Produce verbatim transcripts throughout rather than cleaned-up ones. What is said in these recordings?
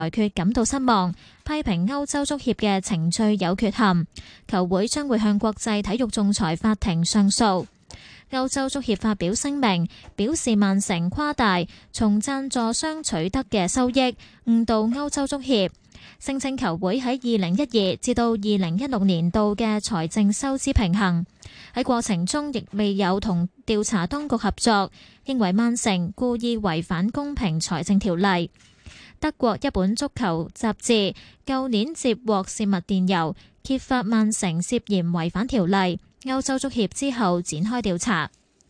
裁決感到失望，批評歐洲足協嘅程序有缺陷，球會將會向國際體育仲裁法庭上訴。歐洲足協發表聲明，表示曼城誇大從贊助商取得嘅收益，誤導歐洲足協，聲稱球會喺二零一二至到二零一六年度嘅財政收支平衡，喺過程中亦未有同調查當局合作，認為曼城故意違反公平財政條例。德國一本足球雜誌舊年接獲泄密電郵，揭發曼城涉嫌違反條例。歐洲足協之後展開調查。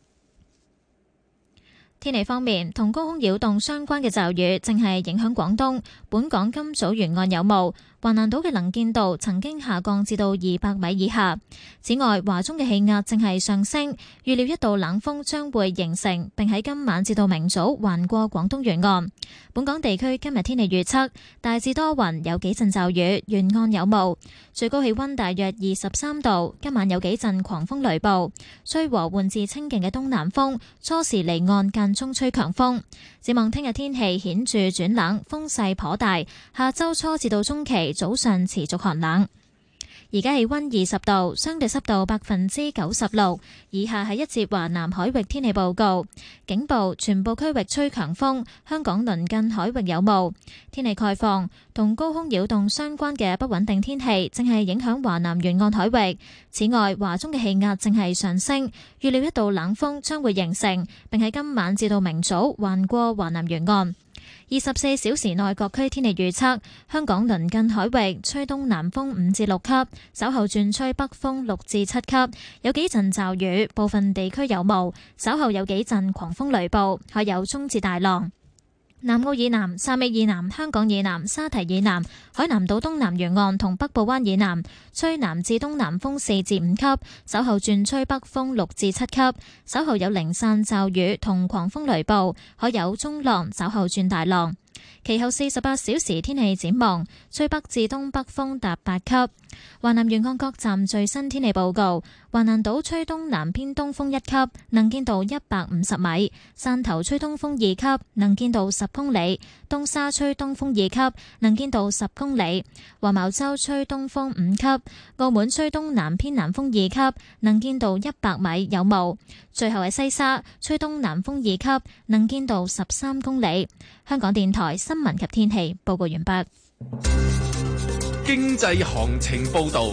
天氣方面，同高空擾動相關嘅驟雨正係影響廣東，本港今早沿岸有霧，橫瀾島嘅能見度曾經下降至到二百米以下。此外，華中嘅氣壓正係上升，預料一道冷鋒將會形成，並喺今晚至到明早橫過廣東沿岸。本港地區今日天氣預測大致多雲，有幾陣驟雨，沿岸有霧，最高氣溫大約二十三度。今晚有幾陣狂風雷暴，吹和緩至清勁嘅東南風，初時離岸間中吹強風。展望聽日天氣顯著轉冷，風勢頗大。下周初至到中期早上持續寒冷。而家氣溫二十度，相對濕度百分之九十六。以下係一節華南海域天氣報告。警報：全部區域吹強風，香港鄰近海域有霧。天氣概況：同高空擾動相關嘅不穩定天氣正係影響華南沿岸海域。此外，華中嘅氣壓正係上升，預料一道冷鋒將會形成，並喺今晚至到明早橫過華南沿岸。二十四小時內各區天氣預測：香港鄰近海域吹東南風五至六級，稍後轉吹北風六至七級，有幾陣驟雨，部分地區有霧，稍後有幾陣狂風雷暴，海有中至大浪。南澳以南、汕尾以南、香港以南、沙堤以南、海南島東南沿岸同北部灣以南吹南至東南風四至五級，稍後轉吹北風六至七級，稍後有零散驟雨同狂風雷暴，海有中浪，稍後轉大浪。其後四十八小時天氣展望，吹北至東北風達八級。華南沿岸各站最新天氣報告：華南島吹東南偏東風一級，能見度一百五十米；汕頭吹東風二級，能見度十公里；東沙吹東風二級，能見度十公里；黃茅洲吹東風五級；澳門吹東南偏南風二級，能見度一百米，有霧。最後係西沙吹東南風二級，能見度十三公里。香港電台新聞及天氣報告完畢。 經濟行情報道。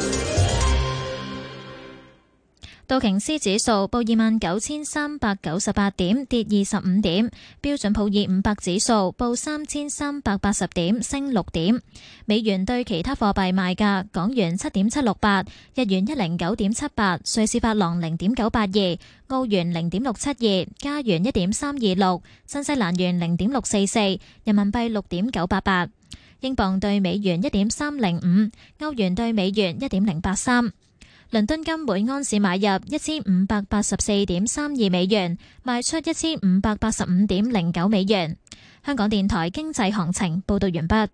道瓊斯指數報二萬九千三百九十八點，跌二十五點。標準普爾五百指數報三千三百八十點，升六點。美元對其他貨幣賣價：港元七點七六八，日元一零九點七八，瑞士法郎零點九八二，澳元零點六七二，加元一點三二六，新西蘭元零點六四四，人民幣六點九八八。英鎊對美元一點三零五，歐元對美元一點零八三。倫敦金每安士買入一千五百八十四點三二美元，賣出一千五百八十五點零九美元。香港電台經濟行情報道完畢。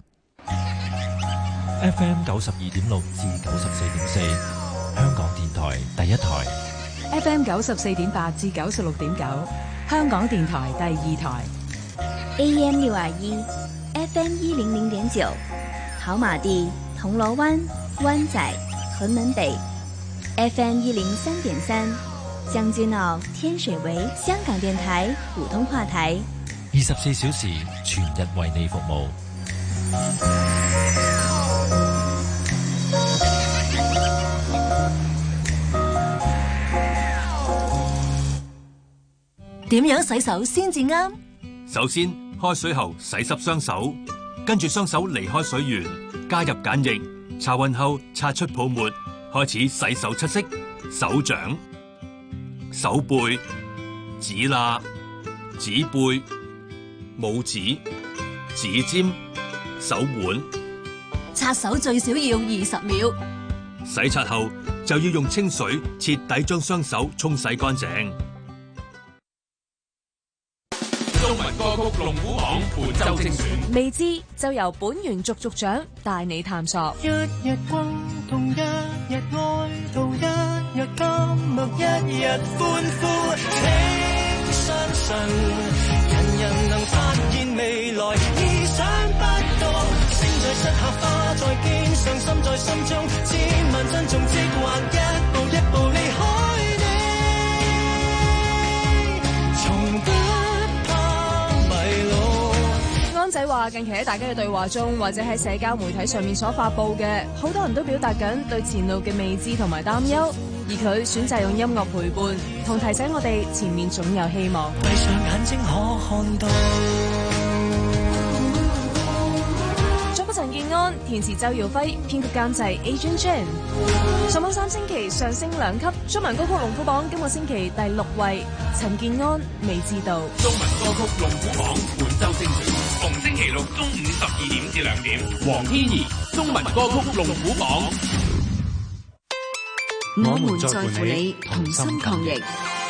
F M 九十二點六至九十四點四，香港電台第一台。 F M 九十四點八至九十六點九，香港電台第二台。 A M 六二一，F M 一零零點九，跑馬地、銅鑼灣、灣仔、屯門北。F M 一零三點三，將軍澳、天水圍，香港電台普通話台， 二十四小時全日為你服務。 點樣洗手先至啱？ 首先，開水後洗濕雙手，跟住雙手離開水源，加入鹼液，擦勻後擦出泡沫。開始洗手七式：手掌、手背、指罅、指背、拇指、指尖、手腕。 擦手最少要二十秒。 洗刷後就要用清水徹底將雙手沖洗乾淨。 中文歌曲龍虎榜本周精選， 未知就由本原續續長帶你探索。 一日轟動，一日哀悼，一日甘樂，一日歡呼。請相信，人人能發現未來，意想不到。 分鐘即或一步一步離開你，從不怕迷路。 安仔話近期喺大家嘅對話中，或者喺社交媒體上面所發佈嘅，好多人都表達緊對前路嘅未知同埋擔憂，而佢選擇用音樂陪伴，同提醒我哋前面總有希望。 閉上眼睛可看到。 作曲陳建安，填詞周耀輝，編曲監製 Adrian Chan。上榜三星期上升兩級，中文歌曲龍虎榜今個星期第六位，陳建安未知道。 中文歌曲龍虎榜本周星期，逢星期六中午十二點至兩點，黃天怡中文歌曲龍虎榜。 我們在乎你，同心抗疫。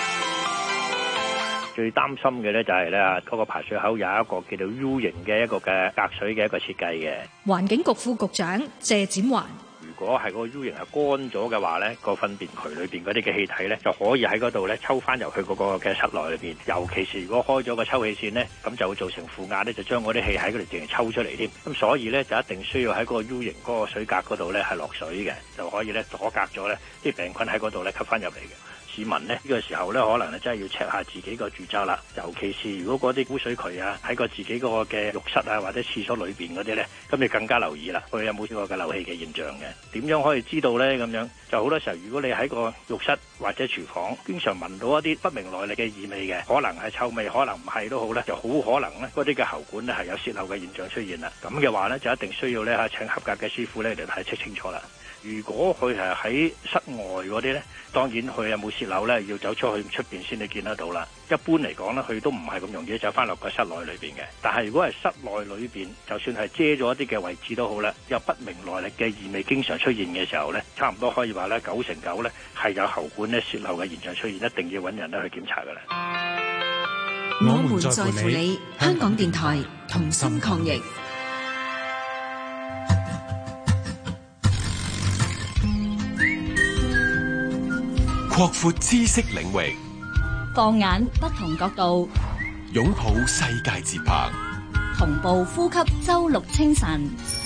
最擔心嘅咧就係咧嗰個排水口有一個叫做 U 型嘅一個嘅隔水嘅一個設計嘅。 環境局副局長謝展環。 如果係嗰個 U 型係乾咗嘅話咧，個糞便渠裏邊嗰啲嘅氣體咧就可以喺嗰度咧抽翻入去嗰個嘅室內裏邊。尤其是如果開咗個抽氣扇咧，咁就會造成負壓咧，就將嗰啲氣喺嗰度淨係抽出嚟添。咁所以咧就一定需要喺嗰個 U 型嗰個水格嗰度咧係落水嘅，就可以咧阻隔咗咧啲病菌喺嗰度咧吸翻入嚟嘅。市民呢，呢個時候呢，可能咧真係要 check 下自己個住宅啦，尤其是如果嗰啲污水渠啊喺個自己嗰個嘅浴室啊或者廁所裏邊嗰啲呢，咁你更加留意啦，佢有冇呢個嘅漏氣嘅現象嘅？點樣可以知道呢？咁樣就好多時候，如果你喺個浴室或者廚房經常聞到一啲不明來歷嘅異味嘅，可能係臭味，可能唔係都好呢，就好可能呢嗰啲嘅喉管呢係有泄漏嘅現象出現啦。咁嘅話呢，就一定需要呢嚇請合格嘅師傅呢嚟睇 check 清楚啦。如果佢係喺室外嗰啲呢，當然佢有冇泄漏呢，要走出去出邊先至見得到啦。一般嚟講呢，佢都唔係咁容易走翻落個室內裏邊嘅。但係如果係室內裏邊，就算係遮咗一啲嘅位置都好啦，有不明來歷嘅異味經常出現嘅時候呢，差唔多可以話呢，九成九呢係有喉管呢泄漏嘅現象出現，一定要揾人呢去檢查噶啦。 我們在乎你，香港電台同心抗疫。 擴闊知識領域， 放眼不同角度， 擁抱世界節拍， 同步呼吸周六清晨。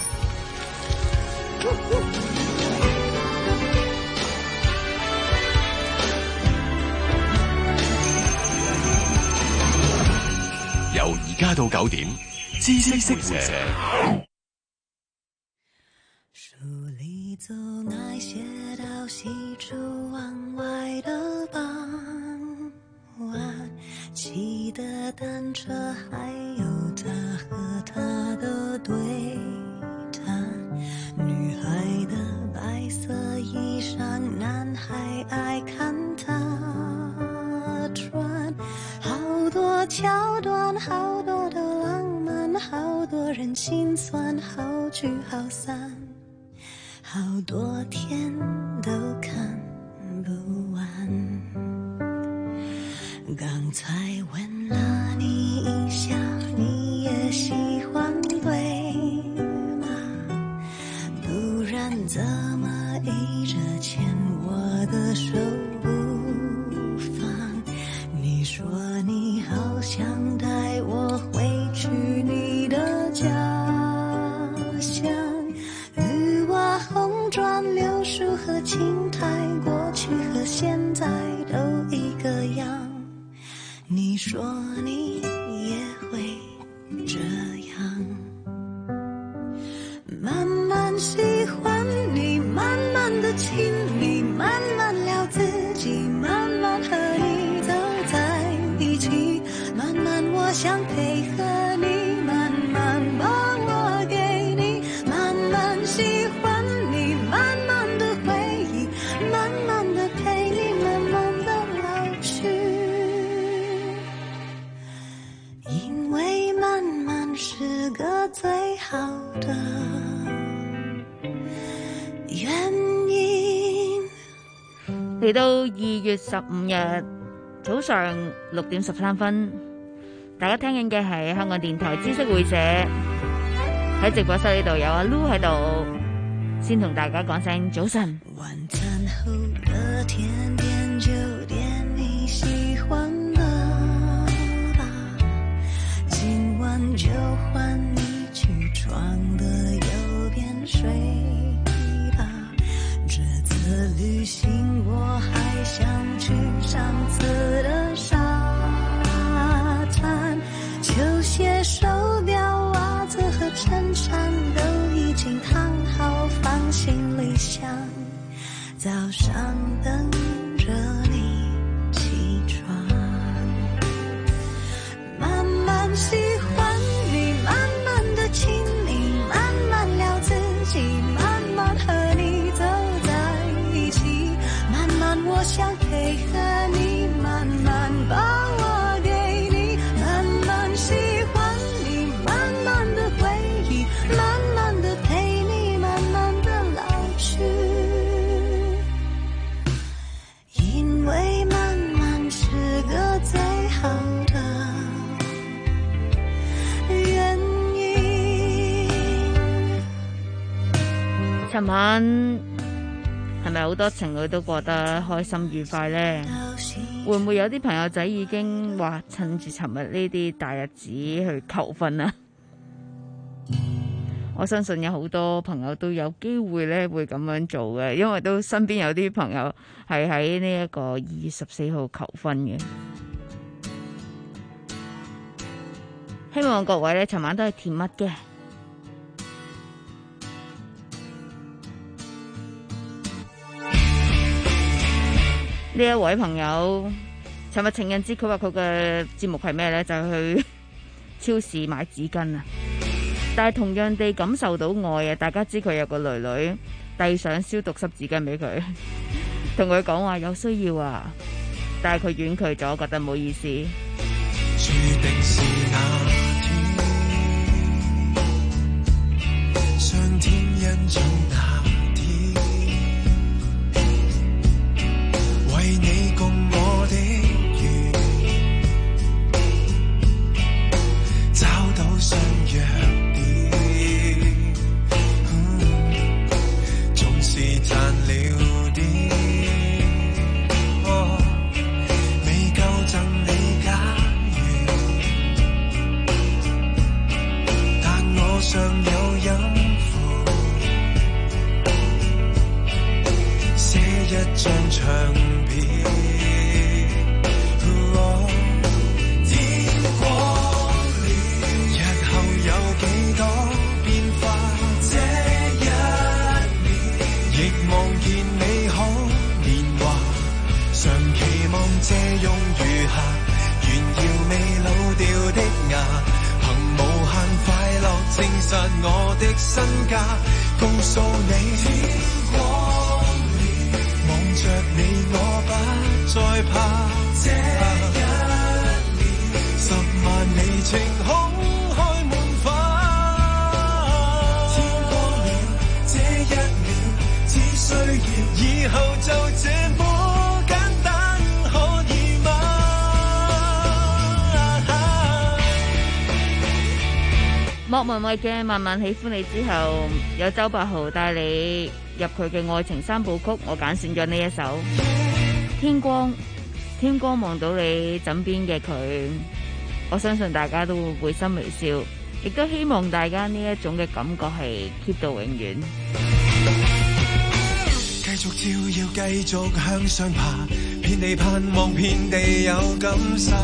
由而家到九點，知識識社。 書裡走那些到西出望外的傍晚，騎的單車還有他和他的對談，女孩的白色衣裳，男孩愛看她穿，好多橋段，好多的浪漫，好多人心酸，好聚好散，好多天都看不完。剛才問了你一下，你也喜歡對嗎？不然怎麼一直牽我的手不放？你說你好想帶我回去你的家鄉，綠瓦紅磚柳樹和青苔，過去和現在都一個樣。你說你也會這樣，慢慢喜歡你，慢慢的親密，慢慢聊自己，慢慢和你走在一起，慢慢我想配合你，慢慢把我給你，慢慢喜歡你，慢慢的回憶，慢慢的陪你，慢慢的老去，因為慢慢是個最好的原因。 嚟到二月十五日早上六點十三分，大家聽緊嘅係香港電台知識會社，喺直播室呢度有阿 Lu 喺度，先同大家講聲早晨。 晚餐後的甜點酒店你喜歡的吧，今晚就換你去床的右邊睡吧，這次山都已經躺好，放心理想，早上等着你起床。慢慢喜歡你，慢慢的親你，慢慢聊自己，慢慢和你走在一起，慢慢我想配合你，慢慢把我給你，慢慢喜歡你，慢慢的回憶，慢慢的陪你，慢慢的老去，因為慢慢是個最好的原因。 尋晚係咪好多情侶都過得開心愉快呢？會唔會有啲朋友仔已經話趁住尋日呢啲大日子去求婚啊？我相信有好多朋友都有機會咧會咁樣做嘅，因為都身邊有啲朋友係喺呢一個二月十四號求婚嘅。希望各位咧尋晚都係甜蜜嘅。呢一位朋友，尋日情人節，佢話佢嘅節目係咩呢？就係去超市買紙巾啊！但係同樣地感受到愛啊！大家知佢有個女女，遞上消毒濕紙巾俾佢，同佢講話有需要啊！但係佢婉拒咗，覺得唔好意思。注定是那天，上天恩寵那天，為你共我的緣，找到相約點，縱是賺了點，哦，未夠贈你家園，但我尚有音符，寫一張唱片。借用餘下炫耀未老掉的牙，憑無限快樂證實我的身價，告訴你天光了，望着你我不再怕，這一秒十萬里晴空開滿花，天光了，這一秒只需要以後就這麼莫文蔚嘅慢慢喜歡你之後，有周柏豪帶你入佢嘅愛情三部曲，我揀選咗呢一首天光。天光望到你枕邊嘅佢，我相信大家都會會心微笑，亦都希望大家呢一種嘅感覺係 keep 到永遠。繼續照耀，繼續向上爬，遍地盼望，遍地有感受。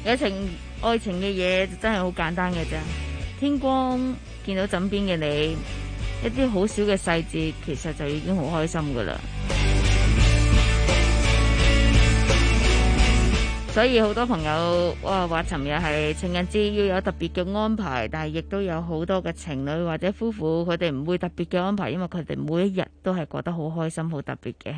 有情愛情嘅嘢就真係好簡單嘅啫。天光見到枕邊嘅你，一啲好少嘅細節，其實就已經好開心噶啦。所以好多朋友哇話尋日係情人節要有特別嘅安排，但係亦都有好多嘅情侶或者夫婦，佢哋唔會特別嘅安排，因為佢哋每一日都係覺得好開心好特別嘅。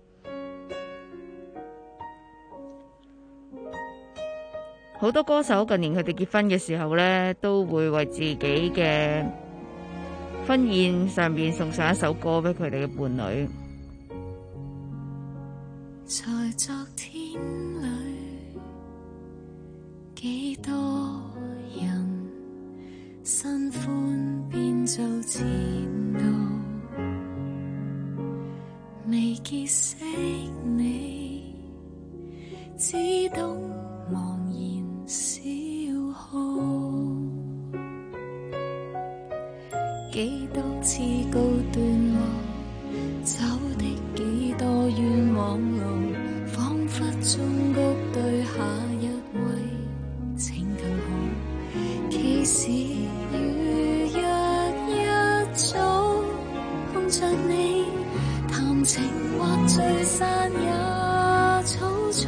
好多歌手近年佢哋結婚嘅時候呢，都會為自己嘅婚宴上面送上一首歌俾佢哋嘅伴侶。 在昨天裏，幾多人新歡變做前度，未結識你，只懂茫然消耗，幾多次告斷我，走的幾多冤枉路，彷彿忠告對下一位請更好。其實如一一早碰着你，談情或聚散也草草。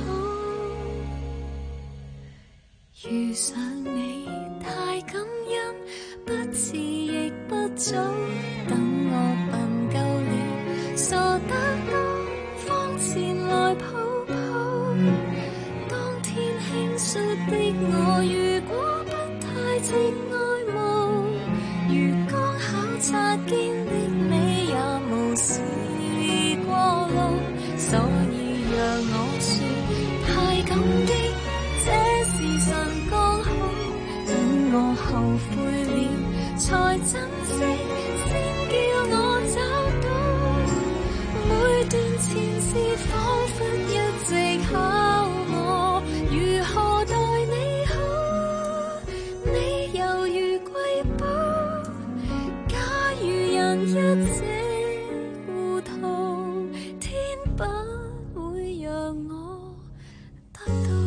遇上你太感恩，不遲亦不早，等我笨夠了，傻得多，方前來抱抱。當天輕率的我，如果不太直愛慕，如剛考察見的你也無視過路，所以讓我說太感激。這時辰剛好，等我後悔了，才珍惜，先叫我找到。每段前事彷彿一直考我，如何待你好？你猶如瑰寶，假如人一直糊塗，天不會讓我得到。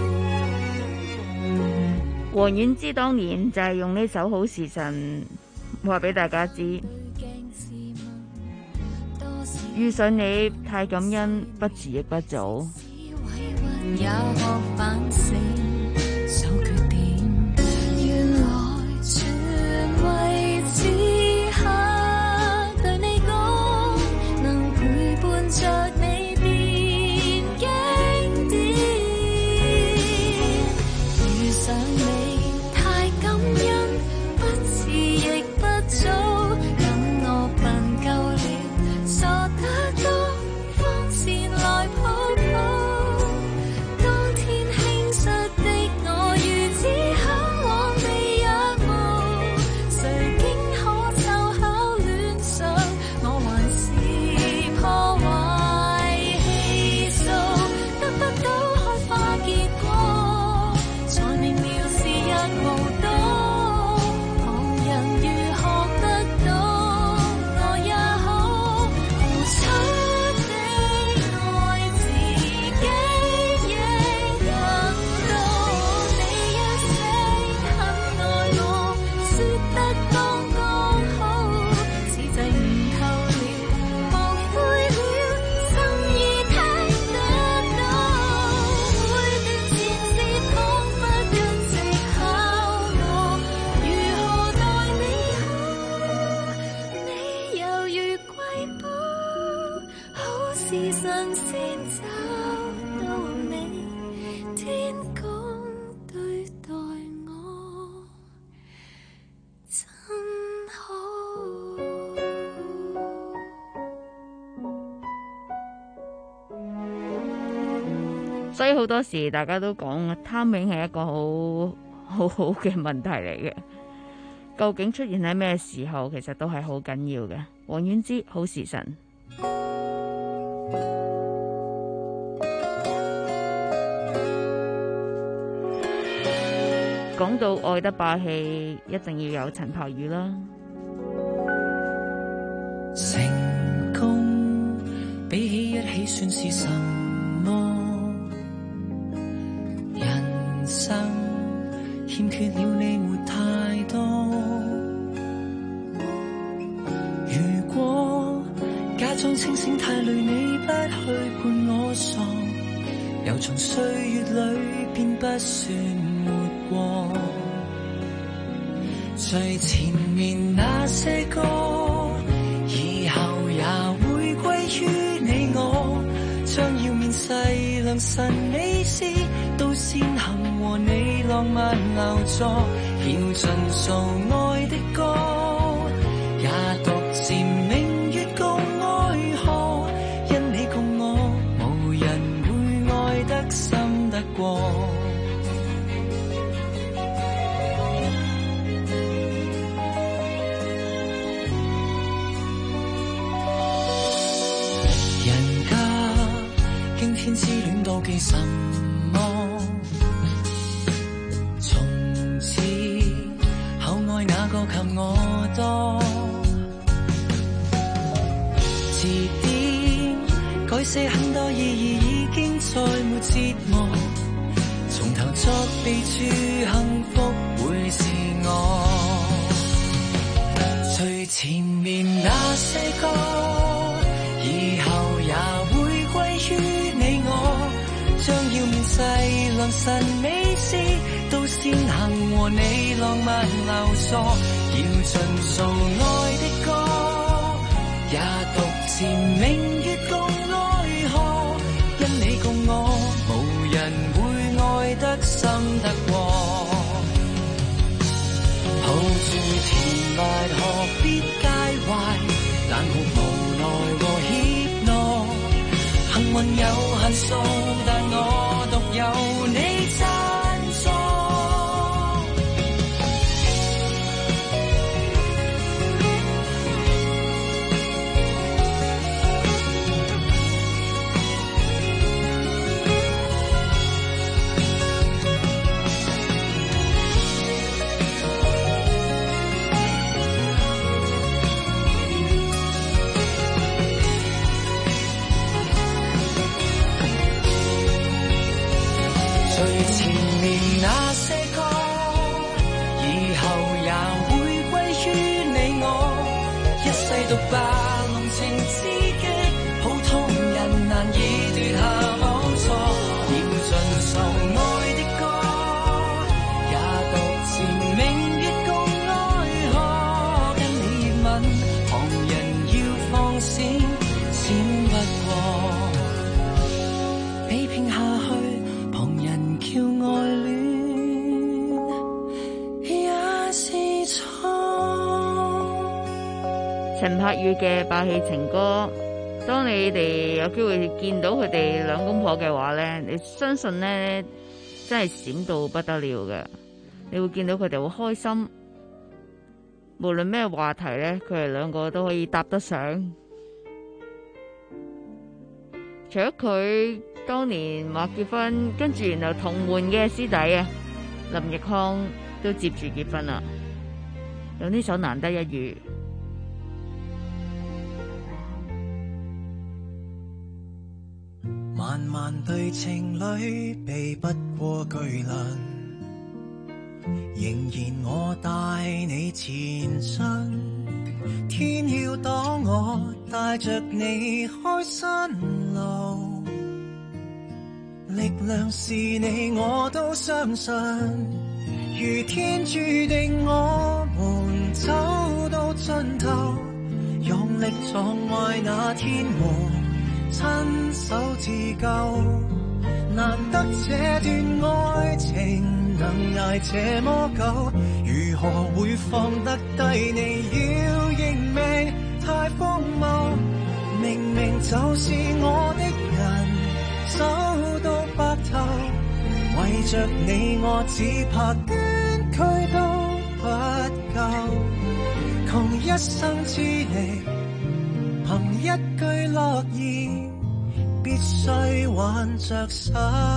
王菀之當年就係用呢首《好時辰》話俾大家知，遇上你太感恩，不遲亦不早。 也學反省，數缺點，原來全為此刻對你講，能陪伴着你變經典。遇上你太感恩，不遲亦不早，等我笨夠了，傻得多，方前來抱抱。當天輕率的我，如此向往你仰慕，誰經可湊巧戀上，我還是破壞氣數，得不到開花結果，才明了時日無多。旁人如學得到，我也可付出的愛自己亦能到。你一聲很愛我，說得剛剛好，似際悟透了，無悔了，心意聽得到。每段前事彷彿一直考我，如何待你好？你猶如瑰寶，好時辰先找到你，天公對待我真好。 所以好多時大家都講 timing 係一個好好好嘅問題嚟嘅，究竟出現喺咩時候，其實都係好緊要嘅。王菀之《好時辰》。講到愛得霸氣，一定要有陳柏宇啦。 成功比起一起算是什麼？人人生欠缺了你沒太多。如果假裝清醒太累，你不去伴我傻，又從歲月裏便不算活過。最前面那些歌，以後也會歸於你我，將要面世良辰美事，都先行和你浪漫留座，要盡數愛的歌，也獨自明月共愛河，因你共我，無人會愛得深得過。人家驚天之戀妒忌什麼？從此厚愛哪個及我多？字典改寫很多意義，已經再沒折磨。從頭作備注，幸福會是我。最前面那些歌，以後也會歸於你我，將要面世良辰美事，都先行和你浪漫留座，要盡數愛的歌，也獨自明月共愛河，因你共我，無人會愛得深得過。抱住甜蜜何必介懷，但毫無奈和怯懦，幸運有限數，但我獨有你贊助。最前面那些歌，以後也會歸於你我，一世獨白濃情知己，普通人難以奪下寶座，要盡數愛的歌，也獨自明月共愛河，跟你熱吻，旁人要放閃閃不過，比拼下去旁人叫愛戀也是錯。 陳柏宇嘅霸氣情歌，當你哋有機會見到佢哋兩公婆嘅話咧，你相信咧真係閃到不得了嘅。你會見到佢哋好開心，無論咩話題咧，佢哋兩個都可以搭得上。除咗佢當年話結婚，跟住然後同門嘅師弟啊，林奕匡都接住結婚啦。有呢首難得一遇， 漫漫對情侶避不過巨輪，仍然我帶你前進，天要擋我，帶着你開新路，力量是你我都相信，如天注定我們走到盡頭，用力撞壞那天門，親手自救，難得這段愛情能捱這麼久，如何會放得低你？要認命太荒謬，明明就是我的人，走到白頭，為着你我只怕捐軀都不夠，窮一生之力，憑一句諾言，必須挽着手。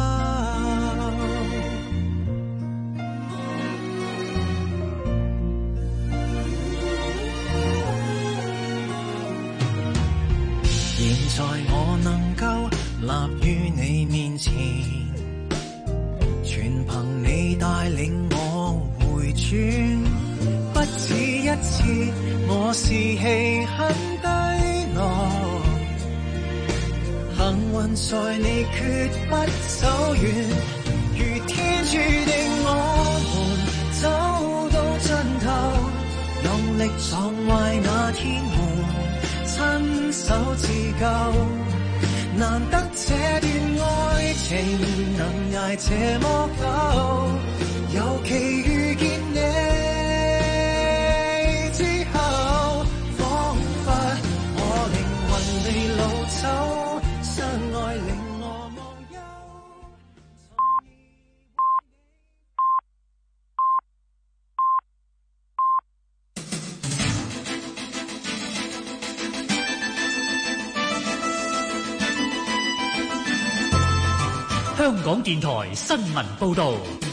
現在我能夠立於你面前，全憑憑你帶領我回轉，不止一次，我士氣很低落。幸運在你決不走遠，如天注定我們走到盡頭，用力撞壞那天門，親手自救。難得這段愛情能捱這麼久，尤其遇見你之後，彷彿我靈魂未老走，相愛令我忘憂。 香港電台新聞報道。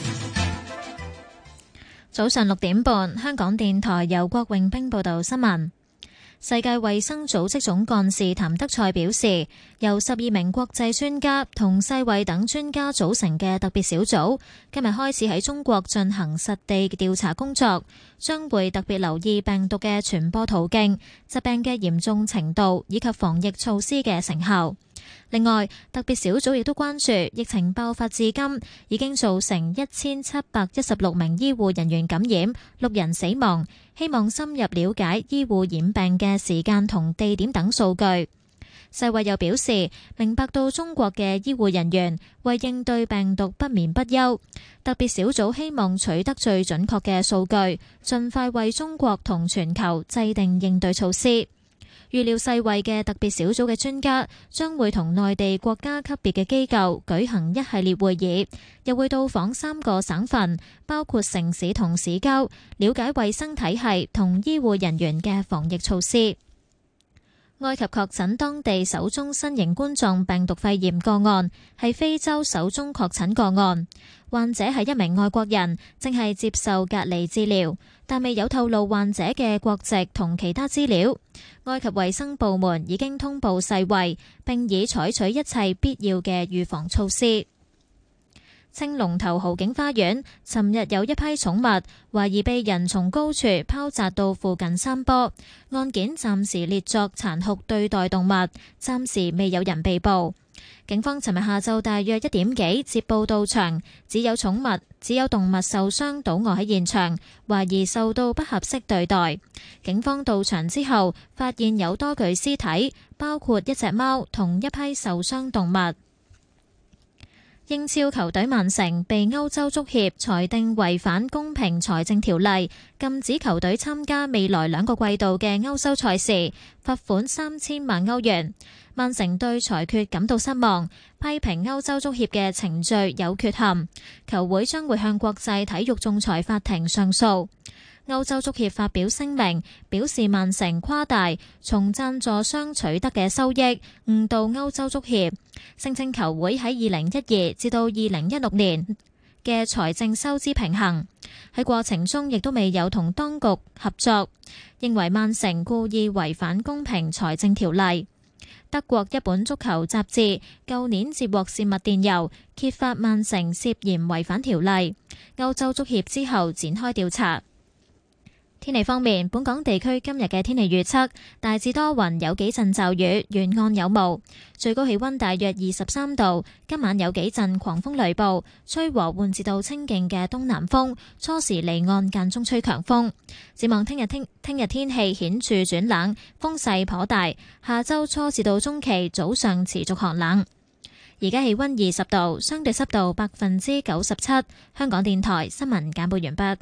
早上六點半，香港電台由郭永兵報道新聞。世界衛生組織總幹事譚德塞表示，由十二名國際專家同世衛等專家組成嘅特別小組，今日開始喺中國進行實地調查工作，將會特別留意病毒嘅傳播途徑、疾病嘅嚴重程度以及防疫措施嘅成效。另外，特別小組亦都關注疫情爆發至今已經造成一千七百一十六名醫護人員感染，六人死亡，希望深入了解醫護染病嘅時間同地點等數據。世衛又表示，明白到中國嘅醫護人員為應對病毒不眠不休，特別小組希望取得最準確嘅數據，盡快為中國同全球制定應對措施。預料世衛嘅特別小組嘅專家將會同內地國家級別嘅機構舉行一系列會議，又會到訪三個省份，包括城市同市郊，了解衛生體系同醫護人員嘅防疫措施。埃及確診當地首宗新型冠狀病毒肺炎個案，係非洲首宗確診個案。患者係一名外國人，正係接受隔離治療，但未有透露患者嘅國籍同其他資料。埃及衛生部門已經通報世衛，並已採取一切必要嘅預防措施。青龍頭豪景花園尋日有一批寵物懷疑被人從高處拋擲到附近山坡，案件暫時列作殘酷對待動物，暫時未有人被捕。警方尋日下晝大約一點幾接報到場，只有寵物只有動物受傷倒卧喺現場，懷疑受到不合適對待。警方到場之後，發現有多具屍體，包括一隻貓同一批受傷動物。英超球隊曼城被歐洲足協裁定違反公平財政條例，禁止球隊參加未來兩個季度嘅歐洲賽事，罰款三千萬歐元。曼城對裁決感到失望，批評歐洲足協嘅程序有缺陷，球會將會向國際體育仲裁法庭上訴。歐洲足協發表聲明，表示曼城誇大從贊助商取得嘅收益，誤導歐洲足協，聲稱球會喺二零一二至到二零一六年嘅財政收支平衡，喺過程中亦都未有同當局合作，認為曼城故意違反公平財政條例。德國一本足球雜誌舊年接獲泄密電郵，揭發曼城涉嫌違反條例，歐洲足協之後展開調查。天氣方面，本港地區今日嘅天氣預測大致多雲，有幾陣驟雨，沿岸有霧，最高氣溫大約二十三度。今晚有幾陣狂風雷暴，吹和緩至到清勁嘅東南風，初時離岸間中吹強風。展望聽日聽聽日天氣顯著轉冷，風勢頗大。下周初至到中期早上持續寒冷。而家氣溫二十度，相對濕度百分之九十七。香港電台新聞簡報完畢。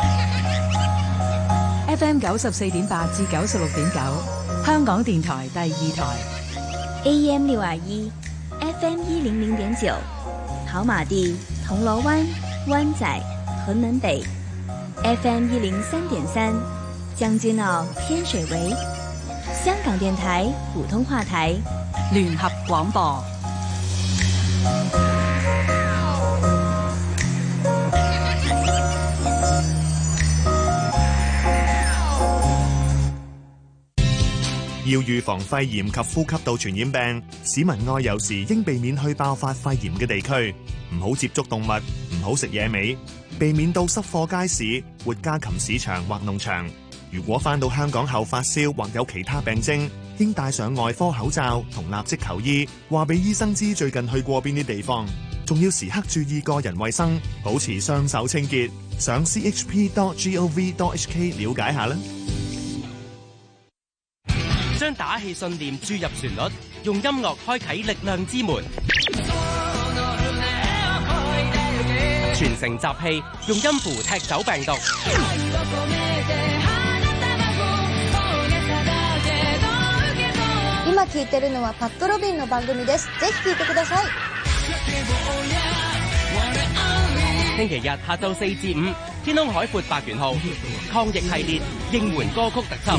F M 九十四點八至九十六點九，香港電台第二台。 A M 六二一 ，F M 一零零點九，跑馬地、銅鑼灣、灣仔、屯門北。F M 一零三點三，將軍澳、天水圍。香港電台普通話台， 聯合廣播。 要預防肺炎及呼吸道傳染病，市民外遊時應避免去爆發肺炎嘅地區，唔好接觸動物，唔好食野味，避免到濕貨街市、活家禽市場或農場。如果返到香港後發燒或有其他病徵，應戴上外科口罩同立即求醫，話俾醫生知最近去過邊啲地方，仲要時刻注意個人衛生，保持雙手清潔。上 c h p dot gov dot h k 了解下啦。 將打氣信念注入旋律，用音樂開啟力量之門。全城集氣，用音符踢走病毒。 今聞いてるのはパッドロビンの番組です。ぜひ聞いてください。 星期日下晝四至五，天空海闊百元號抗疫系列應援歌曲特輯。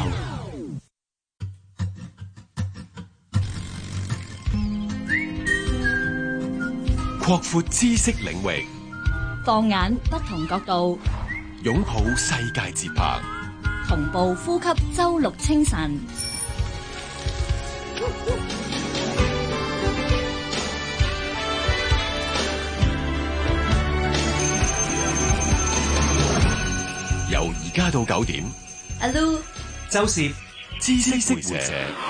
擴闊知識領域， 放眼不同角度， 擁抱世界節拍， 同步呼吸周六清晨。 由而家到九點， 阿 Lu、 周攝知識會社。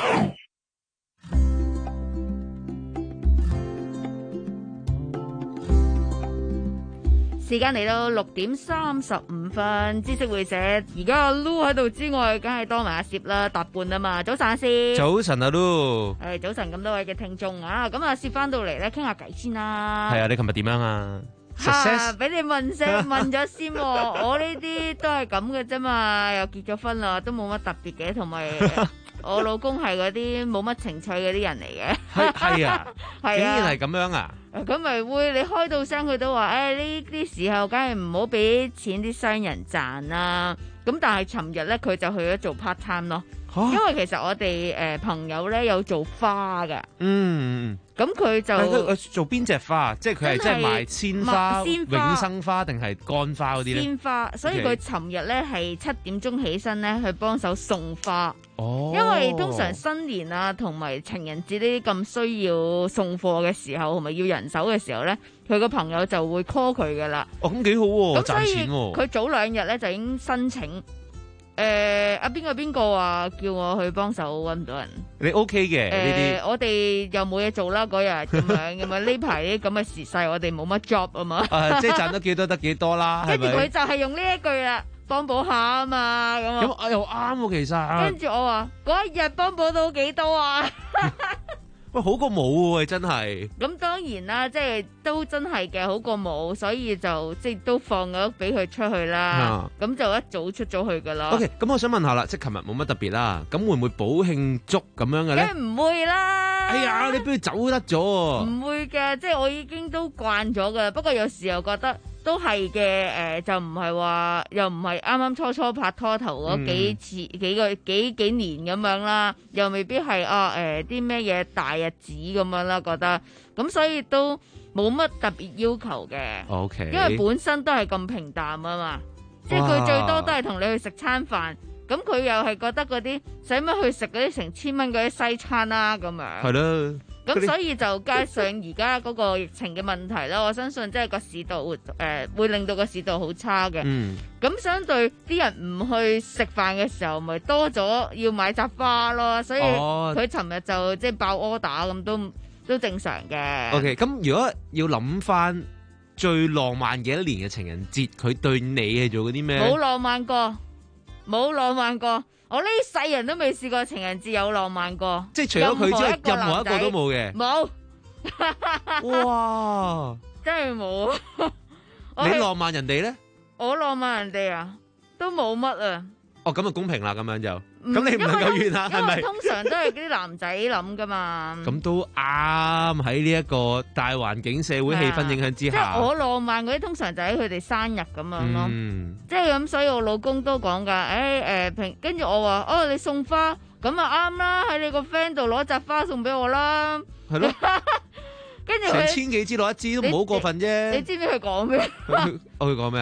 時間嚟到六點三十五分，知識會者而家阿 Lu 喺度之外，梗係多埋阿攝啦，搭伴啊嘛。早晨阿攝， 早晨阿 Lu， 係早晨咁多位嘅聽眾啊，咁阿攝翻到嚟咧，傾下偈先啦。 係啊，你琴日點樣啊？ 吓，俾你問聲問咗先，我呢啲都係咁嘅啫嘛，又結咗婚啦，都冇乜特別嘅，同埋我老公係嗰啲冇乜情趣嗰啲人嚟嘅。 係係啊， 係啊， 竟然係咁樣啊！ 咁咪會你開到聲，佢都話誒呢啲時候，梗係唔好俾錢啲商人賺啦。咁但係尋日咧，佢就去咗做 part time 咯。因為其實我哋誒、呃、朋友咧有做花㗎。 嗯。 咁佢就做邊隻花？即係佢係即係賣鮮花、 鮮花永生花定係乾花嗰啲咧？ 鮮花，所以佢尋日咧係七點鐘起身咧去幫手送花。 哦， 因為通常新年啊同埋情人節呢啲咁需要送貨嘅時候，同埋要人手嘅時候咧，佢個朋友就會 call 佢噶啦。 哦，咁幾好喎， 賺錢喎。 佢早兩日咧就已經申請。誒，阿邊個邊個話叫我去幫手搵唔到人？ 你 OK 嘅呢啲？ 我哋又冇嘢做啦，嗰日咁樣咁啊！呢排啲咁嘅時勢，我哋冇乜 job 啊嘛。 啊，即係賺得幾多得幾多啦，係咪？ 跟住佢就係用呢一句啦，幫補下啊嘛，咁啊。 咁又啱喎，其實。 跟住我話嗰一日幫補到幾多啊？ 喂，好過冇喎，真係。 咁當然啦，即係都真係嘅，好過冇，所以就即係都放咗俾佢出去啦。咁、啊、就一早出咗去噶啦。 OK，咁我想問下啦，即係琴日冇乜特別啦，咁會唔會補慶祝咁樣嘅咧？ 梗係唔會啦。 哎呀，你俾佢走得咗。 唔會嘅，即係我已經都慣咗噶啦。不過有時候覺得都係嘅，誒、呃，就唔係話又唔係啱啱初初拍拖頭嗰幾次、嗯、幾個幾幾年咁樣啦，又未必係啊誒啲咩嘢大日子咁樣啦，覺得咁所以都冇乜特別要求嘅。 OK， 因為本身都係咁平淡啊嘛，即係佢最多都係同你去食餐飯，咁佢又係覺得嗰啲使乜去食嗰啲成千蚊嗰啲西餐啦咁樣。 係咯。 咁所以就加上而家嗰個疫情嘅問題啦，我相信即係個市道誒、呃、會令到個市道好差嘅。咁、嗯、相對啲人唔去食飯嘅時候，咪多咗要買紮花咯。所以佢尋日就即係爆 order 咁都都正常嘅。 OK，咁如果要諗翻最浪漫嘅一年嘅情人節，佢對你係做嗰啲咩？ 冇浪漫過，冇浪漫過。我呢世人都未試過情人節有浪漫過， 即係除咗佢之外，任何一個都冇嘅。 冇， 哇， 真係冇。 你浪漫人哋咧？ 我浪漫人哋啊，都冇乜啊。 哦，咁就公平啦，咁樣就，咁你唔能夠怨啦，係咪？ 因為通常都係啲男仔諗噶嘛。 咁都啱，喺呢一個大環境、社會氣氛影響之下。 即係我浪漫嗰啲，通常就喺佢哋生日咁樣咯。 嗯， 即係咁，所以我老公都講噶，誒誒平，跟住我話，哦，你送花，咁啊啱啦，喺你個 friend 度攞紮花送俾我啦。 係咯。 跟住成千幾支攞一支都唔好過分啫。 你知唔知佢講咩？ 我佢講咩啊？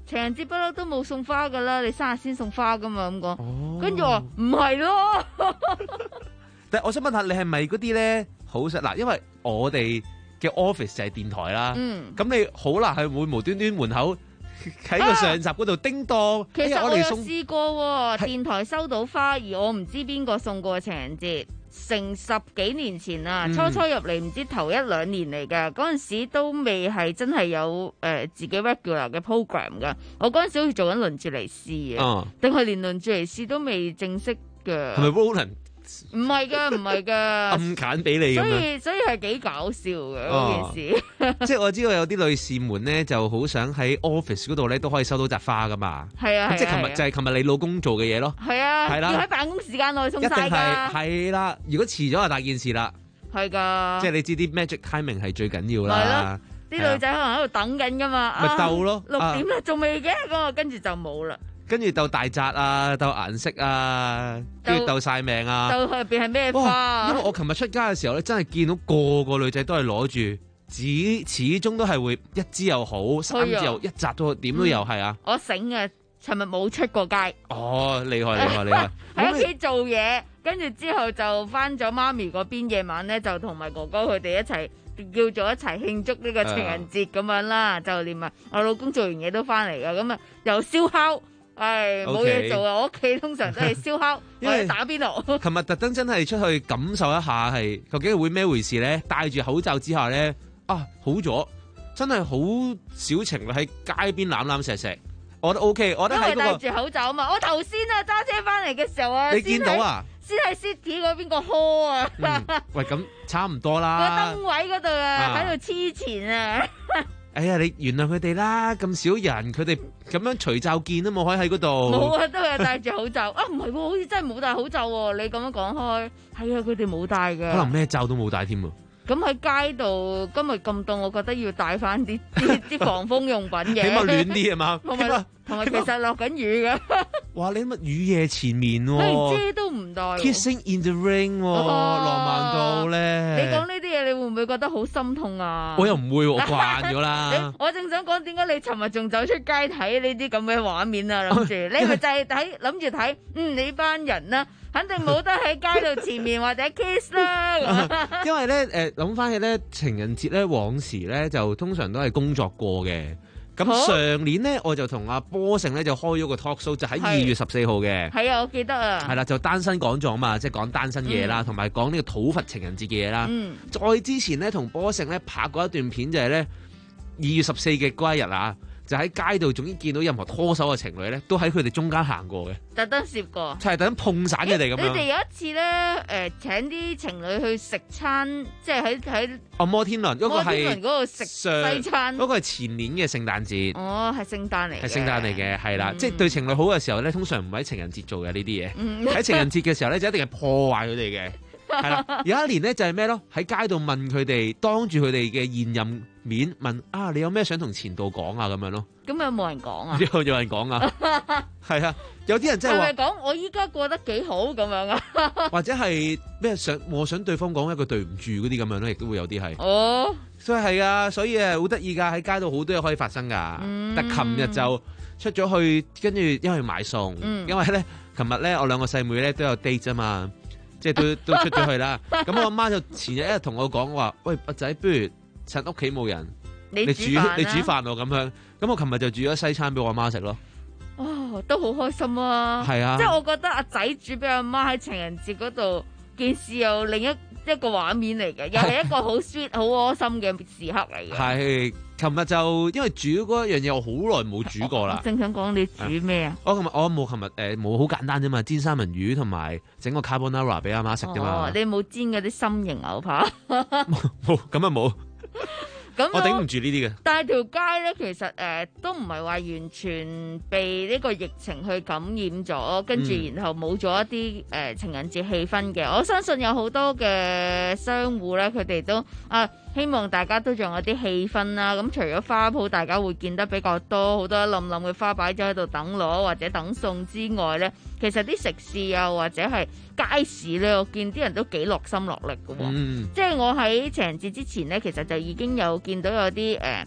情人節不嬲都冇送花噶啦，你生日先送花噶嘛咁講。跟住我話唔係咯。 但係我想問下，你係咪嗰啲咧好實嗱？因為我哋嘅 office 就係電台啦，咁、嗯、你好難係會無端端門口喺個上集嗰度叮當。啊、其實我有試過、 哎， 電台收到花，而我唔知邊個送過情人節。成十幾年前啊，初初入嚟唔知頭一兩年嚟㗎，嗰陣時都未係真係有誒、呃、自己 regular 嘅 program 㗎。我嗰陣時好似做緊輪住嚟試啊，定係連輪住嚟試都未正式㗎。 係咪 Roland？ 唔係噶，唔係噶， 暗揀俾你咁樣， 所以所以係幾搞笑嘅嗰件事。 即係我知道有啲女士們咧，就好想喺 office 嗰度咧都可以收到扎花噶嘛。 係啊， 即係琴日就係琴日你老公做嘅嘢咯。 係啊， 係啦， 要喺辦公時間內送晒㗎。 一定係係啦，如果遲咗就大件事啦。 係㗎。即係你知啲 magic timing 係最緊要啦。 啲女仔可能喺度等緊㗎嘛。 咪鬥咯， 六點啦，仲未嘅，咁啊跟住就冇啦。 跟住鬥大紮啊，鬥顏色啊，跟住鬥晒命啊！ 鬥入邊係咩花？ 因為我琴日出街嘅時候咧，真係見到個個女仔都係攞住紙，始終都係會一支又好，三支又一紮都點都有，係、嗯、啊！ 我醒嘅，尋日冇出過街。 哦，厲害厲害厲害！ 喺屋企做嘢，跟住之後就翻咗媽咪嗰邊，夜晚咧就同埋哥哥佢哋一齊叫做一齊慶祝呢個情人節咁樣啦，就連埋我老公做完嘢都翻嚟噶，咁啊又燒烤。唉，冇嘢做啊！我屋企通常都係燒烤或者打邊爐。 琴日特登真係出去感受一下，係究竟會咩回事咧？戴住口罩之下咧，啊好咗，真係好少情侶喺街邊攬攬錫錫，我覺得 OK。我覺得喺嗰個戴住口罩啊嘛！我頭先啊揸車翻嚟嘅時候啊， 你見到啊？ 先喺 City 嗰邊個 hall 啊、 嗯！喂，咁差唔多啦。 個燈位嗰度啊，喺度黐纏啊！ 哎呀，你原諒佢哋啦，咁少人，佢哋咁樣除罩見都冇可以喺嗰度。 冇啊，都係戴住口罩啊，唔係喎，好似真係冇戴口罩喎。你咁樣講開，係啊，佢哋冇戴嘅。 可能咩罩都冇戴添啊。 咁喺街度今日咁凍，我覺得要帶翻啲啲啲防風用品嘅， 起碼暖啲啊嘛。 同埋同埋其實落緊雨嘅。 哇！你乜雨夜前面喎、 哦？連遮都唔帶。 Kissing in the rain 喎、哦，浪漫到咧。 你講呢啲嘢，你會唔會覺得好心痛啊？ 我又唔會，我慣咗啦。 我正想講，點解你尋日仲走出街睇呢啲咁嘅畫面啊？諗住你咪就係睇諗住睇，嗯，你班人啦、啊。肯定冇得喺街度前面或者 kiss 啦， 因為咧誒諗翻起咧情人節咧往時咧就通常都係工作過嘅，咁上年咧我就同阿波成咧就開咗個 talk show， 就喺二月十四號嘅， 係啊，我記得啊， 係啦，就單身講座嘛，即係講單身嘢啦，同埋講呢個討伐情人節嘅嘢啦。 嗯， 再之前咧同波成咧拍過一段片，就係咧二月十四嘅嗰一日啊。就喺街度，總之見到任何拖手嘅情侶咧，都喺佢哋中間行過嘅， 特登攝過， 就係特登碰散佢哋咁樣。 你哋有一次咧，誒、呃、請啲情侶去食餐，即係喺喺哦摩天輪嗰、嗰個係摩天輪嗰度食西餐， 嗰、嗰個係前年嘅聖誕節。 哦，係聖誕嚟，係聖誕嚟嘅，係啦，嗯、即係對情侶好嘅時候咧，通常唔喺情人節做嘅呢啲嘢。喺、嗯、情人節嘅時候咧，就一定係破壞佢哋嘅。係啦，有一年咧就係咩咯？喺街度問佢哋，當住佢哋嘅現任面問啊，你有咩想同前度講啊？咁樣咯。 咁有冇人講啊？ 有有人講啊，係啊，有啲人真係話講我依家過得幾好咁樣啊， 或者係咩想我想對方講一個對唔住嗰啲咁樣咯，亦都會有啲係。 哦， 所以係啊，所以誒好得意噶，喺街度好多嘢可以發生噶。嗯、但係琴日就出咗去，跟住因為買餸、嗯，因為咧琴日咧我兩個細妹咧都有 date 啫嘛。即係都都出咗去啦，咁我阿媽就前日一日同我講話，喂阿仔，不如趁屋企冇人，你煮你煮飯喎咁樣，咁我琴日就煮咗西餐俾我阿媽食咯。 哦，都好開心啊！係啊，即係我覺得阿仔煮俾阿媽喺情人節嗰度，件事又另一一個畫面嚟嘅，又係一個好 sweet 好窩心嘅時刻嚟嘅。係。 琴日就因為煮嗰樣嘢，我好耐冇煮過啦。 我正想講你煮咩啊？ 我琴日我冇琴日誒冇好簡單啫嘛，煎三文魚同埋整個 carbonara 俾阿媽食啫嘛。 哦，你冇煎嗰啲心形牛扒？ 冇，咁啊冇。咁我頂唔住呢啲嘅。 但係條街咧，其實誒、呃、都唔係話完全被呢個疫情去感染咗，跟住然後冇咗一啲誒、呃、情人節氣氛嘅。我相信有好多嘅商戶咧，佢哋都啊。希望大家都仲有啲氣氛啦，咁除咗花圃大家會見得比較多，好多冧冧嘅花擺咗喺度等攞或者等送之外呢，其實啲食肆啊或者係街市呢，我見啲人都幾落心落力嘅喎、嗯。即係我喺情人節之前呢，其實就已經有見到有啲誒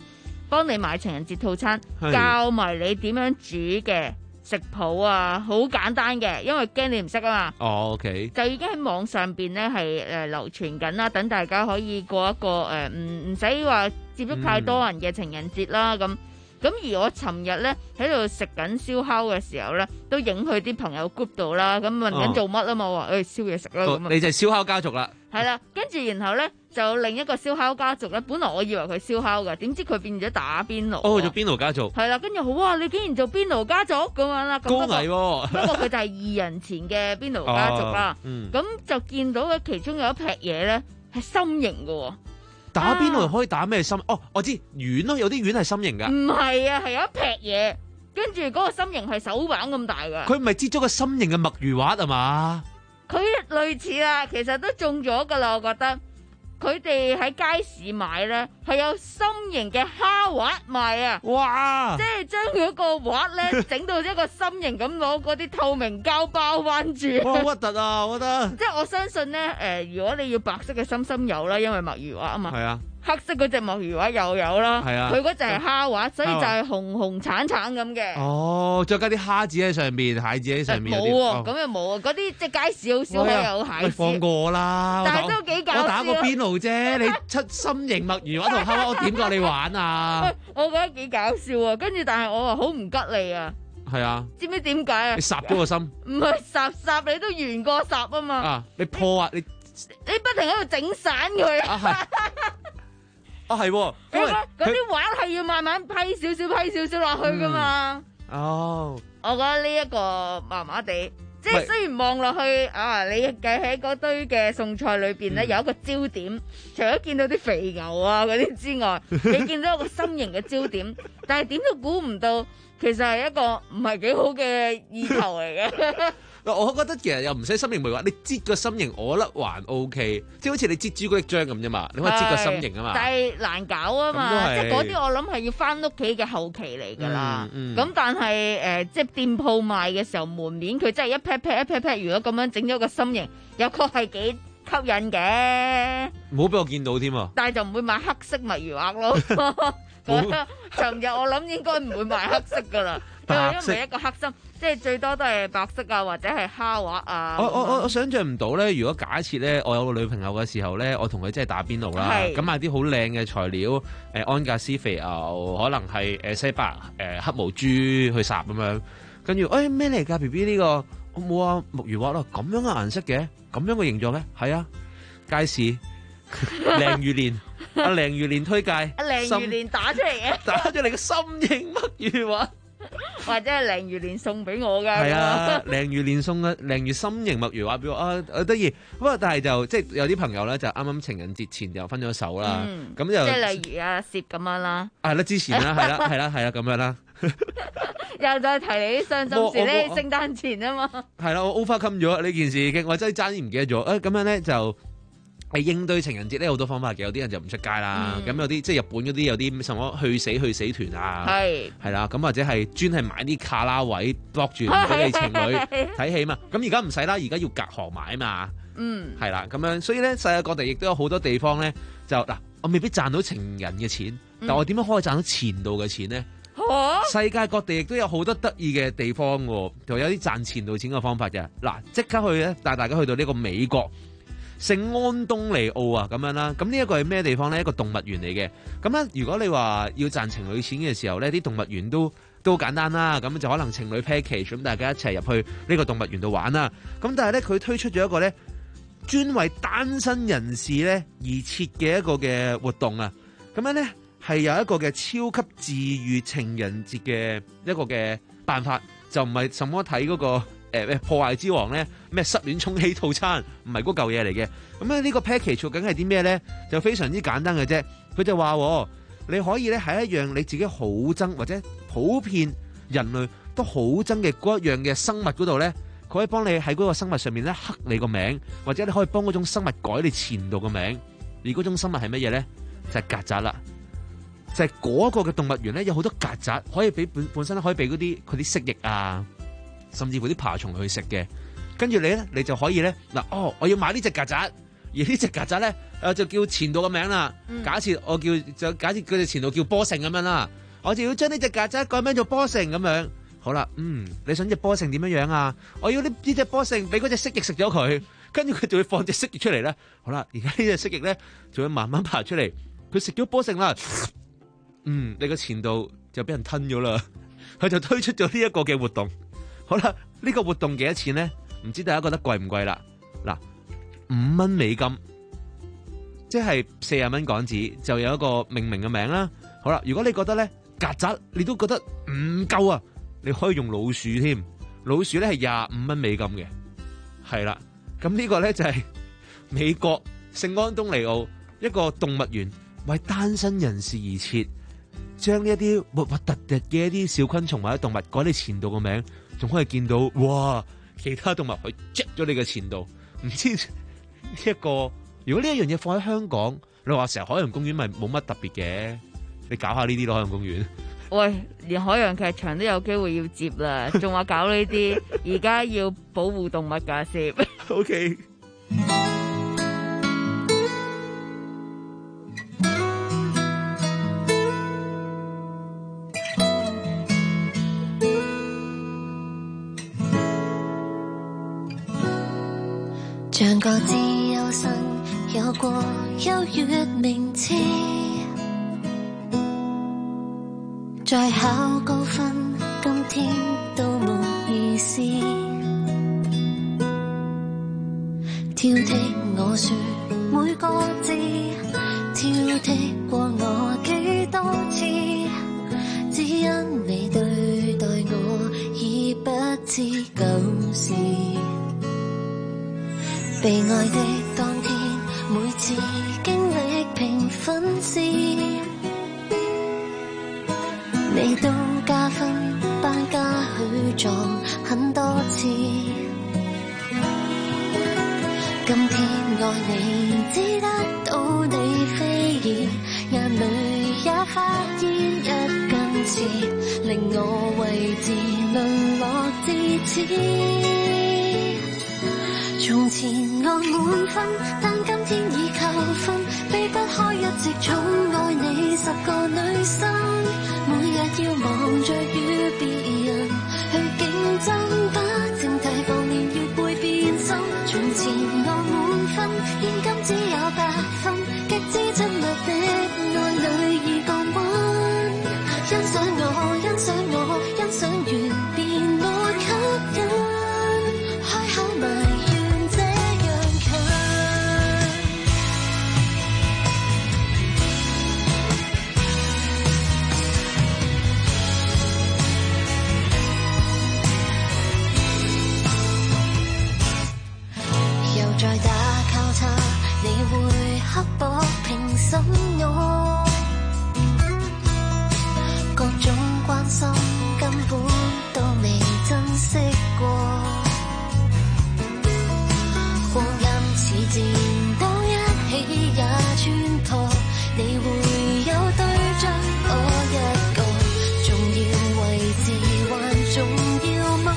幫你買情人節套餐， 係教埋你點樣煮嘅食譜啊，好簡單嘅，因為驚你唔識啊嘛。 哦，OK， 就已經喺網上邊咧係誒流傳緊啦，等大家可以過一個誒唔唔使話接觸太多人嘅情人節啦咁。咁而我尋日咧喺度食緊燒烤嘅時候咧，都影去啲朋友 group 度啦，咁問緊做乜啊嘛，我話誒燒嘢食啦咁啊。 你就係燒烤家族啦。 係啦，跟住然後咧就另一個燒烤家族咧，本來我以為佢燒烤嘅，點知佢變咗打邊爐。 哦，做邊爐家族。 係啦，跟住好哇！你竟然做邊爐家族咁樣啦， 高危喎。 不過佢就係二人前嘅邊爐家族啦。咁、 哦嗯、就見到嘅其中有一劈嘢咧係心形嘅喎。 打邊爐可以打咩心？哦，我知丸咯，有啲丸係心形噶。 唔係啊，係有一劈嘢，跟住嗰個心形係手板咁大噶。 佢唔係擠咗個心形嘅墨魚滑啊嘛？ 佢類似啦，其實都中咗噶啦，我覺得。佢哋喺街市買咧，係有心形嘅蝦滑賣啊！ 哇！ 即係將佢嗰個滑咧整到一個心形咁，攞嗰啲透明膠包彎住。 哇！核突啊，我覺得。 即係我相信咧，誒、呃，如果你要白色嘅心心有啦，因為墨魚滑啊嘛。 係啊。 黑色嗰隻墨魚滑又有啦。 係啊。 佢嗰隻係蝦滑，所以就係紅紅橙橙咁嘅。 哦，再加啲蝦子喺上邊，蟹子喺上面。 冇喎，咁又冇啊！嗰啲即係街市好少可以有蟹子。 放過我啦！ 但係都幾搞笑。 我打個邊爐啫，你出心形墨魚滑同蝦滑，我點過你玩啊？ 我覺得幾搞笑啊！跟住但係我話好唔吉利啊！ 係啊， 知唔知點解啊？ 你霎咗個心， 唔係霎霎，你都圓過霎啊嘛！ 啊，你破啊！你你不停喺度整散佢啊！係啊係，因為嗰啲畫係要慢慢批少少、批少少落去噶嘛。 哦， 我覺得呢一個麻麻地，即係雖然望落去啊，你計喺嗰堆嘅餸菜裏邊咧有一個焦點，除咗見到啲肥牛啊嗰啲之外，你見到一個心形嘅焦點，但係點都估唔到。其實係一個唔係幾好嘅意頭嚟嘅。 我覺得其實又唔使心形，唔係話你擠個心形，我覺得還 O K，即係好似你擠朱古力漿咁啫嘛，你可以擠個心形啊嘛。但係難搞啊嘛，即係嗰啲我諗係要翻屋企嘅後期嚟㗎啦。咁、嗯嗯、但係誒、呃，即係店鋪賣嘅時候，門面佢真係一 pat pat 一 pat pat，如果咁樣整咗個心形，又確係幾吸引嘅。 唔好俾我見到添啊！ 但係就唔會買黑色墨魚鴨咯。尋日我諗應該唔會賣黑色噶啦，因為因為一個黑心，即係最多都係白色啊，或者係蝦滑啊。 我我我我想象唔到咧，如果假設咧，我有個女朋友嘅時候咧，我同佢真係打邊爐啦，咁買啲好靚嘅材料，誒、呃、安格斯肥牛，可能係誒西伯誒、呃、黑毛豬去烚咁樣，跟住誒咩嚟㗎 B B 呢個？我冇啊，木魚滑咯，咁樣嘅顏色嘅，咁樣嘅形狀嘅，係啊，街市靚魚鏈。阿鯪魚鏈推介， 阿鯪魚鏈打出嚟嘅， 打出嚟嘅心形墨魚滑， 或者係鯪魚鏈送俾我噶。 係啊，鯪魚鏈送嘅鯪魚心形墨魚滑俾我啊，得意。不過但係就即係有啲朋友咧，就啱啱情人節前就分咗手啦，咁、嗯、就即係例如阿攝咁樣啦， 係啦，之前啦，係啦，係啦，係啦，咁樣啦。 又再提你啲傷心事咧，聖誕前啊嘛。係啦，我 overcome 咗呢件事已經，我真係爭啲唔記得咗。誒、哎，咁樣咧就。係應對情人節咧好多方法嘅，有啲人就唔出街啦，咁、嗯、有啲即係日本嗰啲有啲什麼去死去死團啊，係係啦，咁或者係專係買啲卡拉位 block 住唔俾你情侶睇戲嘛，咁而家唔使啦，而家要隔行買啊嘛，嗯，係啦，咁樣所以咧世界各地亦都有好多地方咧就嗱，我未必賺到情人嘅錢，嗯、但我點樣可以賺到前度嘅錢咧？啊、世界各地亦都有好多得意嘅地方喎，就有啲賺前度錢嘅方法嘅，嗱，即刻去咧帶大家去到呢個美國。聖安東尼奧啊，咁樣啦，咁呢一個係咩地方咧？一個動物園嚟嘅。咁咧，如果你話要賺情侶錢嘅時候咧，啲動物園都都好簡單啦。咁就可能情侶 package，咁大家一齊入去呢個動物園度玩啦。咁但係咧，佢推出咗一個咧專為單身人士咧而設嘅一個嘅活動啊。咁樣咧係有一個嘅超級治癒情人節嘅一個嘅辦法，就唔係什麼睇嗰個。誒、呃、破壞之王咧咩失戀沖喜套餐，唔係嗰嚿嘢嚟嘅。咁咧呢個 package 究竟係啲咩咧？就非常之簡單嘅啫。佢就話你可以咧喺一樣你自己好憎或者普遍人類都好憎嘅嗰一樣嘅生物嗰度咧，佢可以幫你喺嗰個生物上面咧刻你個名，或者你可以幫嗰種生物改你前度個名。而嗰種生物係乜嘢咧？就係曱甴啦。就係、是、嗰個嘅動物園咧有好多曱甴，可以俾本本身可以俾嗰啲佢啲蜥蜴啊。甚至乎啲爬蟲去食嘅，跟住你咧，你就可以咧嗱，哦，我要買呢隻曱甴，而呢隻曱甴咧誒就叫前度個名啦。 嗯、 假設我叫就假設佢哋前度叫波成咁樣啦，我就要將呢隻曱甴改名做波成咁樣。好啦，嗯，你想隻波成點樣樣啊？我要呢呢隻波成俾嗰隻蜥蜴食咗佢，跟住佢就會放隻蜥蜴出嚟咧。好啦，而家呢隻蜥蜴咧就會慢慢爬出嚟，佢食咗波成啦。嗯，你個前度就俾人吞咗啦，佢就推出咗呢一個嘅活動。好啦，呢、呢個活動幾多錢咧？唔知大家覺得貴唔貴啦？嗱，五蚊美金，即係四十蚊港紙，就有一個命名嘅名啦。好啦，如果你覺得咧曱甴你都覺得唔夠啊，你可以用老鼠添。老鼠咧係廿五蚊美金嘅，係啦。咁呢個咧就係美國聖安東尼奧一個動物園為單身人士而設，將呢一啲核核突突嘅一啲小昆蟲或者動物改你前度個名，仲可以見到哇！其他動物去捉咗你嘅前度，唔知呢一個。如果呢一樣嘢放喺香港，你話成日海洋公園咪冇乜特別嘅，你搞下呢啲咯，海洋公園。 喂，連海洋劇場都有機會要接啦，仲話搞呢啲，而家要保護動物㗎先。 O K。 像個自由身，有過優越名次，再考高分，今天都冇意思。挑剔我說每個字，挑剔過我幾多次，只因你對待我已不知舊事。被愛的當天，每次經歷評分時，你都加分班加許狀很多次。今天愛你，只得到你非議，眼淚也發現一根刺，令我為自淪落至此。從前我滿分，但今天已扣分，避不開一直寵愛你十個女生，每日要忙着與別人去競爭，把正題放練越會變心。從前我滿分，現今只有八分，極之親密的愛侶已降溫。欣賞我，欣賞我，欣賞完便沒吸引，開口埋再打交叉，你會刻薄評審我，各種關心根本都未珍惜過，光陰似箭都一起也穿破，你會有對象我一個，重要位置還重要嗎？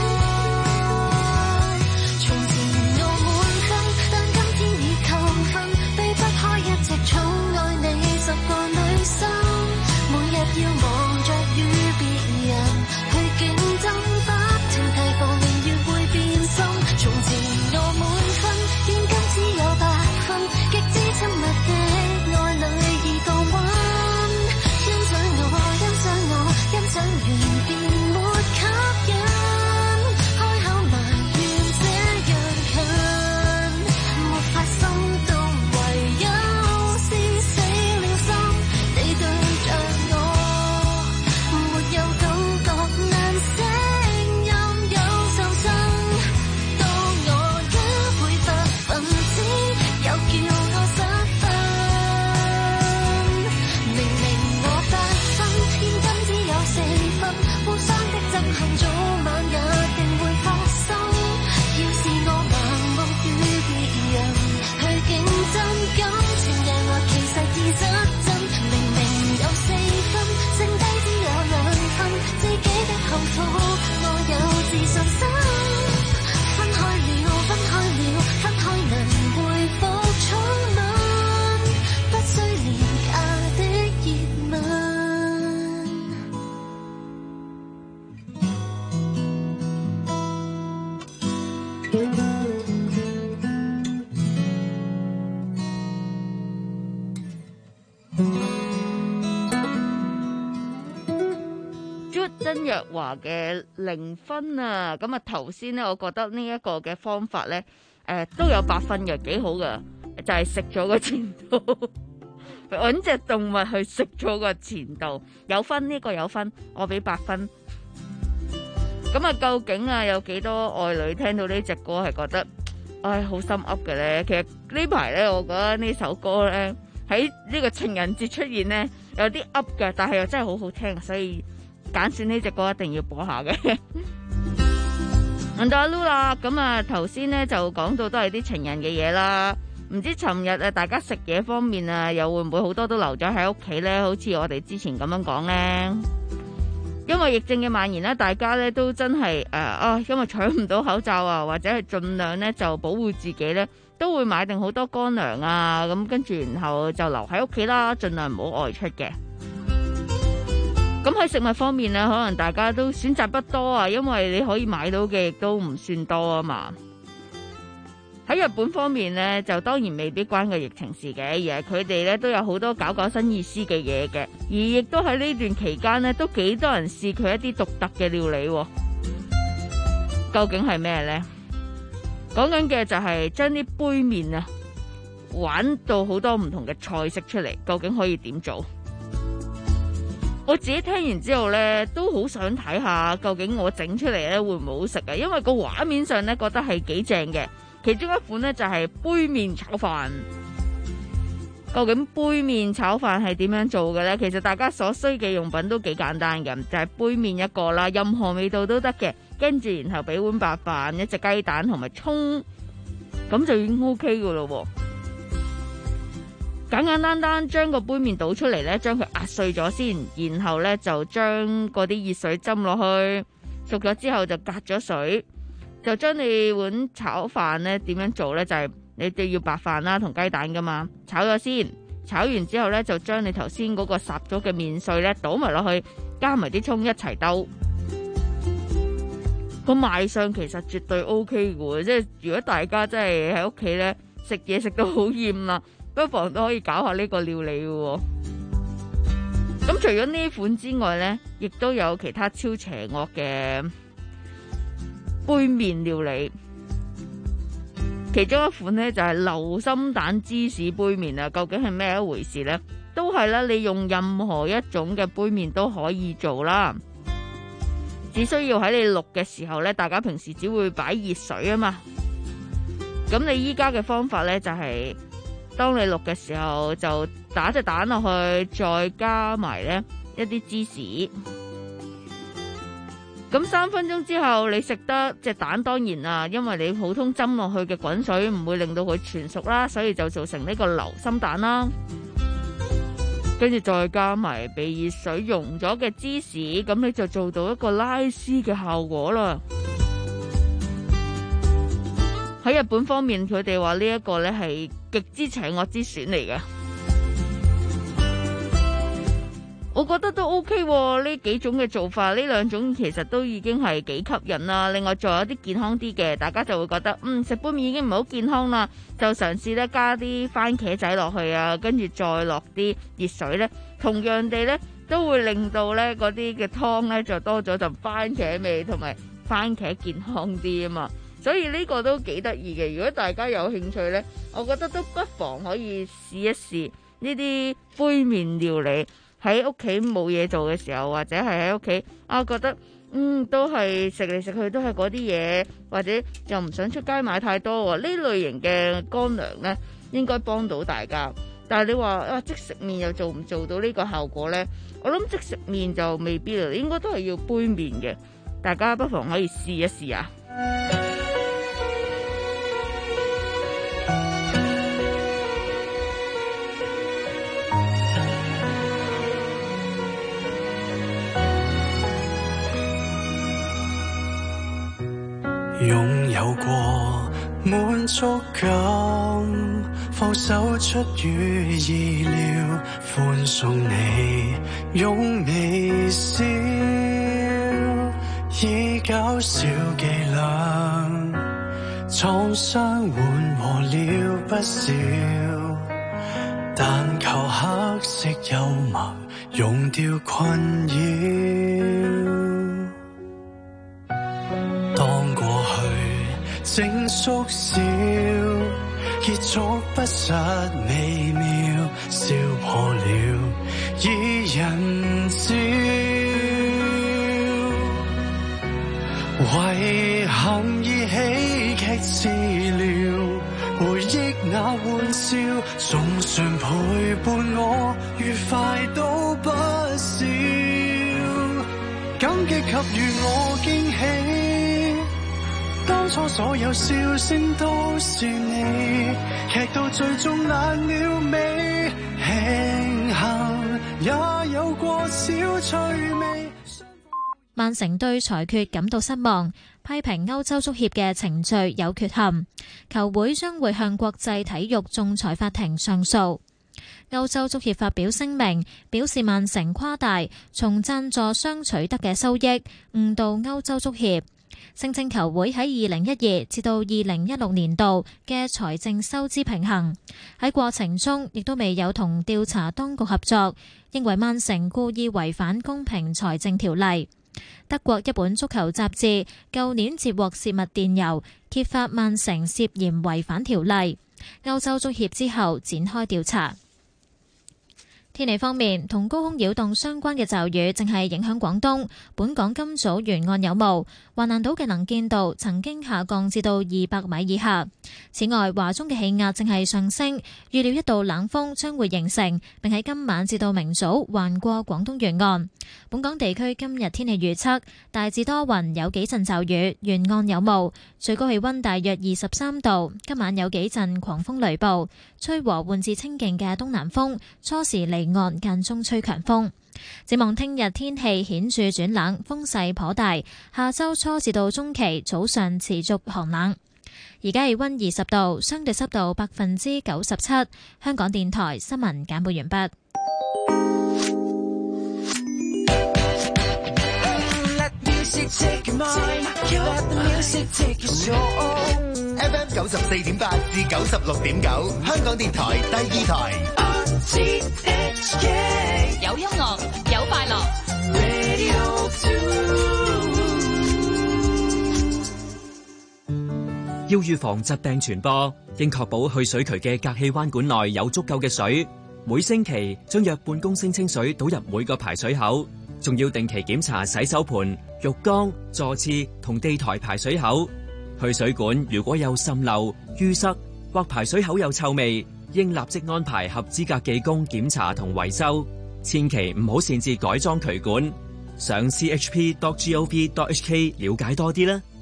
寵愛你十個女生，每日要忙着與別人去競爭，不停提防明月會變心。從前我滿分，現今只有八分，極之親密的愛侶已降溫。欣賞我，欣賞我，欣賞完便沒吸引，開口埋怨這樣近，沒法心動唯有分開了，分開了，分開能回復寵物。 朱曾若華嘅零分啊！咁啊頭先咧，我覺得呢一個嘅方法咧，誒、呃、都有八分嘅，幾好噶，就係食咗個前度，揾隻動物去食咗個前度，有分呢、呢個有分，我俾八分。咁啊，究竟啊有幾多愛女聽到呢隻歌係覺得，唉好心噏嘅咧？其實呢排咧，我覺得呢首歌咧喺呢個情人節出現咧，有啲噏嘅，但係又真係好好聽，所以揀選呢隻歌一定要播下嘅。輪到阿 Lu 啦，咁啊頭先咧就講到都係啲情人嘅嘢啦，唔知尋日啊大家食嘢方面啊，又會唔會好多都留咗喺屋企咧？好似我哋之前咁樣講咧。因為疫症嘅蔓延咧，大家咧都真係誒啊，因為搶唔到口罩啊，或者係盡量咧就保護自己咧，都會買定好多乾糧啊，咁跟住然後就留喺屋企啦，盡量唔好外出嘅。咁喺食物方面咧，可能大家都選擇不多啊，因為你可以買到嘅亦都唔算多啊嘛。喺日本方面咧，就當然未必關個疫情事嘅，而係佢哋咧都有好多搞搞新意思嘅嘢嘅，而亦都喺呢段期間咧，都幾多人試佢一啲獨特嘅料理。究竟係咩呢？講緊嘅就係將啲杯麵啊，玩到好多唔同嘅菜式出嚟，究竟可以點做？我自己聽完之後咧，都好想睇下究竟我整出嚟咧會唔會好食啊？因為個畫面上咧覺得係幾正嘅。其中一款呢，就係杯麵炒飯，究竟杯麵炒飯係點樣做嘅呢？其實大家所需嘅用品都幾簡單嘅，就係杯麵一個啦，任何味道都得嘅，跟住然後俾碗白飯、一隻雞蛋同埋蔥，咁就已經 OK 噶咯。簡簡單單將個杯麵倒出嚟呢，將佢壓碎咗先，然後呢，就將嗰啲熱水斟落去，熟咗之後就隔咗水。就將你碗炒飯咧點樣做咧？就係、是、你哋要白飯啦同雞蛋噶嘛，炒咗先，炒完之後咧就將你頭先嗰個烚咗嘅麵碎咧倒埋落去，加埋啲蔥一齊兜。個賣相其實絕對 OK 嘅，即係如果大家真係喺屋企咧食嘢食到好厭啦，不妨都可以搞下呢個料理嘅。咁除咗呢款之外咧，亦都有其他超邪惡嘅杯麵料理，其中一款呢，就係流心蛋芝士杯麵啊！究竟係咩一回事呢？都係啦，你用任何一種嘅杯麵都可以做啦，只需要喺你渌嘅時候呢，大家平時只會擺熱水啊嘛。咁你依家嘅方法呢，就係當你渌嘅時候就打隻蛋落去，再加埋呢一啲芝士。咁三分鐘之後，你食得隻蛋當然啊，因為你普通斟落去嘅滾水唔會令到佢全熟啦，所以就做成呢個流心蛋啦。跟住再加埋被熱水溶咗嘅芝士，咁你就做到一個拉絲嘅效果啦。喺日本方面，佢哋話呢一個呢係極之邪惡之選嚟嘅。我覺得都 OK 喎，呢幾種嘅做法，呢兩種其實都已經係幾吸引啦。另外仲有啲健康啲嘅，大家就會覺得嗯食杯麵已經唔係好健康啦，就嘗試咧加啲番茄仔落去啊，跟住再落啲熱水咧，同樣地咧都會令到咧嗰啲嘅湯咧就多咗陣番茄味，同埋番茄健康啲啊嘛。所以呢個都幾得意嘅。如果大家有興趣咧，我覺得都不妨可以試一試呢啲杯麵料理。喺屋企冇嘢做嘅時候，或者係喺屋企啊，覺得嗯都係食嚟食去都係嗰啲嘢，或者又唔想出街買太多喎。呢類型嘅乾糧呢，應該幫到大家。但係你話啊，即食麵又做唔做到呢個效果呢？我諗即食麵就未必啦，應該都係要杯麵嘅。大家不妨可以試一試啊！ 擁有過滿足感，放手出於意料，歡送你用微笑，以搞笑伎倆，創傷緩和了不少，但求黑色幽默溶掉困擾。 靜縮小，結束不失美妙，笑破了二人笑，遺憾已喜劇治療，回憶那玩笑，總算陪伴我，愉快都不少，感激給予我驚喜，當初所有笑聲都是你，劇到最終爛了尾，慶幸也有過小趣味。 曼城對裁決感到失望，批評歐洲足協嘅程序有缺陷，球會將會向國際體育仲裁法庭上訴。歐洲足協發表聲明，表示曼城誇大從贊助商取得嘅收益，誤導歐洲足協，聲稱球會喺二零一二至到二零一六年度嘅財政收支平衡，喺過程中亦都未有同調查當局合作，認為曼城故意違反公平財政條例。德國一本足球雜誌舊年接獲泄密電郵，揭發曼城涉嫌違反條例，歐洲足協之後展開調查。天氣方面，同高空擾動相關嘅驟雨正係影響廣東。本港今早沿岸有霧，橫瀾島嘅能見度曾經下降至到二百米以下。此外，華中嘅氣壓正係上升，預料一道冷鋒將會形成，並喺今晚至到明早橫過廣東沿岸。本港地區今日天氣預測大致多雲，有幾陣驟雨，沿岸有霧，最高氣溫大約二十三度。今晚有幾陣狂風雷暴，吹和緩至清勁嘅東南風，初時離岸間中吹強風。展望聽日天氣顯著轉冷，風勢頗大。下周初至到中期早上持續寒冷。而家氣溫二十度，相對濕度百分之九十七。香港電台新聞簡報完畢。 F M 九十四點八至九十六點九，香港電台第二台。 有音樂，有快樂。 要預防疾病傳播，應確保去水渠嘅隔氣彎管內有足夠嘅水。每星期將約半公升清水倒入每個排水口，仲要定期檢查洗手盆、浴缸、座廁同地台排水口。去水管如果有滲漏、淤塞或排水口有臭味，應立即安排合資格技工檢查同維修。千祈唔好擅自改裝渠管。上 c h p dot gov dot h k 了解多啲啦。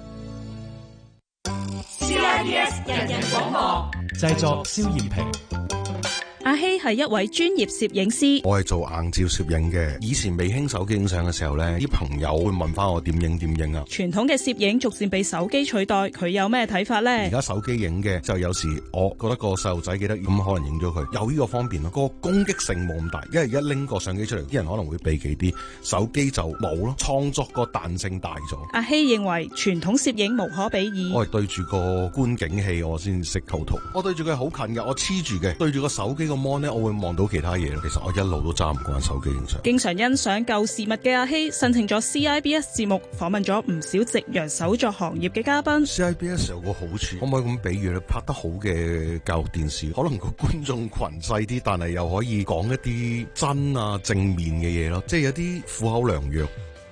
C I B S 人人廣播製作蕭艷平。 阿希係一位專業攝影師， 我係做硬照攝影嘅。以前未興手機影相嘅時候呢，啲朋友會問翻我點影點影啊。 傳統嘅攝影逐漸被手機取代，佢有咩睇法呢？ 而家手機影嘅就有時我覺得個細路仔記得咁，可能影咗佢有呢個方便咯。個攻擊性冇咁大，因為而家拎個相機出嚟，啲人可能會避忌啲，手機就冇咯。創作個彈性大咗。 阿希認為傳統攝影無可比擬。 我係對住個觀景器我先識構圖，我對住佢好近嘅，我黐住嘅，對住個手機個 mon 咧，我會望到其他嘢咯。其實我一路都揸唔慣手機影相。 經常欣賞舊事物嘅阿希申請咗 C I B S 節目，訪問咗唔少夕陽手作行業嘅嘉賓。 C I B S 有個好處，可唔可以咁比喻咧？拍得好嘅教育電視，可能個觀眾群細啲，但係又可以講一啲真啊正面嘅嘢咯，即係有啲苦口良藥。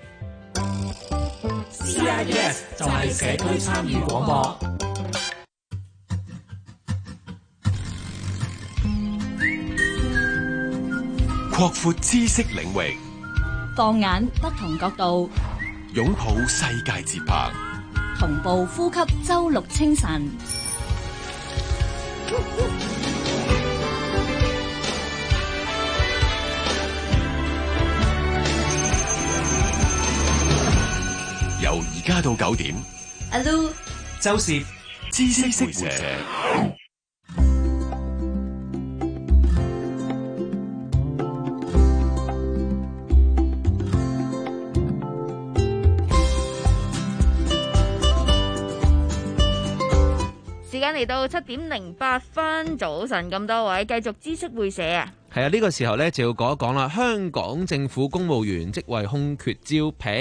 C I B S 就係社區參與廣播。 擴闊知識領域， 放眼不同角度， 擁抱世界節拍， 同步呼吸周六清晨。 由而家到九點， 阿 Lu 周攝知識會社。 時間嚟到七點零八分，早晨咁多位，繼續知識會社啊！ 係啊，呢個時候呢，就要講一講啦。香港政府公務員職位空缺招聘，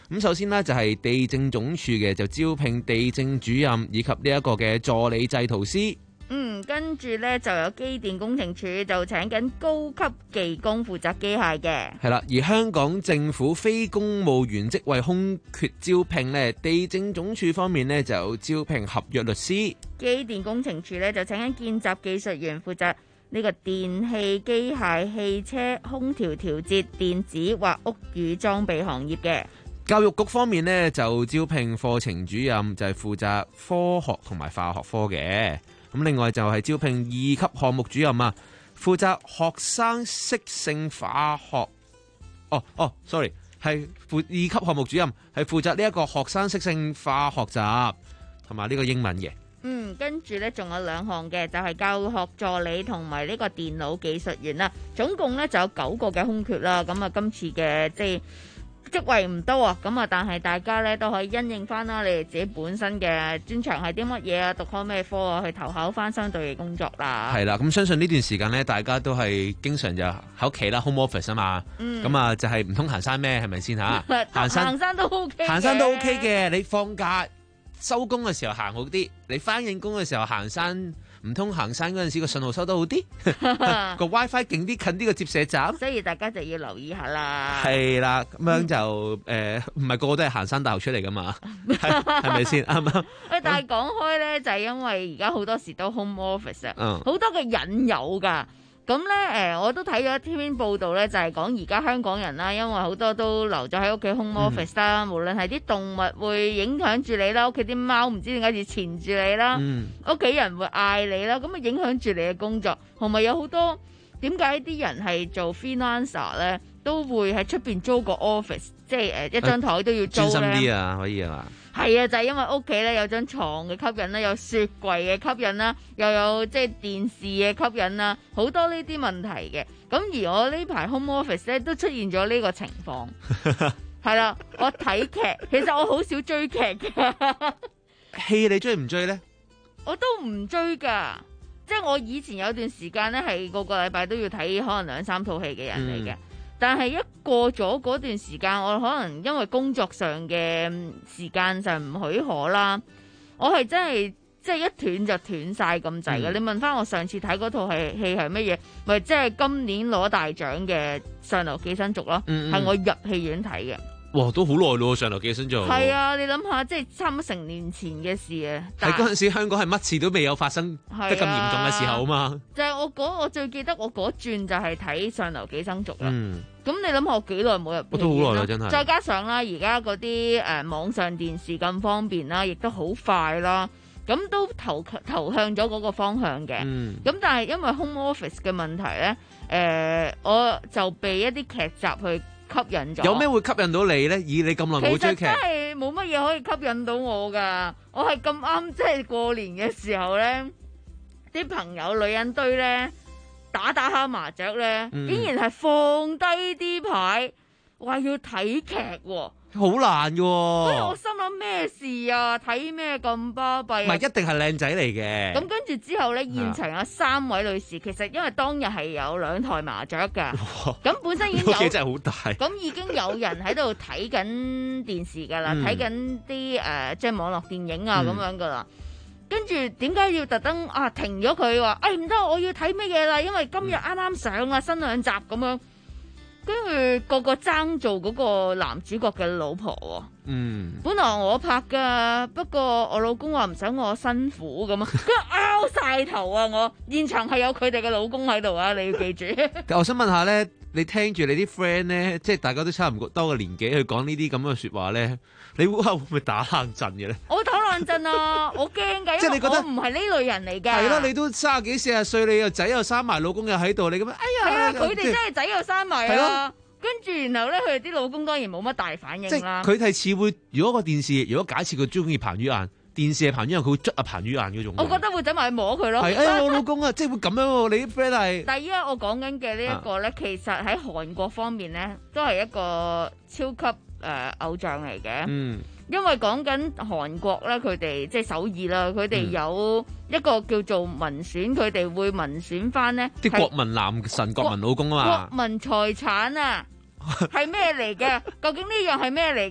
咁首先呢，就係地政總署嘅就招聘地政主任以及呢一個嘅助理製圖師。 嗯，跟住呢，就有機電工程署就請緊高級技工負責機械嘅。 係啦，而香港政府非公務員職位空缺招聘呢，地政總署方面呢，就招聘合約律師。 機電工程署呢，就請緊見習技術員負責呢個電氣、機械、汽車、空調調節、電子或屋宇裝備行業嘅。 教育局方面呢，就招聘課程主任，就係負責科學同埋化學科嘅。咁另外就係招聘二級項目主任啊，負責學生適性化學。哦哦，sorry， 係負二級項目主任係負責呢一個學生適性化學習同埋呢個英文嘅。 嗯，跟住呢，仲有兩項嘅，就係、是、教學助理同埋呢個電腦技術員啦。總共呢就有九個嘅空缺啦。咁啊，今次嘅即係職位唔多啊，咁啊，但係大家咧都可以因應翻啦，你哋自己本身嘅專長係啲乜嘢啊，讀開咩科啊，去投考翻相對嘅工作啦。 係啦，咁相信呢段時間咧，大家都係經常就喺屋企啦 ，home office 啊嘛。 嗯。 咁啊，就係唔通行山咩？係咪先嚇？ 行山行山都 OK。 行山都 OK 嘅，你放假收工嘅時候行好啲，你翻緊工嘅時候行山。唔通行山嗰陣時個信號收得好啲，個 WiFi 勁啲，近啲個接射站， 所以大家就要留意下啦。 係啦，咁樣就誒，唔係個個都係行山大學出嚟噶嘛，係咪先啱啱？ 喂，但係講開咧，就係因為而家好多時都 home office 啊， 嗯， 好多嘅引誘㗎。咁咧誒，我都睇咗一篇報道咧，就係講而家香港人啦，因為好多都留咗喺屋企 home office 啦，嗯、無論係啲動物會影響住你啦，屋企啲貓唔知點解要纏住你啦，屋企、嗯、人會嗌你啦，咁啊影響住你嘅工作，同埋有好多點解啲人係做 freelancer 咧，都會喺出邊租個 office， 即係誒一張台都要租咧。專心啲啊，可以係嘛？ 係啊，就係、是、因為屋企咧有張床嘅吸引啦，有雪櫃嘅吸引啦，又有即係電視嘅吸引啦，好多呢啲問題嘅。咁而我呢排 home office 咧都出現咗呢個情況。係啦，我睇劇，其實我好少追劇嘅。 戲你追唔追咧？ 我都唔追㗎，即係我以前有段時間咧係個個禮拜都要睇可能兩三套戲嘅人嚟嘅。嗯，但係一過咗嗰段時間，我可能因為工作上嘅時間就唔許可啦，我係真係即係一斷就斷晒咁滯嘅。嗯、你問翻我上次睇嗰套戲戲係乜嘢？咪即係今年攞大獎嘅《上流寄生族》咯，係、嗯嗯、我入戲院睇嘅。 哇，都好耐咯，《上流寄生族》。 係啊，你諗下，即係差唔多成年前嘅事啊！ 喺嗰陣時，香港係乜事都未有發生得咁嚴重嘅時候啊嘛。 就係我嗰我最記得我嗰轉就係睇《上流寄生族》啦。 嗯。 咁你諗下我幾耐冇入戲院？ 我都好耐啦，真係。 再加上啦，而家嗰啲誒網上電視咁方便啦，亦都好快啦，咁都投投向咗嗰個方向嘅。嗯。咁但係因為 home office 嘅問題咧，誒、呃、我就被一啲劇集去吸引咗。 有咩會吸引到你咧？以你咁耐冇追劇， 其實真係冇乜嘢可以吸引到我噶。我係咁啱，即係過年嘅時候咧，啲朋友女人堆咧打打下麻雀咧，嗯、竟然係放低啲牌，話要睇劇喎。 好難嘅、啊， 所以我心諗咩事啊？睇咩咁巴閉？ 唔係一定係靚仔嚟嘅。 咁跟住之後咧，現場有三位女士，其實因為當日係有兩台麻雀㗎，咁本身已經有， 屋企真係好大。 咁已經有人喺度睇緊電視㗎啦，睇緊啲誒即係網絡電影啊咁、嗯、樣㗎啦。跟住點解要特登啊停咗佢話？誒唔得，我要睇乜嘢啦？因為今日啱啱上啊新兩集咁樣。跟住個個爭做嗰個男主角嘅老婆喎，嗯，本來我拍噶，不過我老公話唔想我辛苦咁啊，跟住拗晒頭啊！我現場係有佢哋嘅老公喺度啊，你要記住。 我想問下咧，你聽住你啲 friend 咧，即係大家都差唔多嘅年紀去講呢啲咁嘅説話咧，你會會唔會打冷震嘅咧？ 我打冷震啊！我驚㗎，因為我唔係呢類人嚟㗎。 係咯，你都三十幾四十歲，你個仔又生埋，老公又喺度，你咁樣，哎呀！ 係啊，佢哋真係仔又生埋啊！跟住然後咧，佢哋啲老公當然冇乜大反應啦。 佢係似會，如果個電視，如果假設佢中意彭于晏，電視係彭于晏，佢會捽阿彭于晏嗰種。 我覺得會走埋去摸佢咯。 係，哎呀，我老公啊，即係會咁樣喎。你啲 friend 係。 但係依家我講緊嘅呢一個咧，啊、其實喺韓國方面咧，都係一個超級誒、呃、偶像嚟嘅。嗯。因為講緊韓國咧，佢哋即係首爾啦，佢哋有一個叫做民選，佢哋會民選翻呢啲國民男神、國民老公啊嘛。 國民財產啊，係咩嚟嘅？究竟呢樣係咩嚟㗎？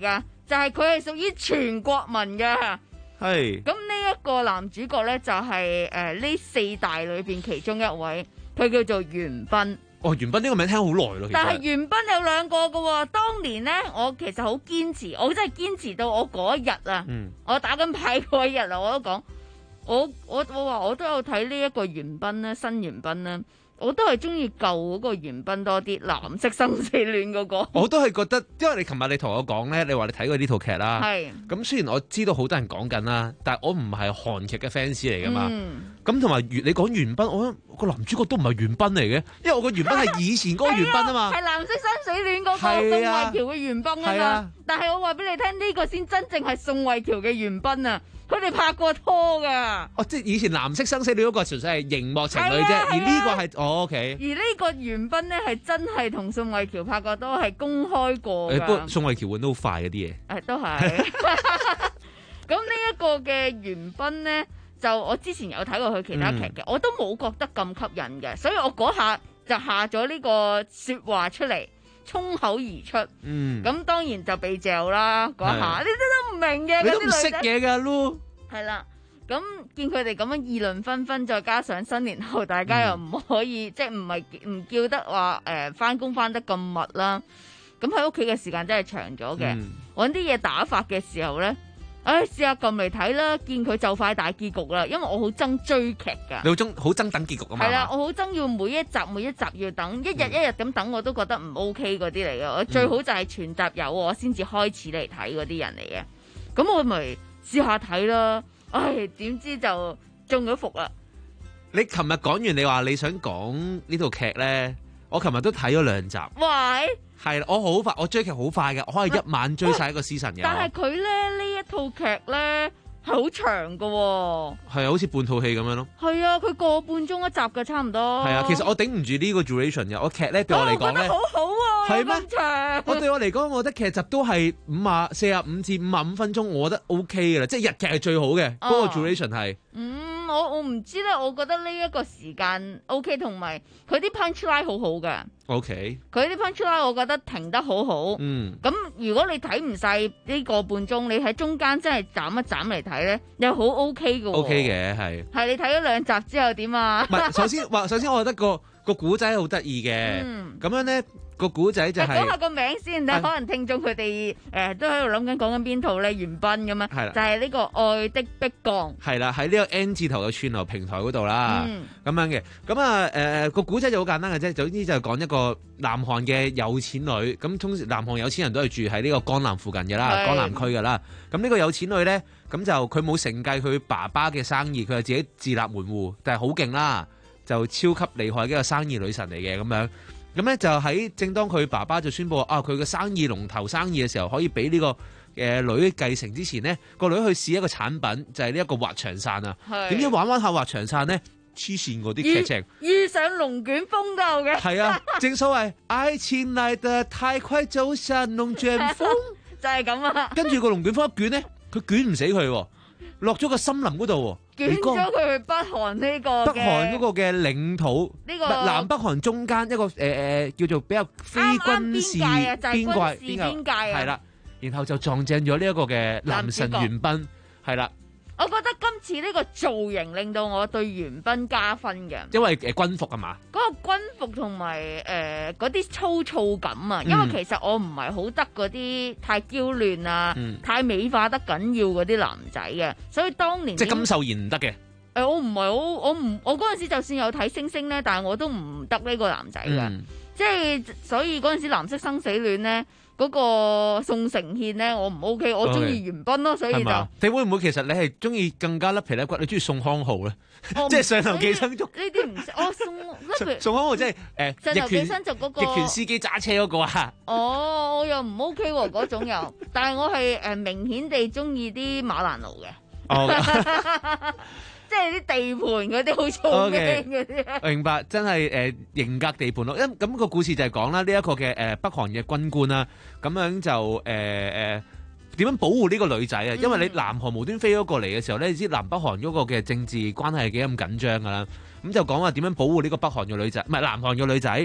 就係佢係屬於全國民嘅。 係。 咁呢一個男主角咧就係誒呢四大裏邊其中一位，佢叫做袁彬。 哦，袁彬呢個名聽好耐咯， 但係袁彬有兩個嘅喎。當年咧，我其實好堅持，我真係堅持到我嗰一日啊，嗯、我打緊牌嗰一日啊，我都講，我我我話我都有睇呢一個袁彬咧，新袁彬咧。我都係中意舊嗰個袁彬多啲，藍色生死戀嗰個。我都係覺得，因為你琴日你同我講咧，你話你睇過呢套劇啦。係。咁雖然我知道好多人講緊啦，但係我唔係韓劇嘅 fans 嚟噶嘛。咁同埋你講袁彬，我個男主角都唔係袁彬嚟嘅，因為我個袁彬係以前嗰個袁彬啊嘛。係藍色生死戀嗰個宋慧喬嘅袁彬啊嘛。但係我話俾你聽，呢個先真正係宋慧喬嘅袁彬啊！佢哋拍過拖噶。哦，即係以前藍色生死戀嗰個純粹係熒幕情侶啫，啊啊、而呢個係哦 OK。而呢個袁彬咧係真係同宋慧喬拍過拖，係公開過㗎。不過宋慧喬換得好快嗰啲嘢。誒、啊，都係。咁呢一個嘅袁彬咧，就我之前有睇過佢其他劇嘅，嗯、我都冇覺得咁吸引嘅，所以我嗰下就下咗呢個説話出嚟。衝口而出，嗯，咁當然就被嚼啦嗰下，你都都唔明嘅， 你都唔識嘢㗎咯， 係啦，咁見佢哋咁樣議論紛紛，再加上新年後大家又唔可以，嗯、即係唔係唔叫得話誒返工返得咁密啦，咁喺屋企嘅時間真係長咗嘅，揾啲嘢打發嘅時候咧。唉，試下撳嚟睇啦，見佢就快大結局啦，因為我好憎追劇㗎。你好憎好憎等結局啊嘛？係啦，我好憎要每一集每一集要等，一日一日咁等，我都覺得唔 OK 嗰啲嚟嘅。我最好就係全集有我先至開始嚟睇嗰啲人嚟嘅。咁我咪試下睇啦。唉，點知就中咗伏啦。 你琴日講完，你話你想講呢套劇咧，我琴日都睇咗兩集。喂！係啦，我好快，我追劇好快嘅，我可以一晚追晒一個 season 嘅。但係佢咧呢一套劇咧係好長噶，係啊，好似半套戲咁樣咯。係啊，佢個半鐘一集嘅差唔多。係啊，其實我頂唔住呢個 duration 嘅，我劇咧對我嚟講咧，好好啊，係咩？咁長。我對我嚟講，我覺得劇集都係五啊四啊五至五啊五分鐘，我覺得 OK 噶啦，即係日劇係最好嘅，嗰個 duration 係。嗯，我我唔知咧，我覺得呢一個時間 OK， 同埋佢啲 punchline 好好嘅。OK，佢啲 punchline 我覺得停得好好。嗯，咁如果你睇唔晒呢個半鐘，你喺中間真係斬一斬嚟睇咧，又好 OK 嘅。OK 嘅係。係你睇咗兩集之後點啊？唔係，首先話，首先我覺得個個古仔好得意嘅。嗯，咁樣咧。個古仔就係、是、講下個名先，但可能聽眾佢哋誒都喺度諗緊講緊邊套咧，袁彬咁樣，係啦，就係呢個愛的迫降，係啦，喺呢個 N 字頭嘅串流平台嗰度啦，咁、嗯、樣嘅，咁啊誒個古仔就好簡單嘅啫，總之就係講一個南韓嘅有錢女，咁通常南韓有錢人都係住喺呢個江南附近嘅啦，江南區嘅啦，咁呢個有錢女咧，咁就佢冇承繼佢爸爸嘅生意，佢係自己自立門戶，但係好勁啦，就超級厲害嘅一個生意女神嚟嘅咁樣。咁咧就喺正當佢爸爸就宣布啊，佢嘅生意龍頭生意嘅時候，可以俾呢、這個誒、呃、女繼承之前呢，個女去試一個產品，就係呢一個滑翔傘啊。點知玩玩下滑翔傘呢？黐線嗰啲劇情遇，遇上龍捲風都嘅。係啊，正所謂愛情來得太快，就像龍捲風，就係咁啊。跟住個龍捲風一捲呢，佢捲唔死佢喎。落咗個森林嗰度，捲咗佢去北韓呢個北韓嗰個嘅領土，呢個南北韓中間一個誒誒、呃、叫做比較非軍事邊界邊界係啦，然後就撞正咗呢一個嘅男神袁彬係啦。我覺得今次呢個造型令到我對袁彬加分嘅，因為誒、呃、軍服係嘛？嗰個軍服同埋誒嗰啲粗糙感啊，因為其實我唔係好得嗰啲太嬌嫩啊、嗯、太美化得緊要嗰啲男仔嘅，所以當年即係金秀賢唔得嘅。誒、呃，我唔係好，我唔我嗰陣時就算有睇星星咧，但係我都唔得呢個男仔嘅，嗯、即係所以嗰陣時藍色生死戀咧。嗰個宋承憲咧，我唔 OK， 我中意袁彬咯，所以就你會唔會其實你係中意更加甩皮甩骨？你中意宋康昊咧？即係上流寄生族呢啲唔識。哦，宋宋康昊即係誒上流寄生族嗰個逆權司機揸車嗰個啊！哦，我又唔 OK 喎，嗰種又，但係我係誒明顯地中意啲馬蘭奴嘅。哦。即係啲地盤嗰啲好嘈嘅嗰啲，明白，真係誒型格地盤咯。因咁個故事就係講啦，呢一個嘅誒北韓嘅軍官啦，咁樣就誒誒點樣保護呢個女仔啊？因為你南韓無端飛咗過嚟嘅時候咧，你知南北韓嗰個嘅政治關係係幾咁緊張噶啦。咁就講話點樣保護呢個北韓嘅女仔，唔係南韓嘅女仔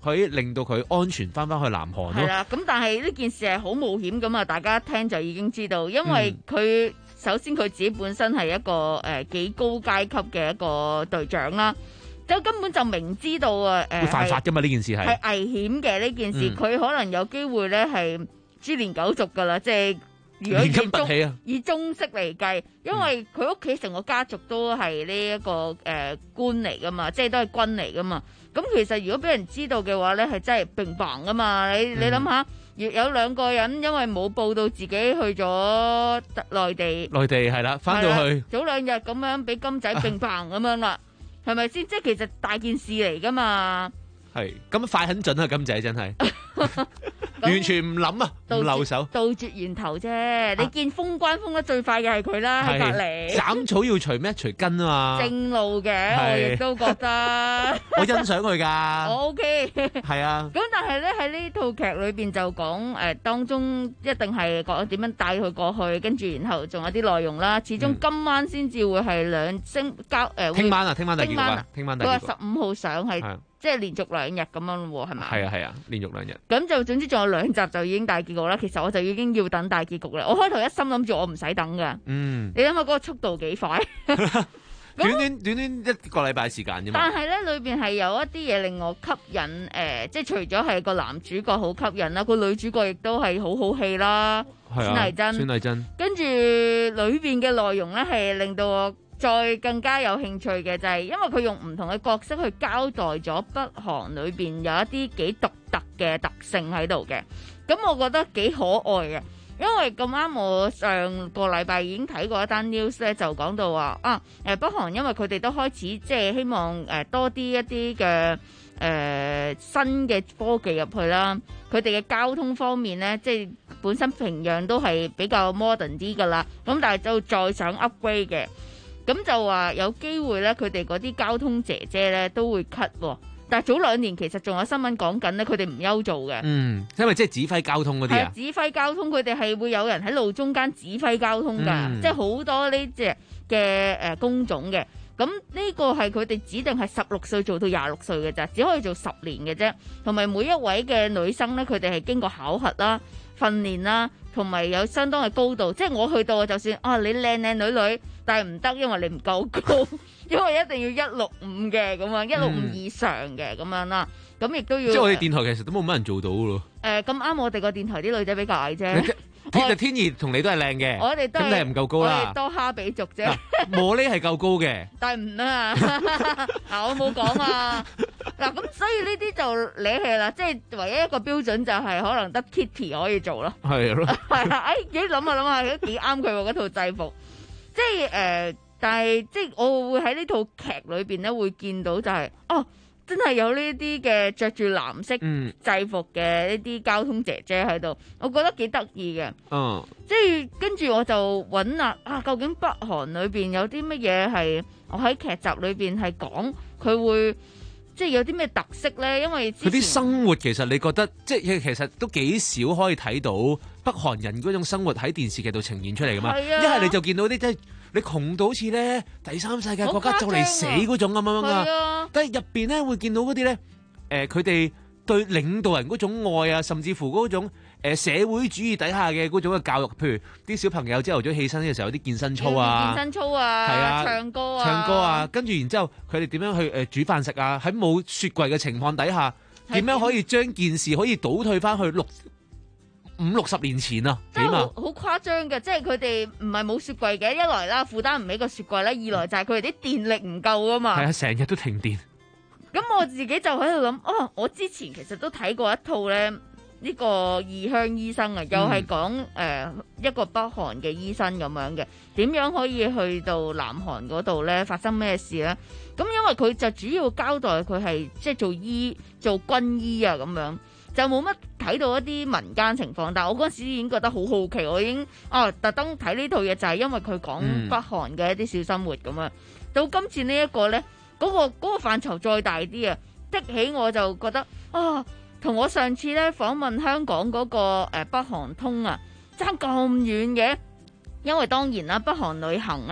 可以令到佢安全翻翻去南韓咯。 係啦，咁但係呢件事係好冒險咁啊！大家一聽就已經知道，因為佢、嗯、首先佢自己本身係一個誒幾、呃、高階級嘅一個隊長啦，就根本就明知道啊誒、呃、 會犯法噶嘛，呢件事係係危險嘅呢件事，佢、嗯、可能有機會咧係株連九族噶啦，即係。如果以中、啊、以中式嚟計，因為佢屋企成個家族都係呢一個誒、呃、官嚟噶嘛，即係都係軍嚟噶嘛。咁其實如果俾人知道嘅話咧，係真係乒乓噶嘛。你、嗯、你諗下，有兩個人因為冇報到自己去咗內地， 內地係啦，翻到去早兩日咁樣俾金仔乒乓咁樣啦，係咪先？即係其實大件事嚟噶嘛。 係咁快很準啊，金仔真係。完全唔諗啊，唔留手， 杜絕源頭啫、啊。你見封關封得最快嘅係佢啦，喺隔籬。 斬草要除咩？除根啊嘛。正路嘅，我亦都覺得。 我欣賞佢噶。 我 OK。 係啊。 咁但係咧喺呢套劇裏邊就講誒、呃，當中一定係講點樣帶佢過去，跟住然後仲有啲內容啦。始終今晚先至會係兩星交誒。聽、 呃、晚啊，聽晚第幾個啊？聽晚第幾個？ 佢話十五號上係。即係連續兩日咁樣喎，係咪？ 係啊係啊，連續兩日。 咁就總之仲有兩集就已經大結局啦。其實我就已經要等大結局啦。我開頭一心諗住我唔使等噶。嗯。你諗下嗰個速度幾快？ 短短短短一個禮拜時間啫嘛。 但係咧，裏邊係有一啲嘢令我吸引，誒、呃，即係除咗係個男主角好吸引啦，個女主角亦都係好好戲啦。係啊。孫藝珍。孫藝珍。跟住裏邊嘅內容咧，係令到我。再更加有興趣嘅就係，因為佢用唔同嘅角色去交代咗北韓裏邊有一啲幾獨特嘅特性喺度嘅，咁我覺得幾可愛嘅。因為咁啱我上個禮拜已經睇過一單 news 咧，就講到話啊，誒北韓因為佢哋都開始即係希望誒多啲一啲嘅誒新嘅科技入去啦，佢哋嘅交通方面咧，即係本身平壤都係比較 modern 啲噶啦，咁但係就再想 upgrade 嘅。咁就話有機會咧，佢哋嗰啲交通姐姐咧都會 cut 喎。但係早兩年其實仲有新聞講緊咧，佢哋唔休做嘅。嗯， 因為即係指揮交通嗰啲啊。 指揮交通，佢哋係會有人喺路中間指揮交通㗎、嗯，即係好多呢隻嘅誒工種嘅。咁呢個係佢哋指定係十六歲做到廿六歲嘅咋，只可以做十年嘅啫。同埋每一位嘅女生咧，佢哋係經過考核啦、訓練啦，同埋有相當嘅高度。即係我去到就算啊，你靚靚女女。但係唔得，因為你唔夠高，因為一定要一六五嘅咁樣，一六五以上嘅咁樣啦。咁亦都要。即係我哋電台其實都冇乜人做到嘅咯。 誒咁啱，我哋個電台啲女仔比較矮啫。 天天怡同你都係靚嘅， 我哋都係唔夠高啦。 我哋多蝦比族啫。 茉莉係夠高嘅， 但係唔啊！嗱，我冇講啊。嗱，咁所以呢啲就理氣啦，即係唯一一個標準就係可能得 Kitty 可以做咯。係咯。係啊！誒，幾諗下諗下都幾啱佢喎，嗰套制服。即係誒、呃，但係即係我會喺呢套劇裏邊咧，會見到就係、是、哦，真係有呢啲嘅着住藍色制服嘅呢啲交通姐姐喺度，我覺得幾得意嘅。嗯，即係跟住我就揾啊啊，究竟北韓裏邊有啲乜嘢係我喺劇集裏邊係講佢會即係有啲咩特色咧？因為佢啲生活其實你覺得即係其實都幾少可以睇到。北韓人嗰種生活喺電視劇度呈現出嚟噶嘛？一係、啊、你就見到啲即係你窮到好似咧第三世界國家就嚟死嗰種咁樣啊！但係入邊咧會見到嗰啲咧誒，佢哋對領導人嗰種愛啊，甚至乎嗰種、呃、社會主義底下嘅嗰種嘅教育，譬如啲小朋友朝頭早起身嘅時候有啲健身操啊， 健身操啊，係啊，唱歌啊， 唱歌啊，跟住然之後佢哋點樣去誒、呃、煮飯食啊？喺冇雪櫃嘅情況底下，點樣可以將件事可以倒退翻去六五六十年前啊，起碼好誇張嘅，即係佢哋唔係冇雪櫃嘅，一來啦負擔唔起個雪櫃啦，二來就係佢哋啲電力唔夠啊嘛。 係啊，成日都停電。 咁我自己就喺度諗，哦，我之前其實都睇過一套咧，呢、呢個異鄉醫生啊，又係講誒一個北韓嘅醫生咁樣嘅，點樣可以去到南韓嗰度咧發生咩事咧？咁因為佢就主要交代佢係即係做醫做軍醫啊咁樣。就冇乜睇到一啲民間情況，但係我嗰陣時已經覺得好好奇，我已經啊特登睇呢套嘢就係因為佢講北韓嘅一啲小生活咁啊。到今次呢一個呢，嗰、嗰個嗰、嗰個範疇再大啲啊，的起我就覺得啊，同我上次呢訪問香港嗰、嗰個、呃、北韓通啊，爭咁遠嘅，因為當然啦，北韓旅行呢。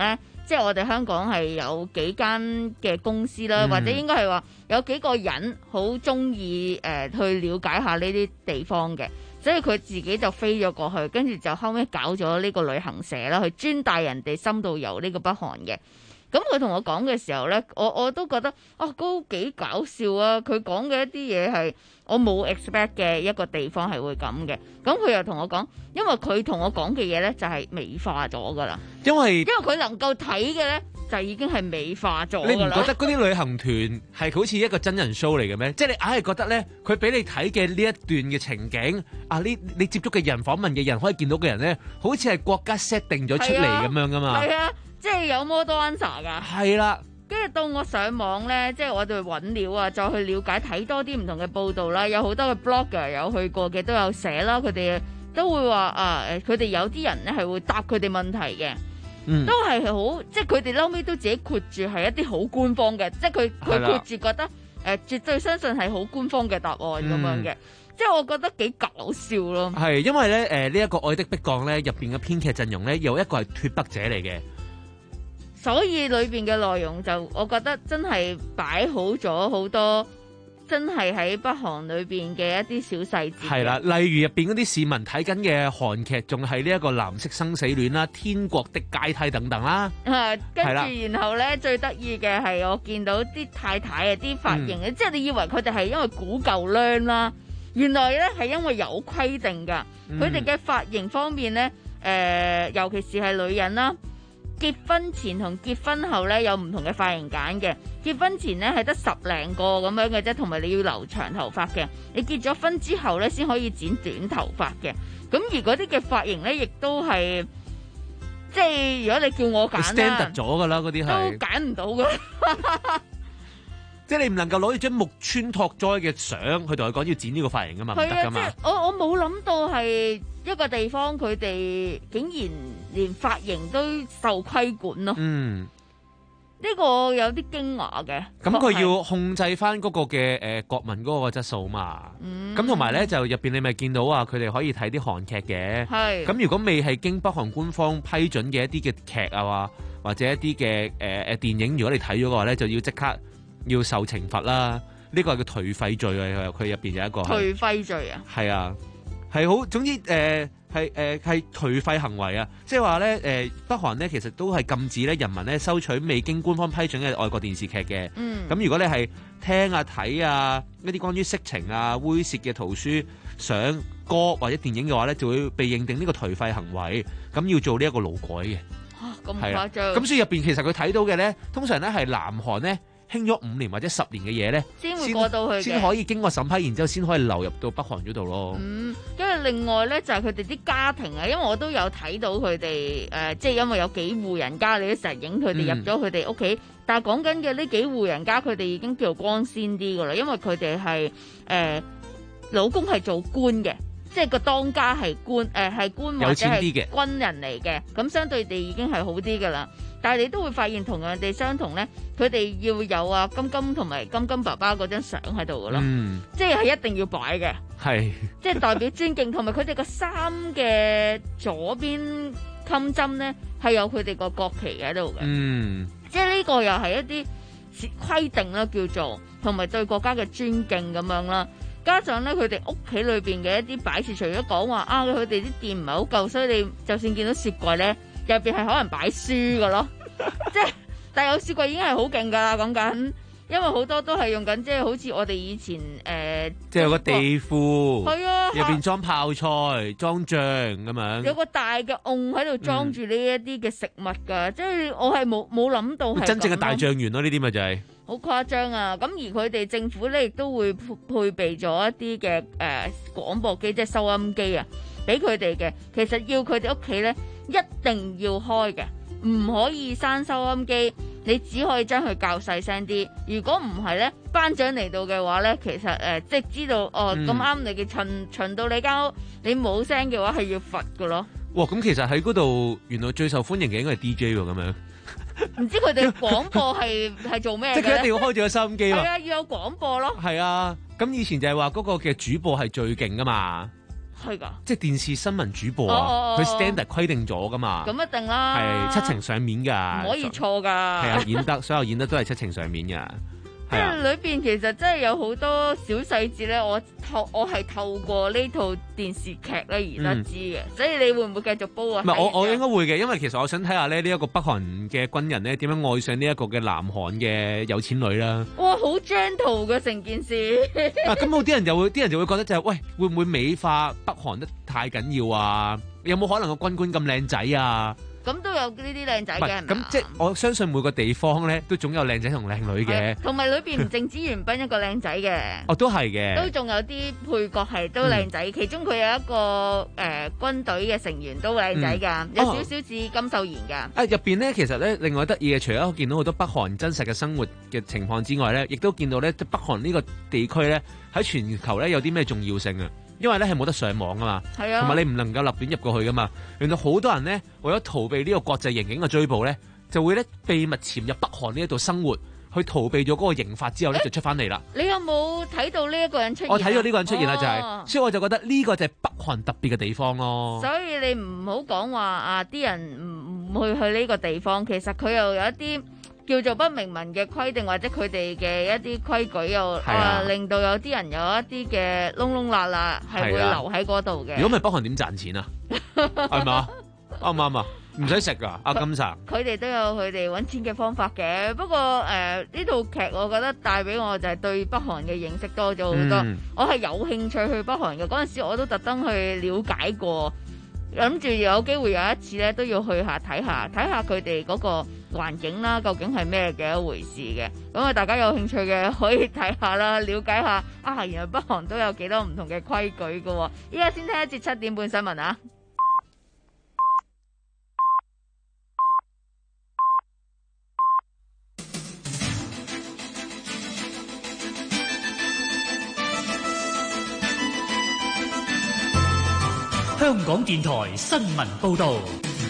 即係我哋香港係有幾間嘅公司啦， 嗯、 或者應該係話有幾個人好中意誒去了解下呢啲地方嘅，所以佢自己就飛咗過去，跟住就後尾搞咗呢個旅行社啦，去專帶人哋深度遊呢個北韓嘅。咁佢同我講嘅時候呢，我我都覺得啊，都幾搞笑啊！佢講嘅一啲嘢係我冇 expect 嘅一個地方係會咁嘅。咁佢又同我講，因為佢同我講嘅嘢呢就係美化咗噶啦。 因為因為佢能夠睇嘅呢，就已經係美化咗。 你唔覺得嗰啲旅行團係好似一個真人 show 嚟嘅咩？即係你硬係覺得呢，佢俾你睇嘅呢一段嘅情景啊，呢你接觸嘅人、訪問嘅人、可以見到嘅人呢，好似係國家 set 定咗出嚟咁樣噶嘛？ 係啊。即係有 model answer 㗎， 係啦。 跟住到我上網咧，即係我哋揾料啊，再去了解睇多啲唔同嘅報道啦。有好多嘅 blogger 有去過嘅，都有寫啦。佢哋都會話啊，誒，佢哋有啲人咧係會答佢哋問題嘅，嗯、都係好，即係佢哋嬲尾都自己括住係一啲好官方嘅，即係佢佢括住覺得誒、呃、絕對相信係好官方嘅答案咁、嗯、樣嘅。即係我覺得幾搞笑咯。係因為咧誒呢一個愛的迫降咧入邊嘅編劇陣容咧有一個係脫北者嚟嘅。所以裏邊嘅內容就，我覺得真係擺好咗好多，真係喺北韓裏邊嘅一啲小細節。係啦，例如入邊嗰啲市民睇緊嘅韓劇，仲係呢一個藍色生死戀啦、天國的階梯等等啦。啊，跟住然後咧最得意嘅係我見到啲太太啊啲髮型，嗯、即係你以為佢哋係因為古舊娘啦，原來咧係因為有規定㗎。佢哋嘅髮型方面咧，誒、呃，尤其是係女人啦。結婚前同結婚後咧有唔同嘅髮型揀嘅，結婚前咧係得十零個咁樣嘅啫，同埋你要留長頭髮嘅。你結咗婚之後咧先可以剪短頭髮嘅。咁而嗰啲嘅髮型咧，亦都係即係如果你叫我揀 standard 咗噶啦，嗰啲係都揀唔到噶。即係你唔能夠攞住張木村拓哉嘅相去同佢講要剪呢個髮型噶嘛，唔得噶嘛。即係我我冇諗到係一個地方佢哋竟然連髮型都受規管咯。嗯，呢個有啲驚訝嘅。咁佢要控制翻嗰個嘅誒國民嗰個質素嘛。嗯。咁同埋咧就入邊你咪見到啊，佢哋可以睇啲韓劇嘅。係。咁如果未係經北韓官方批准嘅一啲嘅劇啊，或者一啲嘅誒誒電影，如果你睇咗嘅話咧，就要即刻要受懲罰啦，呢個係叫頹廢罪啊！佢入邊有一個頹廢罪啊，係啊，係好總之誒係誒係頹廢行為啊！即係話咧誒北韓咧其實都係禁止咧人民咧收取未經官方批准嘅外國電視劇嘅。嗯，咁如果你係聽啊睇啊一啲關於色情啊猥褻嘅圖書、相、歌或者電影嘅話咧，就會被認定呢個頹廢行為，咁要做呢一個勞改嘅。嚇，咁誇張！咁所以入邊其實佢睇到嘅咧，通常咧係南韓咧。興咗五年或者十年嘅嘢咧，先會過到去，先可以經過審批，然之後先可以流入到北韓嗰度咯。嗯，因為另外咧就係佢哋啲家庭啊，因為我都有睇到佢哋誒，即係因為有幾戶人家，你都成日影佢哋入咗佢哋屋企。但係講緊嘅呢幾戶人家，佢哋已經叫做光鮮啲噶啦，因為佢哋係誒老公係做官嘅，即係個當家係官誒係、呃、官或者係軍人嚟嘅，咁相對地已經係好啲噶啦。但係你都會發現同樣地相同咧，佢哋要有啊金金同埋金金爸爸嗰張相喺度噶咯，嗯、即係係一定要擺嘅，係即係代表尊敬。同埋佢哋個衫嘅左邊襟針咧係有佢哋個國旗喺度嘅，嗯、即係呢個又係一啲規定啦，叫做同埋對國家嘅尊敬咁樣啦。加上咧佢哋屋企裏邊嘅一啲擺設，除咗講話啊，佢哋啲店唔係好夠，所以你就算見到雪櫃咧，入邊係可能擺書噶咯。即係，但係有雪櫃已經係好勁噶啦，講緊，因為好多都係用緊，即係好似我哋以前誒，呃、即係有個地庫，係啊，入邊裝泡菜、裝醬咁樣，有個大嘅甕喺度裝住呢一啲嘅食物噶，嗯、即係我係冇冇諗到係真正嘅大醬園咯，呢啲咪就係好誇張啊！咁而佢哋政府咧亦都會配配備咗一啲嘅誒廣播機，即係收音機啊，俾佢哋嘅。其實要佢哋屋企咧一定要開嘅。唔可以閂收音機，你只可以將佢較細聲啲。如果唔係咧，班長嚟到嘅話咧，其實誒、呃、即係知道哦咁啱你嘅巡巡到你間屋，你冇聲嘅話係要罰㗎咯。哇！咁其實喺嗰度原來最受歡迎嘅應該係 D J 喎，咁樣。唔知佢哋廣播係係做咩？即係佢一定要開住個收音機喎。係啊，要有廣播咯。係啊，咁以前就係話嗰個嘅主播係最勁㗎嘛。 係㗎， 即係電視新聞主播哦啊，佢、 哦哦 standard 規定咗噶嘛。 咁一定啦， 係七情上面㗎， 唔可以錯㗎。 係啊，演得所有演得都係七情上面㗎。 即係裏邊其實真係有好多小細節咧，我透我係透過呢套電視劇咧而得知嘅， 嗯、 所以你會唔會繼續煲啊？ 唔係我我應該會嘅，因為其實我想睇下咧呢一個北韓嘅軍人咧點樣愛上呢一個嘅南韓嘅有錢女啦。 哇，好 gentle 嘅成件事。 啊，咁好啲人就會啲人就會覺得就係、是、喂，會唔會美化北韓得太緊要啊？有冇可能個軍官咁靚仔啊？ 咁都有呢啲靚仔嘅， 咁即係我相信每個地方咧都總有靚仔同靚女嘅， 同埋裏邊唔淨止元彬一個靚仔嘅， 哦都係嘅， 都仲有啲配角係都靚仔，嗯、其中佢有一個誒、呃、軍隊嘅成員都靚仔㗎，嗯、有少少似金秀賢㗎。啊入邊咧其實咧另外得意嘅，除咗見到好多北韓真實嘅生活嘅情況之外咧，亦都見到咧北韓呢個地區咧喺全球咧有啲咩重要性啊！因為咧係冇得上網啊嘛，同埋、啊、你唔能夠立亂入過去噶嘛，令到好多人咧為咗逃避呢個國際刑警嘅追捕咧，就會咧秘密潛入北韓呢一度生活，去逃避咗嗰個刑罰之後咧就出翻嚟啦。 你有冇睇到呢一個人出現？ 我睇到呢個人出現啦、哦，就係、是，所以我就覺得呢個就係北韓特別嘅地方咯。 所以你唔好講話啊，啲人唔唔去去呢個地方，其實佢又有一啲叫做不明文嘅規定，或者佢哋嘅一啲規矩又啊，啊，令到有啲人有一啲嘅窿窿罅罅係會留喺嗰度嘅。 如果唔係北韓點賺錢啊？係嘛？啱唔啱啊？唔使食噶，阿金生。 佢哋都有佢哋揾錢嘅方法嘅。不過誒，呢套劇我覺得帶俾我就係對北韓嘅認識多咗好多。嗯、我係有興趣去北韓嘅，嗰陣時我都特登去了解過。諗住有機會有一次咧，都要去下睇下，睇下佢哋嗰個環境啦，究竟係咩嘅一回事嘅。咁啊，大家有興趣嘅可以睇下啦，了解下啊，原來北韓都有幾多唔同嘅規矩噶。依家先聽一節七點半新聞啊！ 香港電台新聞報道。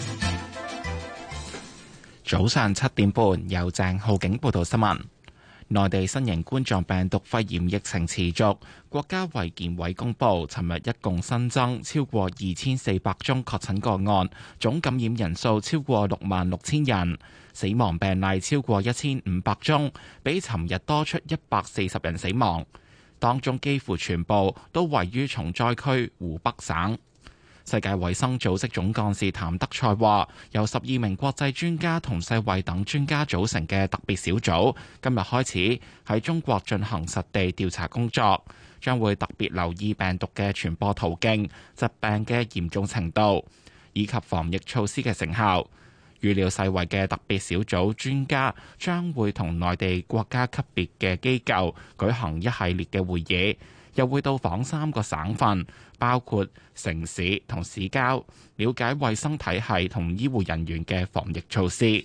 早上七點半，由鄭浩景報道新聞。內地新型冠狀病毒肺炎疫情持續，國家衛健委公布，尋日一共新增超過二千四百宗確診個案，總感染人數超過六萬六千人，死亡病例超過一千五百宗，比尋日多出一百四十人死亡，當中幾乎全部都位於重災區湖北省。世界衛生組織總幹事譚德塞話，由十二名國際專家同世衛等專家組成嘅特別小組，今日開始喺中國進行實地調查工作，將會特別留意病毒嘅傳播途徑、疾病嘅嚴重程度以及防疫措施嘅成效。預料世衛嘅特別小組專家將會同內地國家級別嘅機構舉行一系列嘅會議，又會到訪三個省份，包括城市同市郊，了解衛生體系同醫護人員嘅防疫措施。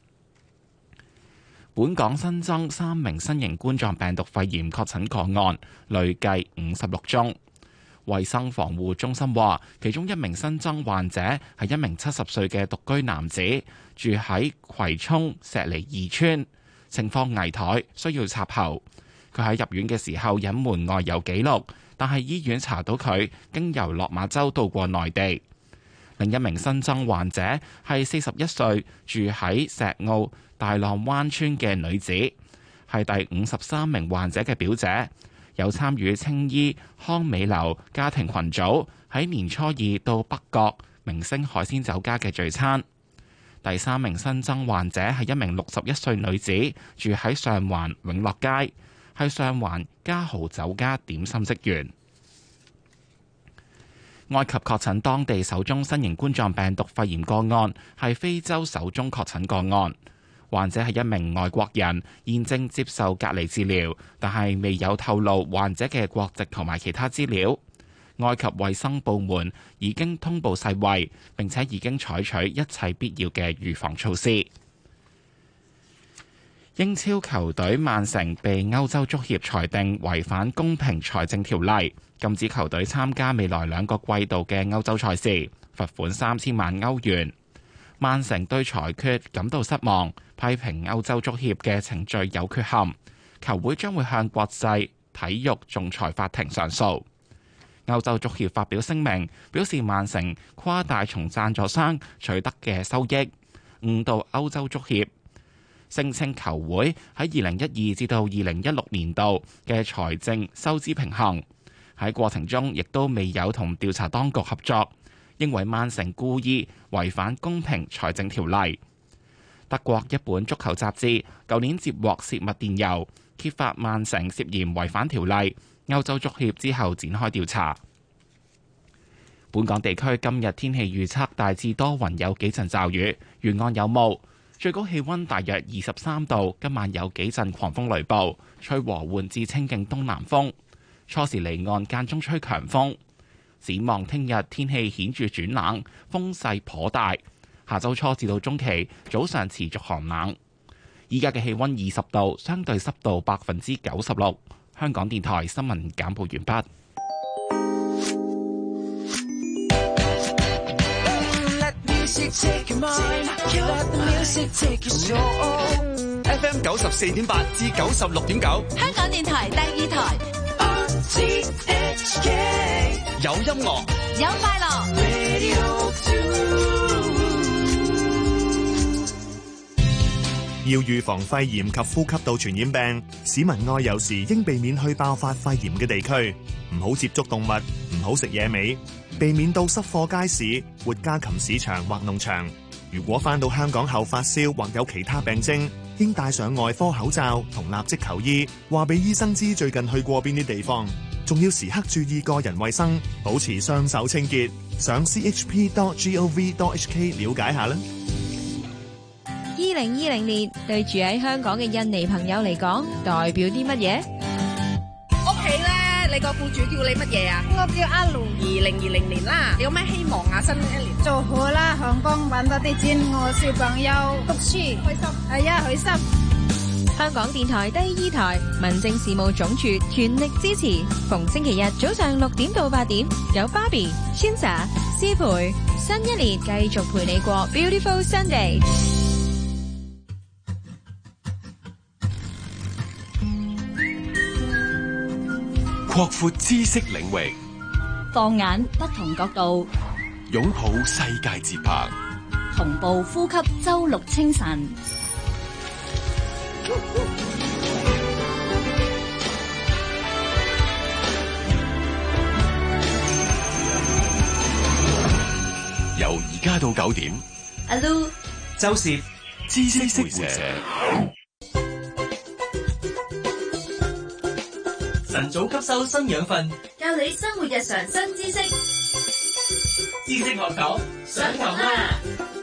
本港新增三名新型冠狀病毒肺炎確診個案，累計五十六宗。衛生防護中心話，其中一名新增患者係一名七十歲嘅獨居男子，住喺葵涌石梨二村，情況危殆，需要插喉。佢喺入院嘅時候隱瞞外遊記錄，但係醫院查到佢經由落馬洲到過內地。另一名新增患者係四十一歲住喺石澳大浪灣村嘅女子，係第五十三名患者嘅表姐，有參與青衣康美樓家庭群組喺年初二到北角明星海鮮酒家嘅聚餐。第三名新增患者係一名六十一歲女子，住喺上環永樂街，係上環嘉豪酒家點心職員。埃及確診當地首宗新型冠狀病毒肺炎個案，係非洲首宗確診個案。患者係一名外國人，現正接受隔離治療，但係未有透露患者嘅國籍同埋其他資料。埃及衛生部門已經通報世衛，並且已經採取一切必要嘅預防措施。英超球隊曼城被歐洲足協裁定違反公平財政條例，禁止球隊參加未來兩個季度嘅歐洲賽事，罰款三千萬歐元。曼城對裁決感到失望，批評歐洲足協嘅程序有缺陷，球會將會向國際體育仲裁法庭上訴。 歐洲足協發表聲明，表示曼城誇大從贊助商取得嘅收益，誤導歐洲足協，聲稱球會喺二零一二至到二零一六年度嘅財政收支平衡，喺過程中亦都未有同調查當局合作，認為曼城故意違反公平財政條例。德國一本足球雜誌舊年接獲泄密電郵，揭發曼城涉嫌違反條例。歐洲足協之後展開調查。本港地區今日天氣預測大致多雲，有幾陣驟雨，沿岸有霧，最高氣溫大約二十三度。今晚有幾陣狂風雷暴，吹和緩至清勁東南風，初時離岸間中吹強風。展望聽日天氣顯著轉冷，風勢頗大。下周初至到中期早上持續寒冷。依家嘅氣溫二十度，相對濕度百分之九十六。香港電台新聞簡報完畢。 F M 九十四點八至九十六點九， 香港電台第二台。 有音樂， 有快樂。 要預防肺炎及呼吸道傳染病，市民外遊時應避免去爆發肺炎嘅地區，唔好接觸動物，唔好食野味，避免到濕貨街市、活家禽市場或農場。如果返到香港後發燒或有其他病徵，應戴上外科口罩同立即求醫，話俾醫生知最近去過邊啲地方，仲要時刻注意個人衛生，保持雙手清潔。上 c h p dot gov dot h k 了解下啦。 二零二零年對住喺香港嘅印尼朋友嚟講，代表啲乜嘢？ 屋企咧，你個僱主叫你乜嘢啊？我叫阿盧。二零二零年啦，你有咩希望啊？新一年做好啦，香港搵多啲錢，我小朋友讀書開心。係啊，開心。 香港電台第二台民政事務總署全力支持，逢星期日早上六點到八點，有芭比、千莎、思培，新一年繼續陪你過 Beautiful Sunday。 擴闊知識領域， 放眼不同角度， 擁抱世界節拍， 同步呼吸周六清晨。 由而家到九點， 阿 Lu、 周攝知識會社。 晨早吸收新養分， 教你生活日常新知識。 知識學堂上堂啦！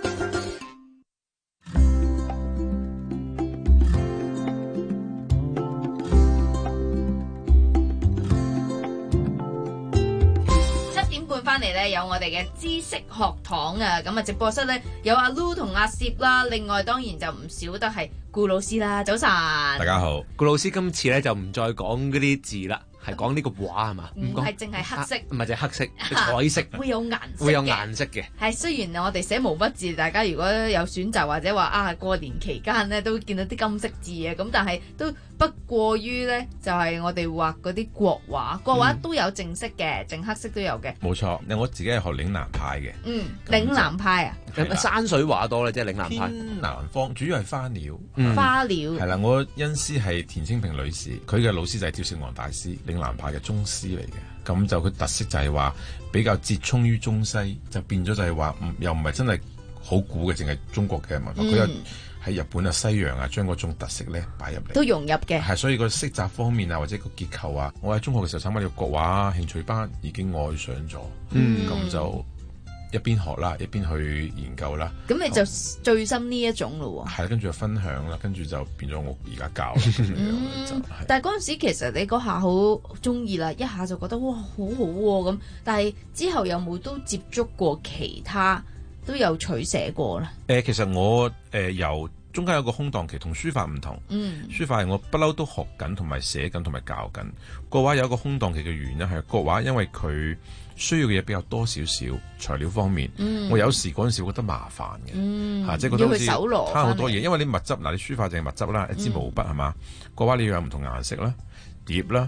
七點半翻嚟咧，有我哋嘅知識學堂啊！咁啊，直播室咧有阿 Lu 同阿攝啦，另外當然就唔少得係顧老師啦。早晨， 大家好。顧老師今次咧就唔再講嗰啲字啦。係講呢個畫係嘛？ 唔係淨係黑色， 唔係淨係黑色，彩色， 會有顏色， 會有顏色嘅。 係雖然我哋寫毛筆字，大家如果有選擇或者話啊過年期間咧都見到啲金色字啊，咁但係都不過於咧就係、是、我哋畫嗰啲國畫，國畫都有正色嘅，淨、嗯、黑色都有嘅。 冇錯，我自己係學嶺南派嘅。 嗯，嶺南派啊， 山水畫多咧，即係嶺南派。 南方主要係花鳥， 嗯、花鳥係啦。我恩師係田清平女士，佢嘅老師就係趙少昂大師，嶺南派嘅宗師嚟嘅。咁就佢特色就係話比較折衷於中西，就變咗就係話又唔係真係好古嘅，淨係中國嘅文化。佢、嗯、又喺日本啊、西洋啊，將嗰種特色咧擺入嚟， 都融入嘅。 係，所以個色澤方面啊，或者個結構啊，我喺中學嘅時候參加咗國畫興趣班，已經愛上咗。嗯，咁就一邊學啦，一邊去研究啦。 咁你就最深呢一種咯喎。 係，跟住就分享啦，跟住就變咗我而家教啦。咁樣就係。 但係嗰陣時其實你嗰下好中意啦，一下就覺得哇好好喎咁。但係之後有冇都接觸過其他，都有取捨過咧？誒、 呃，其實我誒、呃、由中間有個空檔期，同書法唔同。嗯，書法係我不嬲都學緊，同埋寫緊，同埋教緊。國畫有一個空檔期嘅原因係國畫，因為佢需要嘅嘢比較多少少，材料方面，嗯、我有時嗰陣時覺得麻煩嘅，嚇、嗯啊，即係覺得好似慳好多嘢。因為你墨汁嗱，你書法淨係墨汁啦，一支毛筆係嘛，國畫你要有唔同顏色啦，葉啦。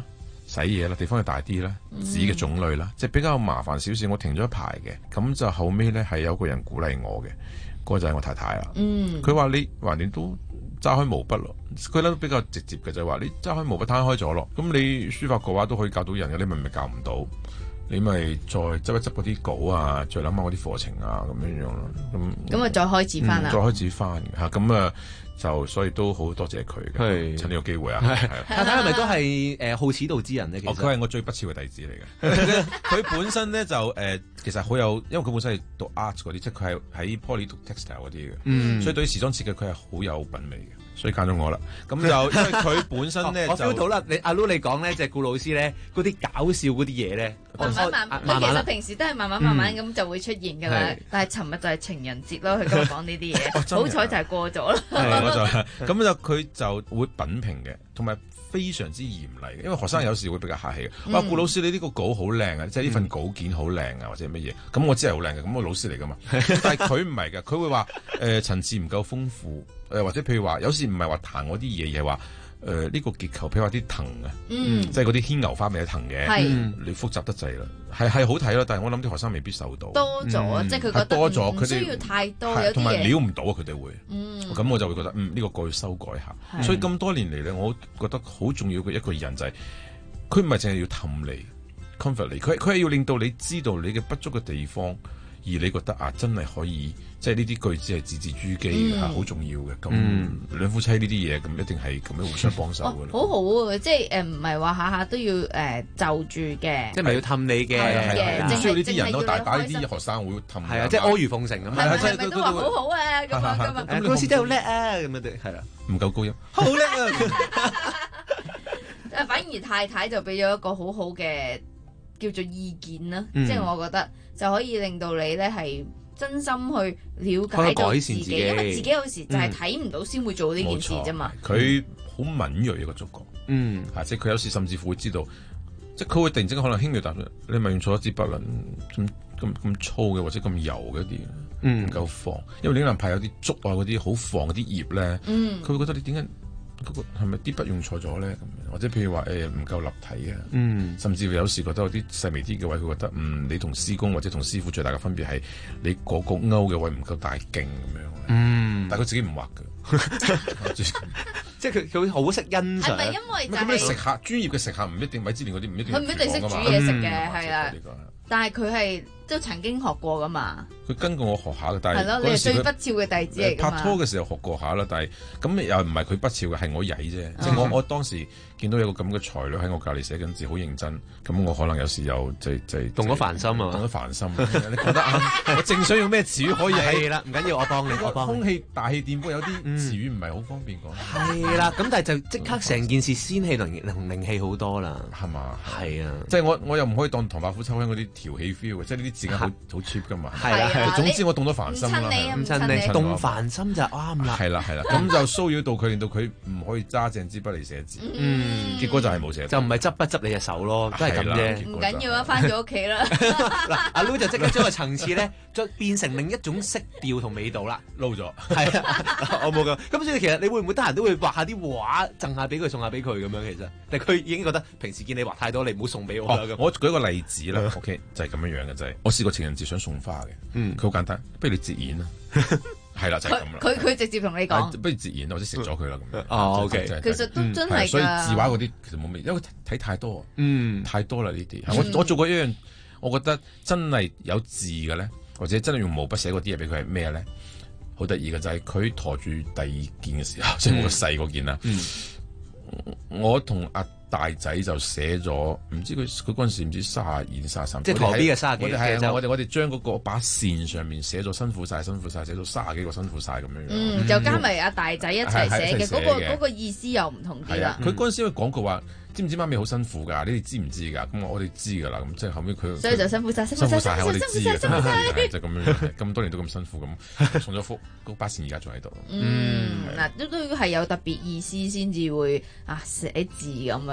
洗嘢啦，地方要大啲啦，紙嘅種類啦，即係比較麻煩少少。我停咗一排嘅，咁就後尾咧係有個人鼓勵我嘅，嗰、嗰個就係我太太啦。 嗯， 佢話你橫掂都揸開毛筆咯，佢咧比較直接嘅就係話你揸開毛筆攤開咗咯，咁你書法嘅話都可以教到人嘅，你咪咪教唔到，你咪再執一執嗰啲稿啊，再諗下嗰啲課程啊咁樣樣咯。咁咁啊，再開始翻啦、 嗯，再開始翻嚇，咁啊。就所以都好多謝佢嘅，趁呢個機會啊！ 太太係咪都係誒好此道之人咧？其實佢係我最不肖嘅弟子嚟嘅。佢本身咧就誒、呃，其實好有，因為佢本身係讀 art 嗰啲，即係佢係喺 Poly 讀 textile 嗰啲嘅，嗯、所以對於時裝設計佢係好有品味嘅。所以揀咗我啦，咁就因為佢本身咧、哦、就我 feel 到啦，你阿 Lu 你講咧，就係顧老師咧嗰啲搞笑嗰啲嘢咧， 慢慢慢慢，佢其實平時都係慢慢慢慢咁就會出現㗎啦。嗯、但係尋日就係情人節咯，佢今日講呢啲嘢，好彩就係過咗啦。 係，我就咁就佢就會品評嘅，同埋非常之嚴厲嘅，因為學生有時會比較客氣嘅。哇、嗯，顧老師你呢個稿好靚啊，即係呢份稿件好靚啊，或者乜嘢，咁我知係好靚嘅，咁我老師嚟㗎嘛。但係佢唔係㗎，佢會話誒層次唔夠豐富。誒或者譬如話，有時唔係話彈嗰啲嘢，而係話誒呢個結構，譬如話啲藤啊，嗯、即係嗰啲牽牛花味嘅藤嘅，是你複雜得滯啦，係係好睇咯，但係我諗啲學生未必受到多咗，嗯、即係佢覺得多咗，佢哋唔需要太多，有啲嘢同埋料唔到啊，佢哋會，咁、 嗯、 我就會覺得嗯呢、呢個個要修改下，是所以咁多年嚟咧，我覺得好重要嘅一個人就係佢唔係淨係要氹你 comfort 你，佢佢係要令到你知道你嘅不足嘅地方，而你覺得啊真係可以。即係呢啲句子係字字珠璣嘅，好重要嘅。咁兩夫妻呢啲嘢，咁一定係咁樣互相幫手嘅啦。 好好啊，即係誒唔係話下下都要誒就住嘅， 即係咪要氹你嘅？ 唔需要呢啲人咯，大把呢啲學生會氹。 係啊，即係阿諛奉承咁樣。係咪都話好好啊？咁啊咁啊， 咁老師真係好叻啊！咁樣哋係啦， 唔夠高音， 好叻啊！ 誒，反而太太就俾咗一個好好嘅叫做意見啦，即係我覺得就可以令到你咧係。真心去了解到自己，因為自己有時就係睇唔到先會做呢件事啫嘛。 佢好敏鋭一個觸覺，嗯，嚇，即係佢有時甚至乎會知道，即係佢會突然之間可能輕描淡寫，你咪用錯一支筆啦，咁咁咁粗嘅或者咁油嘅啲，唔夠放，因為嶺南派有啲竹啊嗰啲好放嗰啲葉咧，佢會覺得你點解嗰個係咪啲筆用錯咗咧？咁或者譬如話誒唔夠立體啊，嗯，甚至有時覺得有啲細微啲嘅位，佢覺得嗯你同師公或者同師傅最大嘅分別係你嗰個勾嘅位唔夠大勁咁樣，嗯，但係佢自己唔畫嘅， 即係佢佢好識欣賞。 係咪因為就係咁你食客專業嘅食客唔一定米芝蓮嗰啲唔一定， 佢唔一定識煮嘢食嘅，係啦，但係佢係都曾經學過噶嘛。 佢跟過我學下嘅，但係係咯，你係最不肖嘅弟子嚟㗎嘛。 拍拖嘅時候學過下啦，但係咁又唔係佢不肖嘅，係我曳啫。即係我我當時見到有個咁嘅才女喺我隔離寫緊字，好認真。咁我可能有時又就就動咗凡心啊， 動咗凡心。你覺得啱？我正想用咩詞語可以係啦，唔緊要，我幫你，我幫。 空氣大氣電波有啲詞語唔係好方便講。 係啦，咁但係就即刻成件事仙氣能能靈氣好多啦， 係嘛？ 係啊， 即係我我又唔可以當唐伯虎秋香嗰啲調戲 feel 嘅，即係呢啲字眼好好 cheap 噶嘛。 係啦。 總之我動咗凡心啦， 唔親你，動凡心就啱啦。 係啦係啦，咁就騷擾到佢，令到佢唔可以揸正支筆嚟寫字。嗯，結果就係冇寫。 就唔係執筆執你隻手咯，都係咁啫。 唔緊要啊，翻咗屋企啦。 嗱，阿 Lu 就即刻將個層次咧，再變成另一種色調同味道啦。 撈咗， 係啊，我冇咁。咁所以其實你會唔會得閒都會畫下啲畫，贈下俾佢，送下俾佢咁樣？其實，但佢已經覺得平時見你畫太多，你唔好送俾我啦。 我舉個例子啦，OK，就係咁樣樣嘅，就係我試過情人節想送花嘅，嗯，佢好簡單，不如你截演啦，係啦，就係咁啦。 佢佢直接同你講， 不如截演或者食咗佢啦咁樣。 哦，OK， 其實都真係， 所以字畫嗰啲其實冇咩，因為睇太多，嗯，太多啦呢啲。我我做過一樣，我覺得真係有字嘅咧，或者真係用毛筆寫嗰啲嘢俾佢係咩咧？好得意嘅就係佢陀住第二件嘅時候，即係我個細嗰件啦。我同阿大仔就寫咗，唔知佢佢嗰陣時唔知卅二定卅三， 即係陀 B 嘅卅幾。 係我哋我哋將嗰個把線上面寫咗辛苦晒辛苦晒，寫到卅幾個辛苦晒咁樣樣。 嗯，就加埋阿大仔一齊寫嘅，嗰個嗰個意思又唔同啲啦。 佢嗰陣時佢講過話。知唔知媽咪好辛苦㗎？你哋知唔知㗎？咁我哋知㗎啦。咁即係後尾佢， 所以就辛苦晒，辛苦晒，辛苦晒， 我哋知嘅， 辛苦晒， 就咁樣，咁多年都咁辛苦咁，送咗幅嗰把線而家仲喺度。 嗯，嗱都都係有特別意思先至會啊寫字咁樣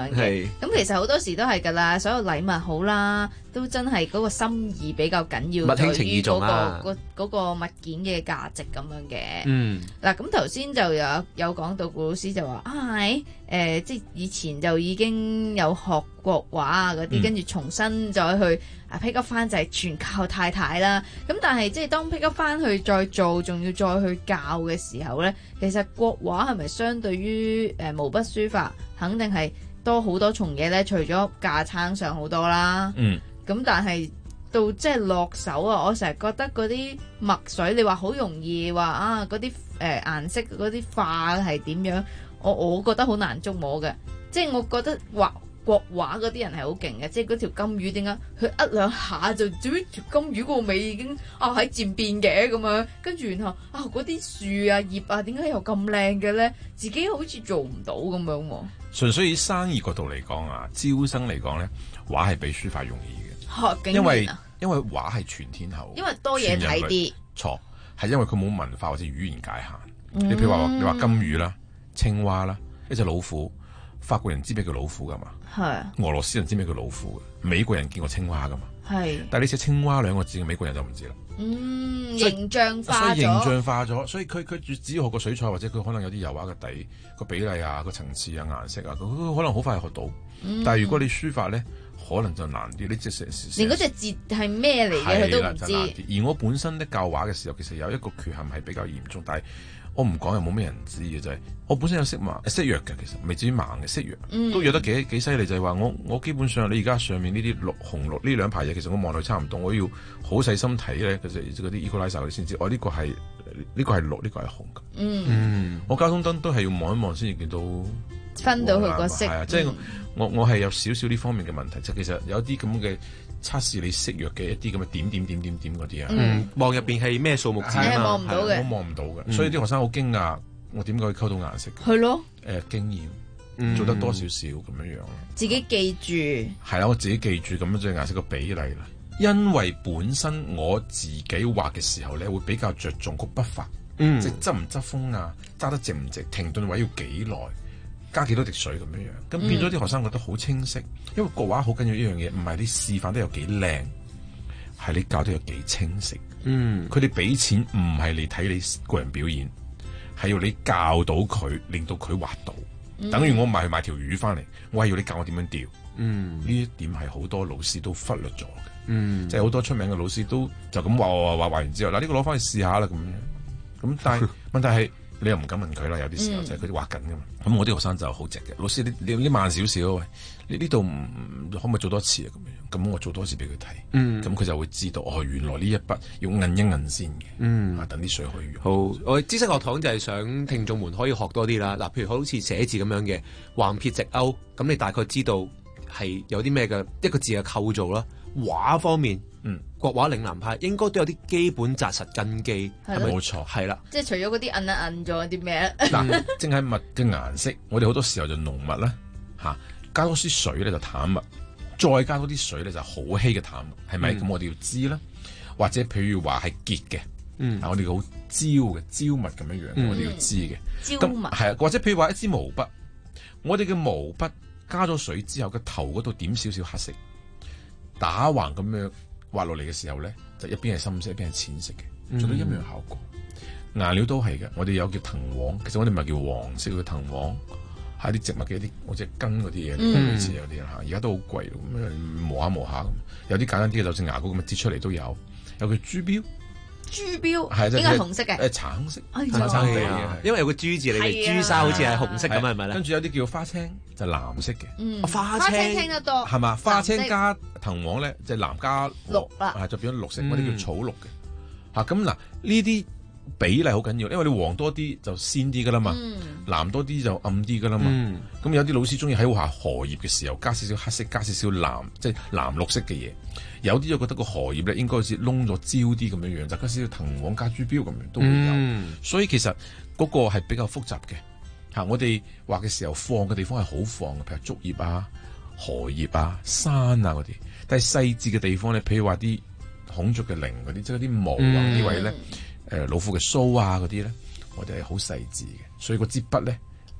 樣嘅。咁其實好多時都係㗎啦，所有禮物好啦，都真係嗰個心意比較緊要， 物輕情意重啊， 嗰個嗰個物件嘅價值咁樣嘅。 嗯， 嗱咁頭先就有有講到顧老師就話啊，誒、呃、即係以前就已經有學國畫啊嗰啲，跟住、嗯、重新再去啊 pick up 翻就係全靠太太啦。咁但係即係當 pick up 翻去再做，仲要再去教嘅時候咧，其實國畫係咪相對於誒毛筆書法，肯定係多好多重嘢咧？除咗架撐上好多啦，嗯，咁但係到即係落手啊，我成日覺得嗰啲墨水，你話好容易話啊嗰啲誒顏色嗰啲化係點樣？我我覺得好難捉摸嘅，即係我覺得畫國畫嗰啲人係好勁嘅，即係嗰條金魚點解佢一兩下就條金魚個尾已經啊喺漸變嘅咁樣，跟住然後啊嗰啲樹啊葉啊點解又咁靚嘅咧？自己好似做唔到咁樣喎。 純粹以生意角度嚟講啊，招生嚟講咧，畫係比書法容易嘅， 啊、 因為因為畫係全天候， 因為多嘢睇啲。 錯，係因為佢冇文化或者語言界限。嗯、你譬如話你話金魚啦、青蛙啦、一隻老虎，法國人知咩叫老虎噶嘛？係。俄羅斯人知咩叫老虎嘅？美國人見過青蛙噶嘛？係。但係呢隻青蛙兩個字，美國人就唔知啦。 嗯，形象化咗。 所以形象化咗，所以佢佢只要學個水彩，或者佢可能有啲油畫嘅底個比例啊、個層次啊、顏色啊，佢可能好快學到。嗯、但係如果你書法咧，可能就難啲。你即係連嗰隻字係咩嚟嘅，佢都唔知。 而我本身咧教畫嘅時候，其實有一個缺陷係比較嚴重，但係我唔講又冇咩人知嘅，就係、是、我本身有識盲識藥嘅，其實未至於盲嘅識藥，嗯、都藥得幾幾犀利。就係、是、話我我基本上你而家上面呢啲綠紅綠呢兩排嘢，其實我望落差唔多，我要好細心睇咧，其實嗰啲 equalizer 先知，我、哦、呢、這個係呢、這個係綠，呢、這個係紅嘅。嗯，嗯我交通燈都係要望一望先至見到分到佢個色。係啊，即係、嗯、 我我係有少少呢方面嘅問題，就其實有啲咁嘅測試你識藥嘅一啲咁嘅點點點點點嗰啲啊， 嗯，望入邊係咩數目字啊嘛， 望唔到嘅， 我望唔到嘅，嗯、所以啲學生好驚訝，我點解可以溝到顏色？ 係咯， 誒、呃、經驗、嗯、做得多少少咁樣樣， 自己記住係啦，我自己記住咁樣即係顏色嘅比例啦。因為本身我自己畫嘅時候咧，會比較着重個筆法，嗯、即係執唔執鋒啊，揸得直唔直，停頓位要幾耐。加幾多滴水咁樣樣，咁變咗啲學生覺得好清晰。嗯、因為國畫好緊要一樣嘢，唔係你示範得有幾靚，係你教得有幾清晰。嗯，佢哋俾錢唔係嚟睇你個人表演，係要你教到佢，令到佢畫到。嗯、等於我唔係去買條魚翻嚟，我係要你教我點樣釣。嗯，呢一點係好多老師都忽略咗嘅。嗯，即係好多出名嘅老師都就咁畫畫畫畫完之後，嗱、這、呢個攞翻去試下啦咁樣。咁但係問題係。你又唔敢問佢啦，有啲時候就係佢哋畫緊噶嘛。咁、嗯、我啲學生就好直嘅，老師你你你慢少少，喂，你呢度可唔可以做多次啊？咁樣，咁我做多次俾佢睇，嗯，咁佢就會知道哦，原來呢一筆要摁一摁先嘅，嗯，啊，等啲水可以用。 好，我知識學堂就係想聽眾們可以學多啲啦。嗱，譬如好似寫字咁樣嘅橫撇直勾，咁你大概知道係有啲咩嘅一個字嘅構造啦。畫方面，嗯，國畫嶺南派應該都有啲基本紮實根基，係咪？冇錯，係啦。 即係除咗嗰啲摁一摁咗啲咩？ 嗱，淨係墨嘅顏色，我哋好多時候就濃墨啦，嚇，加多啲水咧就淡墨，再加多啲水咧就好稀嘅淡墨，係咪？咁、嗯、我哋要知啦。或者譬如話係結嘅，嗯，我哋好焦嘅焦墨咁樣樣，嗯、我哋要知嘅。 焦墨係啊，或者譬如話一支毛筆，我哋嘅毛筆加咗水之後，個頭嗰度點少少黑色。打橫咁樣畫落嚟嘅時候咧，就一邊係深色，一邊係淺色嘅，做到一樣效果。顏、嗯、料都係嘅，我哋有叫藤黃，其實我哋唔係叫黃色嘅藤黃，係啲植物嘅一啲或者根嗰啲嘢，類似有啲嚇。而家都好貴，咁磨下磨下咁。有啲簡單啲嘅，就算牙膏咁樣擠出嚟都有。有個珠標， 珠標係應該係紅色嘅， 誒橙色， 橙橙地嘅， 因為有個珠字嚟嘅，朱砂好似係紅色咁係咪咧？ 跟住有啲叫花青，就藍色嘅。 嗯， 花青聽得多係嘛？花青加藤黃咧，就藍加綠啦， 係就變咗綠色，嗰啲叫草綠嘅。嚇咁嗱，呢啲比例好緊要，因為你黃多啲就鮮啲噶啦嘛，藍多啲就暗啲噶啦嘛。咁有啲老師中意喺畫荷葉嘅時候加少少黑色，加少少藍，即係藍綠色嘅嘢。有啲就覺得個荷葉咧應該好似窿咗焦啲咁樣樣，就加少少藤黃加珠標咁樣都會有。嗯、所以其實嗰個係比較複雜嘅嚇。我哋畫嘅時候放嘅地方係好放嘅，譬如竹葉啊、荷葉啊、山啊嗰啲。但係細緻嘅地方咧，譬如話啲孔雀嘅翎嗰啲，即係啲毛啊呢、嗯、位咧，誒、呃、老虎嘅鬚啊嗰啲咧，我哋係好細緻嘅。所以個支筆咧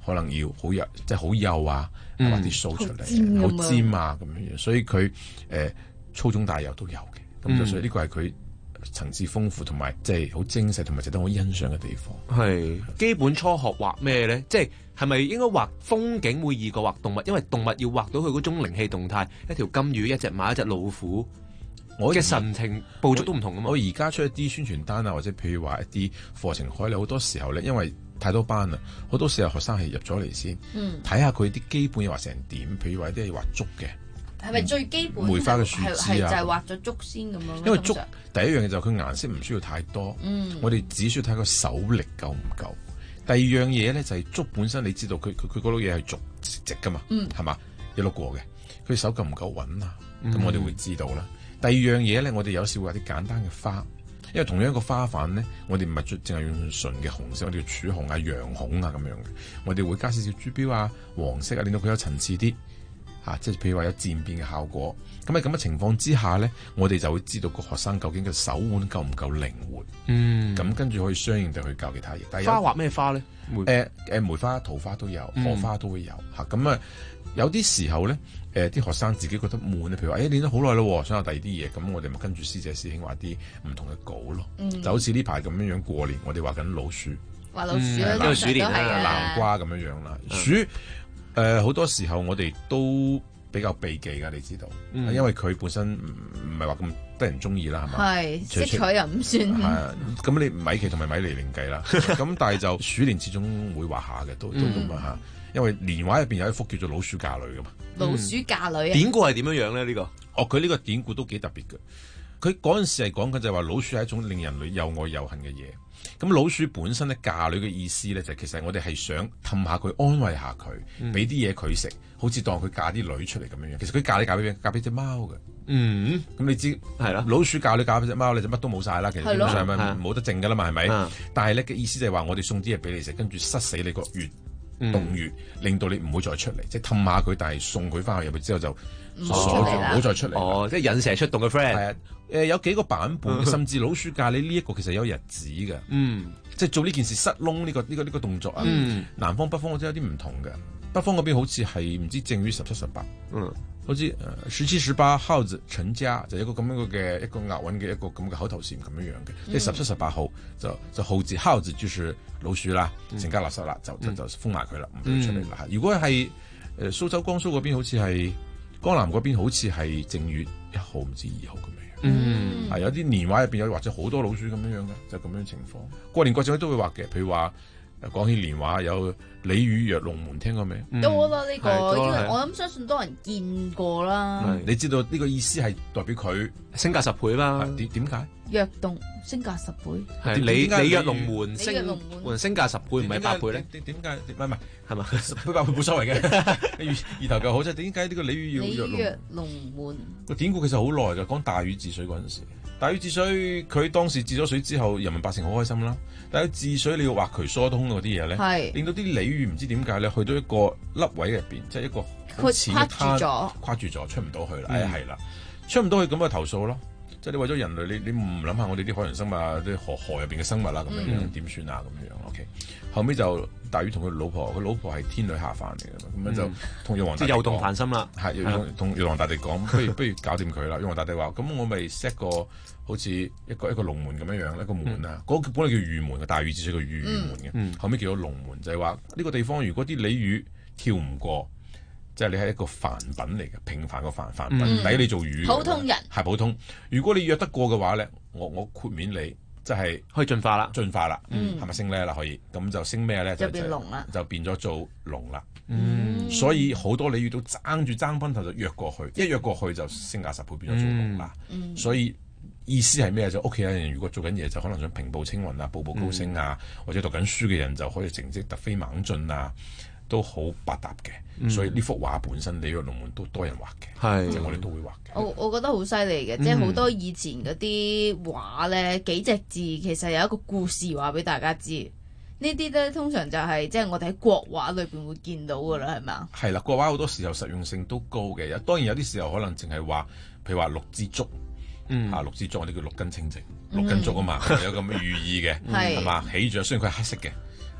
可能要好幼，即係好幼啊， 嗯畫啲鬚出嚟，好尖啊咁樣樣，所以佢誒、呃、粗中大幼都有嘅。咁就、嗯、所以呢個係佢層次豐富同埋即係好精細同埋值得我欣賞嘅地方。 係基本初學畫咩咧？即係係咪應該畫風景會易過畫動物？因為動物要畫到佢嗰種靈氣動態，一條金魚、一隻馬、一隻老虎，我嘅神情捕捉都唔同噶嘛。 我而家出一啲宣傳單啊，或者譬如話一啲課程海咧，好多時候咧，因為太多班啦，好多時候學生係入咗嚟先，睇下佢啲基本嘢畫成點。譬如話啲係畫竹嘅。 係咪最基本梅花嘅樹枝啊？ 係就係畫咗竹先咁樣。 因為竹第一樣嘢就係佢顏色唔需要太多，嗯、我哋只需要睇個手力夠唔夠。第二樣嘢咧就係竹本身，你知道佢佢佢嗰碌嘢係竹直噶嘛，係嘛、嗯、一碌過嘅，佢手夠唔夠穩啊？咁、嗯、我哋會知道啦。第二樣嘢咧，我哋有時會畫啲簡單嘅花，因為同樣一個花瓣咧，我哋唔係淨係用純嘅紅色，我哋叫柱紅啊、洋紅啊咁樣嘅，我哋會加少少珠標啊、黃色啊，令到佢有層次啲。啊，即係譬如話有漸變嘅效果，咁喺咁嘅情況之下咧，我哋就會知道個學生究竟嘅手腕夠唔夠靈活。嗯，咁跟住可以相應地去教其他嘢。但係花畫咩花咧？ 誒誒、呃，梅花、桃花都有，荷花都會有嚇。咁啊、嗯，有啲時候咧，誒、呃、啲學生自己覺得悶啊，譬如話誒練咗好耐咯，想有第二啲嘢，咁我哋咪跟住師姐師兄畫啲唔同嘅稿咯。嗯、就好似呢排咁樣樣過年，我哋畫緊老鼠， 畫老鼠啦， 因為鼠年啊， 南瓜咁樣樣啦，鼠。誒好、呃、多時候我哋都比較避忌㗎，你知道，嗯、因為佢本身唔唔係話咁得人中意啦，係嘛？係色彩又唔算。係啊， 咁你米奇同埋米妮另計啦。咁但係就鼠年始終會畫下嘅，都都咁啊嚇。因為年畫入邊有一幅叫做老鼠嫁女㗎嘛。 老鼠嫁女啊！ 典故係點樣樣咧？呢、呢個哦，佢呢個典故都幾特別嘅。佢嗰陣時係講緊就係話老鼠係一種令人類又愛又恨嘅嘢。咁老鼠本身咧嫁女嘅意思咧，就係、其實我哋係想氹下佢，安慰下佢，俾啲嘢佢食，好似當佢嫁啲女出嚟咁樣樣。其實佢嫁你嫁俾咩？嫁俾隻貓嘅。嗯，咁你知係啦，老鼠嫁你嫁俾隻貓，你就乜都冇晒啦。其實基本上咪冇得剩噶啦嘛，係咪？的但係咧嘅意思就係話，我哋送啲嘢俾你食，跟住塞死你個穴洞穴，令到你唔會再出嚟，即係氹下佢，但係送佢翻去入去之後就鎖住，唔好再出嚟。哦， 即係引蛇出洞嘅 friend。 係啊，誒有幾個版本，甚至老鼠嫁你呢一個其實有日子嘅。嗯，即係做呢件事塞窿呢個呢個呢個動作啊。嗯，南方北方我真係有啲唔同嘅。北方嗰邊好似係唔知正月十七十八。嗯，好似誒十七十八耗子成家，就一個咁樣嘅一個押韻嘅一個咁嘅口頭禪咁樣樣嘅。即係十七十八號就就耗子耗子就是老鼠啦，成家立室啦，就就就封埋佢啦，唔俾出嚟啦。如果係誒蘇州江蘇嗰邊，好似係江南嗰邊，好似係正月一號唔知二號咁樣。嗯，係有啲年畫入邊有畫咗好多老鼠咁樣樣嘅，就咁樣情況。過年過節都會畫嘅，譬如話講起年畫有鯉魚躍龍門，聽過未？ 多啦呢個，因為我諗相信多人見過啦。 你知道呢個意思係代表佢升價十倍啦？ 點點解？ 躍動升價十倍， 係你你躍龍門升門升價十倍唔係八倍咧？ 點點解？唔係唔係係嘛？十倍八倍冇所謂嘅，意頭夠好啫。點解呢個鯉魚要躍龍門？個典故其實好耐㗎，講大禹治水嗰陣時。大禹治水，佢當時治咗水之後，人民百姓好開心啦。但係治水你要畫渠疏通嗰啲嘢咧，是令到啲鯉魚唔知點解咧，去到一個凹位入邊，即係一個好似框住咗， 框住咗，出唔到去啦。誒係啦，出唔到去咁就投訴咯。即係你為咗人類，你你唔諗下我哋啲海洋生物啊，啲河河入邊嘅生物啦，咁樣樣點算啊？咁樣 OK。後尾就大禹同佢老婆，佢老婆係天女下凡嚟嘅，咁樣就同玉皇大帝即係又動凡心啦。 係同玉皇大帝講，不如不如搞掂佢啦。玉皇大帝話：咁我咪 set 個好似一個一個龍門咁樣樣，一個門啊。嗰個本來叫玉門嘅，大禹治水叫玉門嘅，後尾叫咗龍門，就係話呢個地方如果啲鯉魚跳唔過。即係你係一個凡品嚟嘅，平凡個凡凡品，抵、嗯、你做魚。 普通人係普通。如果你約得過嘅話咧，我我豁免你，即係可以進化啦， 進化啦，係咪升咧啦？可以，咁就升咩咧？ 就變龍啦， 就變咗做龍啦。嗯，所以好多鯉魚都爭住爭崩頭就約過去，一約過去就升價十倍變咗做龍啦。嗯、所以意思係咩？就屋企人如果做緊嘢，就可能想平步青雲啊，步步高升啊，嗯、或者讀緊書嘅人就可以成績突飛猛進啊。都好百搭嘅，嗯、所以呢幅畫本身鯉躍龍門都多人畫嘅，即係我哋都會畫嘅。 我我覺得好犀利嘅，嗯、即係好多以前嗰啲畫咧，幾隻字其實有一個故事話俾大家知。呢啲咧通常就係、是、即係我哋喺國畫裏邊會見到噶啦，係咪？ 係啦，國畫好多時候實用性都高嘅，有當然有啲時候可能淨係話，譬如話六支竹，嗯、啊六支竹我哋叫六根清淨，六根竹啊嘛，有咁嘅寓意嘅，係嘛、嗯？起住雖然佢係黑色嘅。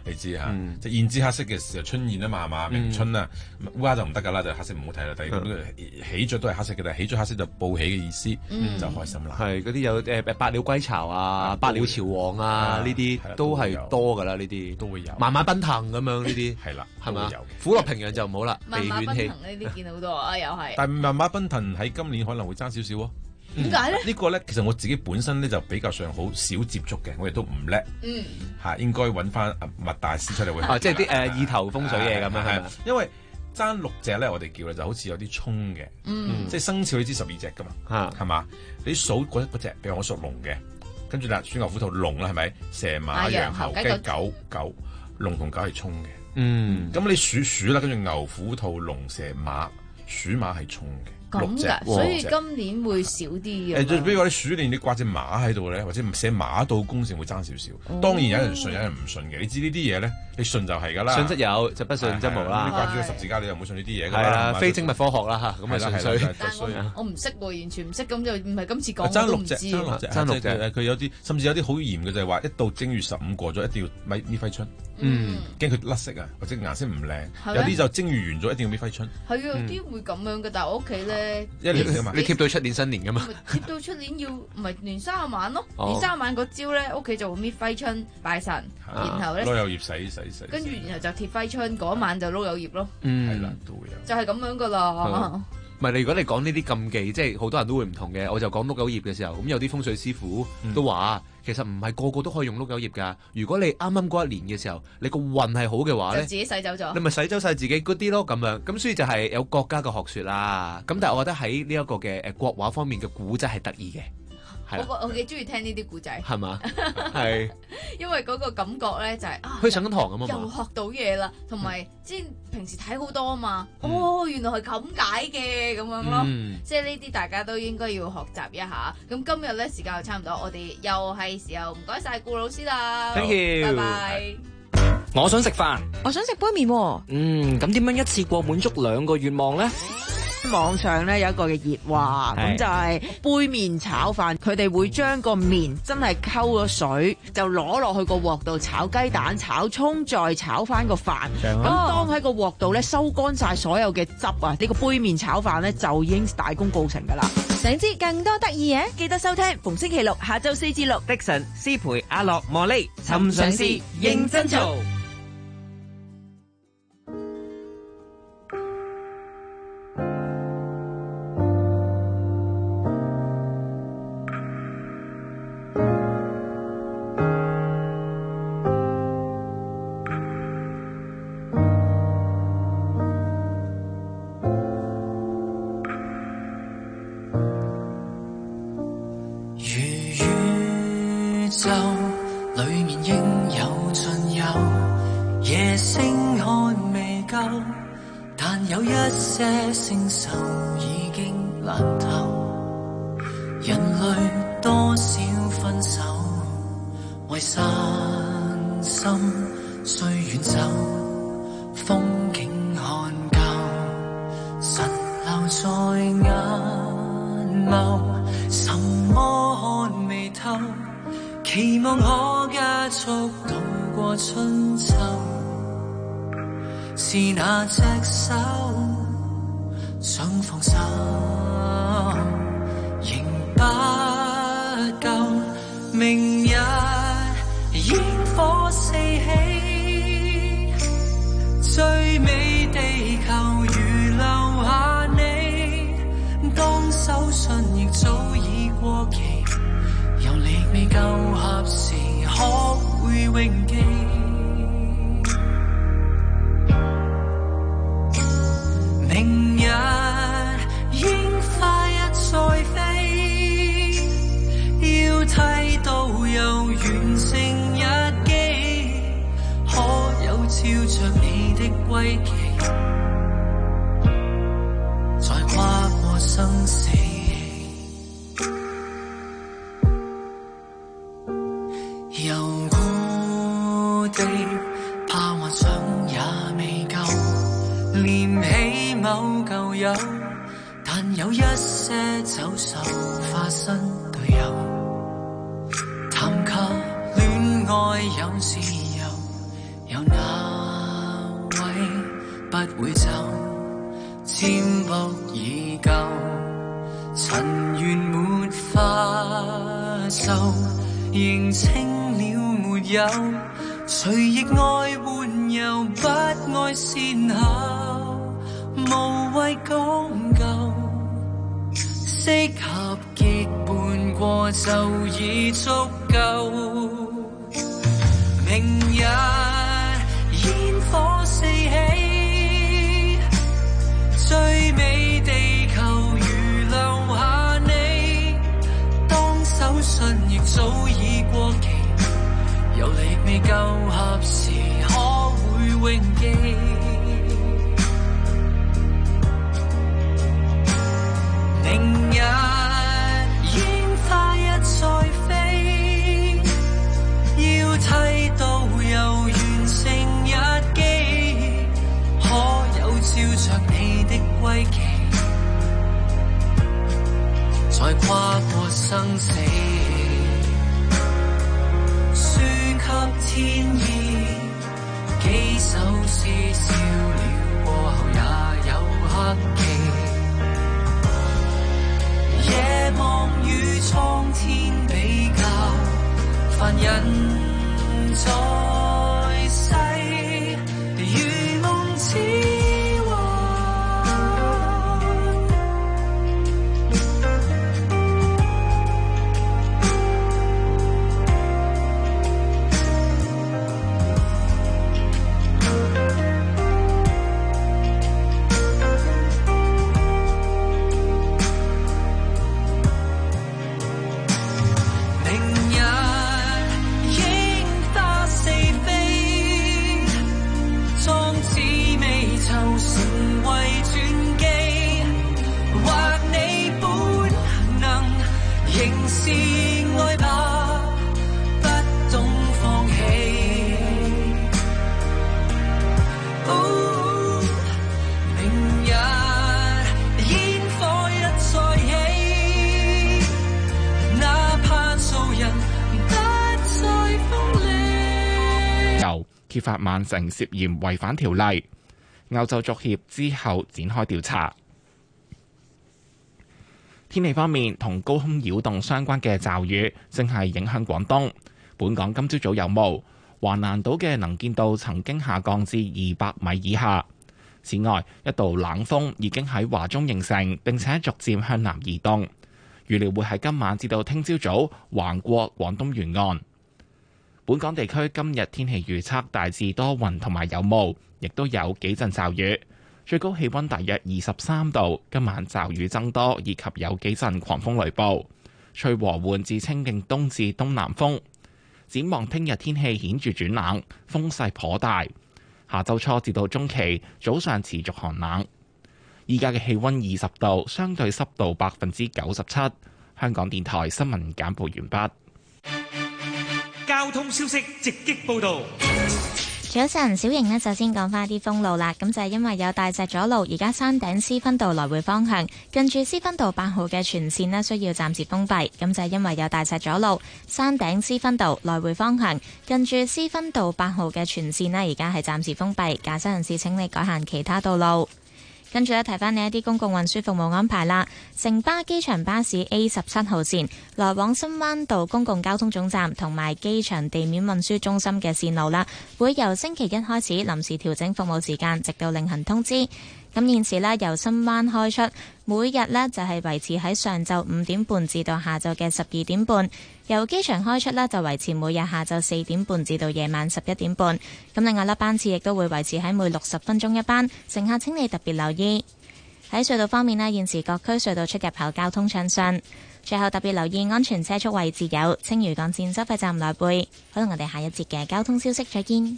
你知嚇，即係胭脂黑色嘅時候春燕啊嘛，係嘛？明春啊，烏鴉就唔得㗎啦，就黑色唔好睇啦。但係喜鵲都係黑色嘅，但係喜鵲黑色就報喜嘅意思，就開心啦。 係嗰啲有誒百鳥歸巢啊、百鳥朝王啊，呢啲都係多㗎啦，呢啲都會有。 萬馬奔騰咁樣呢啲係啦， 係嘛？虎落平陽就唔好啦， 萬馬奔氣。 騰呢啲見好多啊，又係。 但係萬馬奔騰喺今年可能會爭少少喎。 點解咧？ 呢個咧，其實我自己本身咧就比較上好少接觸嘅，我亦都唔叻。 嗯， 嚇應該揾翻麥大師出嚟會。 啊，即係啲誒意頭風水嘢咁樣係咪？ 因為爭六隻咧，我哋叫咧就好似有啲衝嘅。 嗯， 即係生肖你知十二隻噶嘛？嚇係嘛？你數嗰嗰隻，譬如我屬龍嘅，跟住啦，鼠牛虎兔龍啦，係咪？蛇馬羊猴雞狗狗，龍同狗係衝嘅。 嗯， 咁你鼠鼠啦，跟住牛虎兔龍蛇馬，鼠馬係衝嘅。 咁㗎，所以今年會少啲嘅。 誒，比如話你鼠年你掛隻馬喺度咧，或者寫馬到公成會爭少少。 哦、 當然有人信，有人唔信嘅。你知呢啲嘢咧，你信就係㗎啦。 信則有，就不信則無啦。 你掛住個十字架，你又唔會信呢啲嘢㗎啦。 係啦，非精密科學啦嚇，咁咪純粹。 但係我我唔識喎，完全唔識，咁就唔係今次講爭我都唔知。 爭六隻，爭六隻。佢有啲甚至有啲好嚴嘅就係話，一到正月十五過咗，一定要咪搣揮春。 嗯， 驚佢甩色啊，或者顏色唔靚。有啲就正月完咗，一定要搣揮春。 係啊，有啲會咁樣嘅，但係我屋企咧， 一年你貼到出年新年㗎嘛？ 貼到出年要唔係年卅晚咯？年卅晚嗰朝咧，屋企就會搣揮春拜神，然後咧碌柚葉洗洗洗， 跟住然後就貼揮春，嗰晚就碌柚葉咯。 嗯， 係啦，都會有。 就係咁樣噶啦。 唔係你如果你講呢啲禁忌，即係好多人都會唔同嘅。我就講碌柚葉嘅時候，咁有啲風水師傅都話，其實唔係個個都可以用碌柚葉㗎。如果你啱啱嗰一年嘅時候，你個運係好嘅話咧， 就自己洗走咗。 你咪洗走晒自己嗰啲咯，咁樣。咁所以就係有國家嘅學説啦。咁但係我覺得喺呢一個嘅誒國畫方面嘅古仔係得意嘅。 我我幾中意聽呢啲故仔， 係嘛？係， 因為嗰個感覺咧就係啊， 去上緊堂咁啊嘛， 又學到嘢啦，同埋即係平時睇好多啊嘛，哦，原來係咁解嘅咁樣咯，即係呢啲大家都應該要學習一下。咁今日咧時間又差唔多，我哋又係時候唔該晒顧老師啦 ，thank you， 拜拜。 我想食飯， 我想食杯麵喎。 嗯，咁點樣一次過滿足兩個願望咧？ 網上咧有一個嘅熱話，咁就係杯麵炒飯，佢哋會將個麵真係溝咗水，就攞落去個鑊度炒雞蛋、炒葱，再炒翻個飯。咁當喺個鑊度咧收乾晒所有嘅汁啊，呢個杯麵炒飯咧就已經大功告成噶啦。 想知更多得意嘢， 記得收聽逢星期六下晝四至六，的神、思培、阿樂、莫莉， 尋常事認真做。 星宿已經爛透，人類多少分手，為散心需遠走，風景看夠，神留在眼眸，什麼看未透，期望可加速渡過春秋，是那隻手想放手，仍不夠。明日煙火四起，最美地球如留下你。當手信亦早已過期，由你未夠合時，可會永記？明日櫻花一再飛，要剃到又完成日記，可有照着你的歸期，再跨過生死，遊故地，怕幻想也未夠，念起某舊友，但有一些走手化身隊友，談及戀愛有時又有哪位不會走？占卜已久，塵緣沒化皺，認清了沒有？隨意愛換又不愛善後，無謂講究，適合結伴過就已足夠。明日煙火四起，最美地球如留下你，當手信亦早已過期，有力未夠合時，可會永記？明日煙花一再飛，要剃度又完成日記，可有照着你的歸期，再跨過生死。給天意，幾首詩笑了過後也有黑記，夜望與蒼天比較，凡人在世如夢似揭發曼城涉嫌違反條例，歐洲足協之後展開調查。天氣方面，同高空擾動相關嘅驟雨正係影響廣東。本港今朝早有霧，橫瀾島嘅能見度曾經下降至二百米以下。此外，一道冷鋒已經喺華中形成，並且逐漸向南移動，預料會喺今晚至到聽朝早橫過廣東沿岸。本港地區今日天氣預測大致多雲同埋有霧，亦都有幾陣驟雨，最高氣溫大約二十三度。今晚驟雨增多，以及有幾陣狂風雷暴，吹和緩至清勁東至東南風。展望聽日天氣顯著轉冷，風勢頗大。下週初至到中期早上持續寒冷。依家嘅氣溫二十度，相對濕度百分之九十七。香港電台新聞簡報完畢。 交通消息直擊報道。 早晨，小瑩呢就先講翻啲封路啦。咁就係因為有大石阻路，而家山頂施勳道來回方向近住施勳道八號嘅全線呢需要暫時封閉。咁就係因為有大石阻路，山頂施勳道來回方向近住施勳道八號嘅全線呢而家係暫時封閉，駕駛人士請你改行其他道路。跟住咧，提翻你一啲公共運輸服務安排啦。城巴機場巴士 A 十七號線來往深灣道公共交通總站同埋機場地面運輸中心嘅線路啦，會由星期一開始臨時調整服務時間，直到另行通知。咁現時呢，由深灣開出，每日呢就係維持喺上晝五點半至到下晝嘅十二點半；由機場開出呢，就維持每日下晝四點半至到夜晚十一點半。咁另外啦，班次亦都會維持喺每六十分鐘一班，乘客請你特別留意。喺隧道方面呢，現時各區隧道出入口交通暢順。最後特別留意安全車速位置有青嶼幹線收費站內背。好啦，我哋下一節嘅交通消息再見。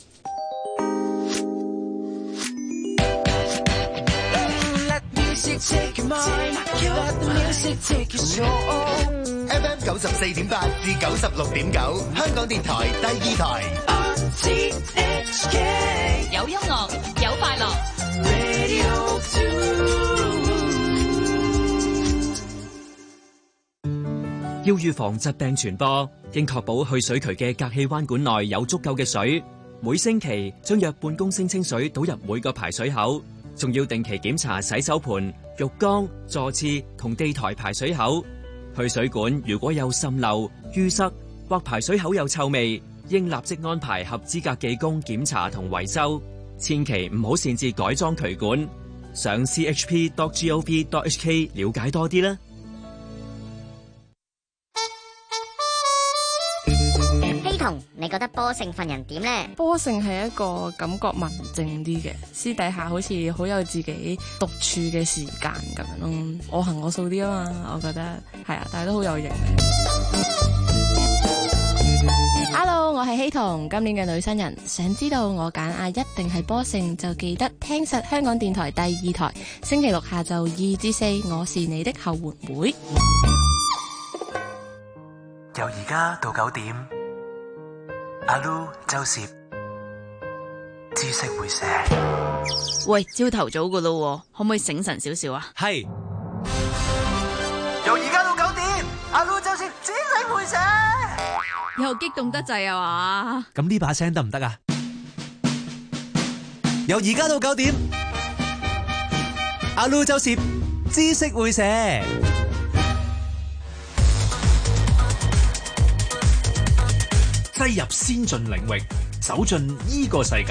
F M 九十四點八至九十六點九，香港電台第二台。 有音樂，有快樂。 要預防疾病傳播，應確保去水渠嘅隔氣彎管內有足夠嘅水。 每星期將約半公升清水倒入每個排水口，仲要定期檢查洗手盆、浴缸、座廁同地台排水口。去水管如果有滲漏、淤塞或排水口有臭味，應立即安排合資格技工檢查同維修。千祈唔好擅自改裝渠管。上 c h p dot gov dot h k 了解多啲啦。 希彤，你覺得波勝份人點呢？ 波勝係一個感覺文靜啲嘅，私底下好似好有自己獨處嘅時間咁樣咯。我行我素啲啊嘛，我覺得係啊，但係都好有型。Hello， 我係希彤，今年嘅女新人，想知道我揀啊一定係波勝，就記得聽實香港電台第二台，星期六下晝二至四，我是你的後援會。 由而家到九點，阿 Lu 周攝知識會寫。 喂，朝頭早噶咯，可唔可以醒神少少啊？ 係。 由而家到九點，阿 Lu 周攝知識會寫。 又激動得滯啊嘛！ 咁呢把聲得唔得啊？由而家到九點，阿 Lu 周攝知識會寫， 擠入先進領域，走進呢個世界。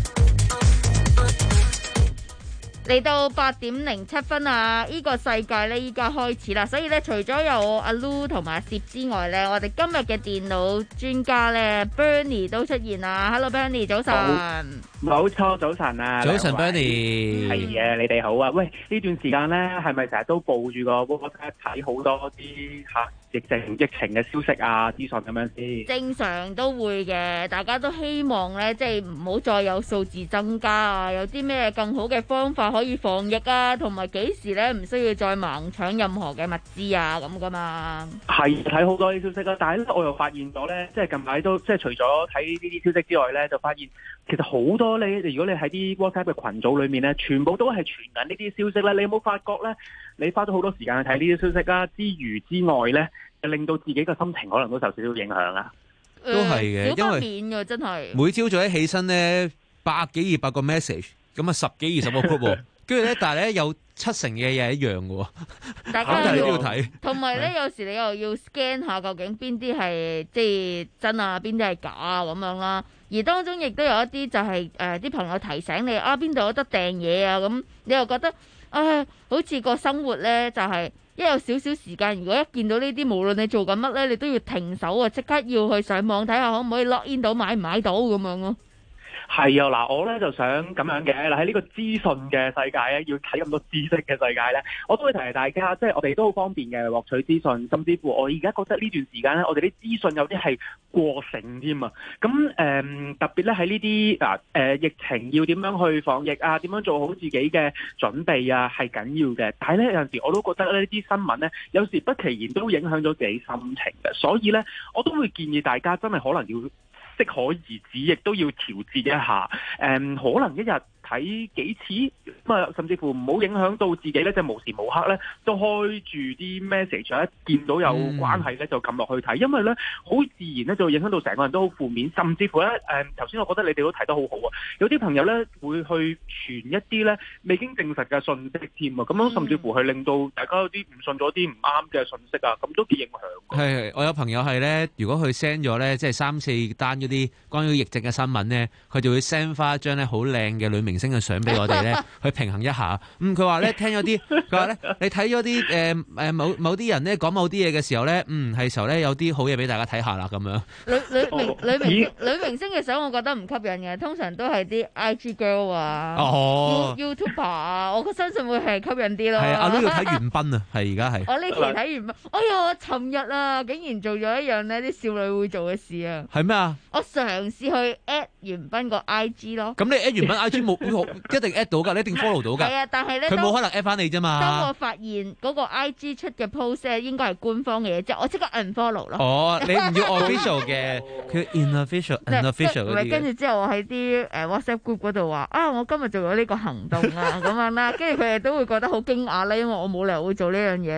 嚟到八點零七分啊！呢、這個世界咧依家開始啦，所以咧除咗有阿 Lu 同埋阿攝之外咧，我哋今日嘅電腦專家咧 Bernie 都出現啦。Hello Bernie，早晨。 冇錯，早晨啊！ 早晨 Bernie， 係啊，你哋好啊！喂，呢段時間咧係咪成日都報住個 WhatsApp 睇好多啲嚇疫情疫情嘅消息啊資訊咁樣先？ 正常都會嘅，大家都希望咧即係唔好再有數字增加啊，有啲咩更好嘅方法可以防疫啊，同埋幾時咧唔需要再盲搶任何嘅物資啊咁噶嘛。 係睇好多啲消息啦，但係咧我又發現咗咧，即係近排都即係除咗睇呢啲消息之外咧，就發現其實好多你如果你喺啲 WhatsApp 嘅群組裏面咧，全部都係傳緊呢啲消息咧。你有冇發覺咧？你花咗好多時間去睇呢啲消息啦，之餘之外咧，就令到自己嘅心情可能都受少少影響啊。 都係嘅， 因為免嘅真係每朝早一起身咧，百幾二百個 message，咁啊十幾二十個 group，跟住咧，但係咧有七成嘅嘢係一樣嘅喎， 大家都要睇。同埋咧，有時你又要 scan 下究竟邊啲係即係真啊，邊啲係假啊咁樣啦。而當中亦都有一啲就係誒啲朋友提醒你啊，邊度有得訂嘢啊，咁你又覺得啊，好似個生活咧就係、是、一有少少時間，如果一見到呢啲，無論你做緊乜咧，你都要停手啊，即刻要去上網睇下可唔可以 lock in 到買唔買到咁樣咯。 係啊，嗱，我咧就想咁樣嘅，嗱喺呢個資訊嘅世界咧，要睇咁多知識嘅世界咧，我都會提提大家，即係我哋都好方便嘅獲取資訊，甚至乎我而家覺得呢段時間咧，我哋啲資訊有啲係過剩添啊！咁誒、呃、特別咧喺呢啲嗱誒疫情要點樣去防疫啊，點樣做好自己嘅準備啊，係緊要嘅。但係咧有陣時我都覺得呢啲新聞咧，有時不其然都影響咗自己心情嘅，所以咧我都會建議大家真係可能要適可而止，亦都要調節一下。誒、嗯，可能一日睇幾次咁啊，甚至乎唔好影響到自己咧，就無時無刻咧都開住啲 message，一見到有關係咧就撳落去睇，因為咧好自然咧就會影響到成個人都好負面，甚至乎咧誒頭先我覺得你哋都提得好好啊，有啲朋友咧會去傳一啲咧未經證實嘅信息添啊，咁樣甚至乎係令到大家有啲唔信咗啲唔啱嘅信息啊，咁都幾影響。 係，我有朋友係咧，如果佢 send 咗咧，即係三四單嗰啲關於疫症嘅新聞咧，佢就會 send 翻一張咧好靚嘅女明星嘅相俾我哋咧，去平衡一下。嗯，佢話咧聽咗啲，佢話咧你睇咗啲誒誒某某啲人咧講某啲嘢嘅時候咧，嗯係時候咧有啲好嘢俾大家睇下啦咁樣。 女女明女明女明星嘅相，我覺得唔吸引嘅，通常都係啲 I G girl 啊、 哦、 YouTuber 啊，我相信會係吸引啲咯。 係啊，呢度睇袁彬啊，係而家係。 我呢期睇袁彬，哎呀，我尋日啊，竟然做咗一樣呢啲少女會做嘅事啊。 係咩啊？ 我嘗試去 at 袁彬個 I G 咯。 咁你 at 袁彬 I G 冇一定 at 到㗎，你一定 follow 到㗎。 係啊，但係咧， 佢冇可能 at 翻你啫嘛。 當我發現嗰個 I G 出嘅 post 咧，應該係官方嘅嘢，即係我即刻 unfollow 咯。 哦，你唔要 official 嘅，佢 unofficial unofficial 嗰啲嘅。 跟住之後，我喺啲誒 WhatsApp group 嗰度話啊，我今日做咗呢個行動啊，咁樣啦，跟住佢哋都會覺得好驚訝啦，因為我冇理由會做呢樣嘢啦。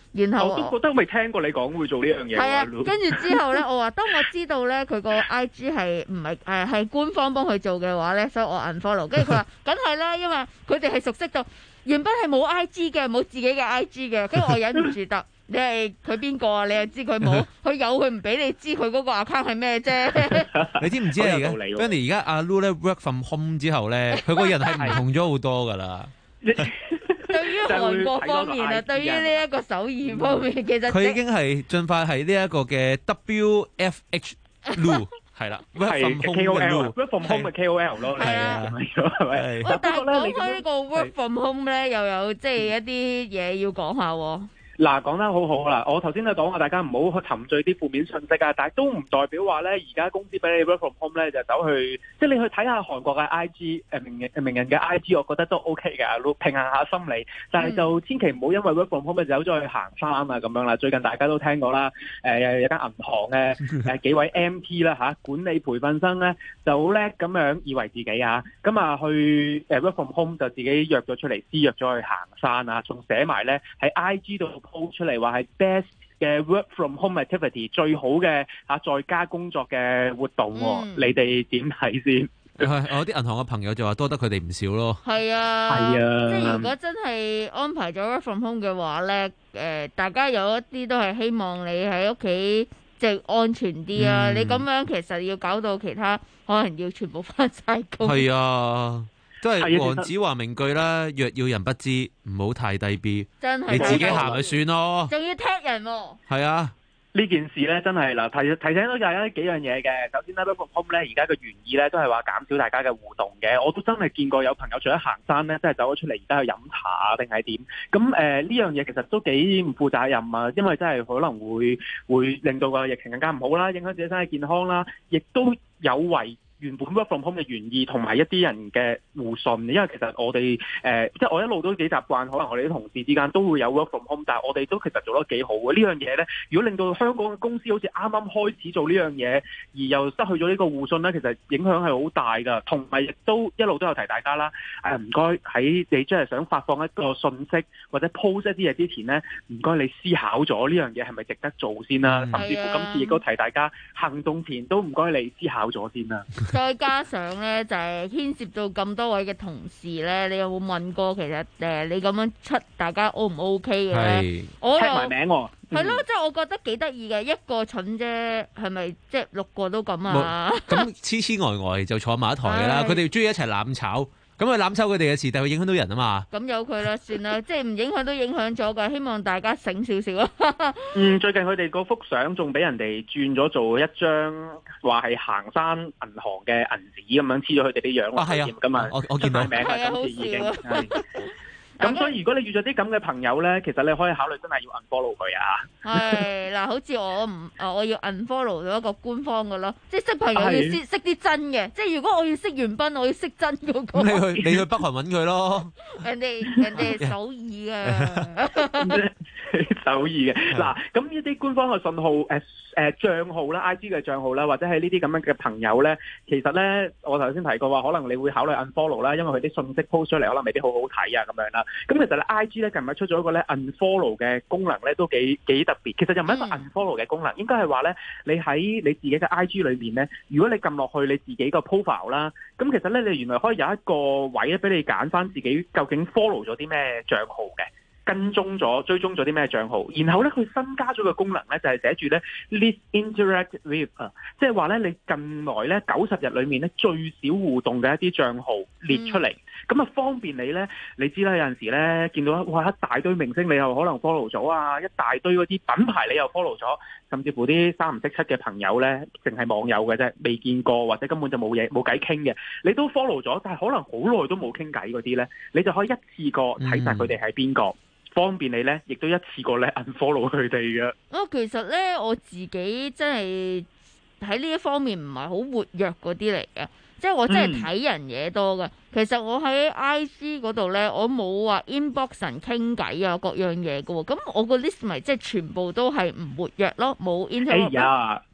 然後我都覺得未聽過你講會做呢樣嘢。 係啊，跟住之後咧，我話當我知道咧佢個 I G 係唔係誒係官方幫佢做嘅話咧，所以我 unfollow。跟住佢話梗係啦，因為佢哋係熟悉到原本係冇 I G 嘅，冇自己嘅 I G 嘅，跟住我忍唔住得。你係佢邊個啊？你又知佢冇？佢有佢唔俾你知佢嗰個 account 係咩啫？ 你知唔知啊？而家 Benny 而家阿 Lu 咧 work from home 之後咧，佢個人係唔同咗好多噶啦。 對於韓國方面啊，對於呢一個首爾方面，其實佢已經係進化係呢一個嘅 W F H Lu 係啦 ，work from home 嘅 Lu，work from home 嘅 K O L 咯。係啊，係咪？ 喂，但係講開呢個 work from home 咧，又有即係一啲嘢要講下喎。 嗱，講得好好啦！我頭先都講話，大家唔好去沉醉啲負面信息啊，但係都唔代表話咧，而家公司俾你 work from home 咧，就走去，即係你去睇下韓國嘅 I G， 誒名人名人嘅 I G， 我覺得都 OK 嘅，平衡下心理。但係就千祈唔好因為 work from home 就走咗去行山啊咁樣啦。最近大家都聽過啦，誒、呃、有間銀行嘅誒幾位 M P 啦嚇，管理培訓生咧就好叻咁樣以為自己啊，咁啊去誒 work from home 就自己約咗出嚟，私約咗去行山啊，仲寫埋咧喺 I G 度鋪出嚟話係 best 嘅 work from home activity 最好嘅嚇在家工作嘅活動喎、嗯，你哋點睇先？ 我啲銀行嘅朋友就話多得佢哋唔少咯。 係啊， 係啊， 即係如果真係安排咗 work from home 嘅話咧，誒、呃、大家有一啲都係希望你喺屋企即係安全啲啊、嗯！你咁樣其實要搞到其他可能要全部翻晒工。係啊。都係黃子華名句啦，若要人不知，唔好太低 B。真係你自己行咪算咯。 仲要踢人喎、哦。 係啊， 呢件事咧真係嗱提提醒到大家幾樣嘢嘅。首先咧 work from home 咧，而家嘅原意咧都係話減少大家嘅互動嘅。我都真係見過有朋友除咗行山咧，真係走咗出嚟而家去飲茶啊，定係點？咁誒呢樣嘢其實都幾唔負責任啊，因為真係可能會會令到個疫情更加唔好啦，影響自己身體健康啦，亦都有違原本 work from home 嘅原意同埋一啲人嘅互信，因為其實我哋誒、呃，即係我一路都幾習慣，可能我哋啲同事之間都會有 work from home，但係我哋都其實做得幾好嘅呢樣嘢咧。如果令到香港嘅公司好似啱啱開始做呢樣嘢，而又失去咗呢個互信咧，其實影響係好大㗎。同埋亦都一路都有提大家啦，誒唔該喺你真係想發放一個信息或者 post 一啲嘢之前咧，唔該你思考咗呢樣嘢係咪值得做先啦、嗯。甚至乎今次亦都提大家行動前都唔該你思考咗先啦。 再加上咧，就係、是、牽涉到咁多位嘅同事咧，你有冇問過其實誒你咁樣出，大家 O 唔 O K 嘅咧？我又埋名喎， 係咯，即係我覺得幾得意嘅，一個蠢啫，係咪即係六個都咁啊？ 咁黐黐呆呆就坐埋一台嘅啦，佢哋中意一齊攬炒。咁啊攬抽佢哋嘅事，但係會影響到人啊嘛。咁由佢啦，算啦，即係唔影響都影響咗㗎。希望大家醒少少啦。 嗯，最近佢哋嗰幅相仲俾人哋轉咗做一張話係行山銀行嘅銀紙咁樣黐咗佢哋啲樣。啊，係啊，㗎嘛，我我見到名係今次已經。咁所以如果你遇咗啲咁嘅朋友咧，其實你可以考慮真係要 unfollow 佢啊。 係嗱，好似我唔，我要 unfollow 咗一個官方嘅咯，即係識朋友要識識啲真嘅。即係如果我要識元彬，我要識真嗰個。 咁你去你去北韓揾佢咯。 人哋人哋首爾嘅。 首爾嘅嗱，咁呢啲官方嘅信號誒誒帳號啦 ，I G 嘅帳號啦，或者係呢啲咁樣嘅朋友咧，其實咧我頭先提過話，可能你會考慮 unfollow 啦，因為佢啲信息 post 出嚟可能未必好好睇啊咁樣啦。咁其實咧 I G 咧近日出咗一個咧 unfollow 嘅功能咧，都幾幾特別。其實又唔係一個 unfollow 嘅功能，應該係話咧你喺你自己嘅 I G 裏面咧，如果你撳落去你自己個 profile 啦，咁其實咧你原來可以有一個位咧俾你揀翻自己究竟 follow 咗啲咩帳號嘅。跟蹤咗、追蹤咗啲咩帳號，然後咧佢新加咗個功能咧，就係寫住咧 Least interact with 啊，即係話咧你近來咧九十日裏面咧最少互動嘅一啲帳號列出嚟，咁啊方便你咧，你知啦有陣時咧見到哇一大堆明星你又可能 follow 咗啊，一大堆嗰啲品牌你又 follow 咗，甚至乎啲三唔識七嘅朋友咧，淨係網友嘅啫，未見過或者根本就冇嘢冇偈傾嘅，你都 follow 咗，但係可能好耐都冇傾偈嗰啲咧，你就可以一次過睇晒佢哋係邊個。嗯方便你咧，亦都一次過咧 unfollow 佢哋嘅。 哦，其實咧我自己真係喺呢一方面唔係好活躍嗰啲嚟嘅，即係我真係睇人嘢多嘅。嗯、其實我喺 I G 嗰度咧，我冇話 inbox 人傾偈啊，各樣嘢嘅喎。咁我個 list 咪即係全部都係唔活躍咯，冇 interact。 哎呀！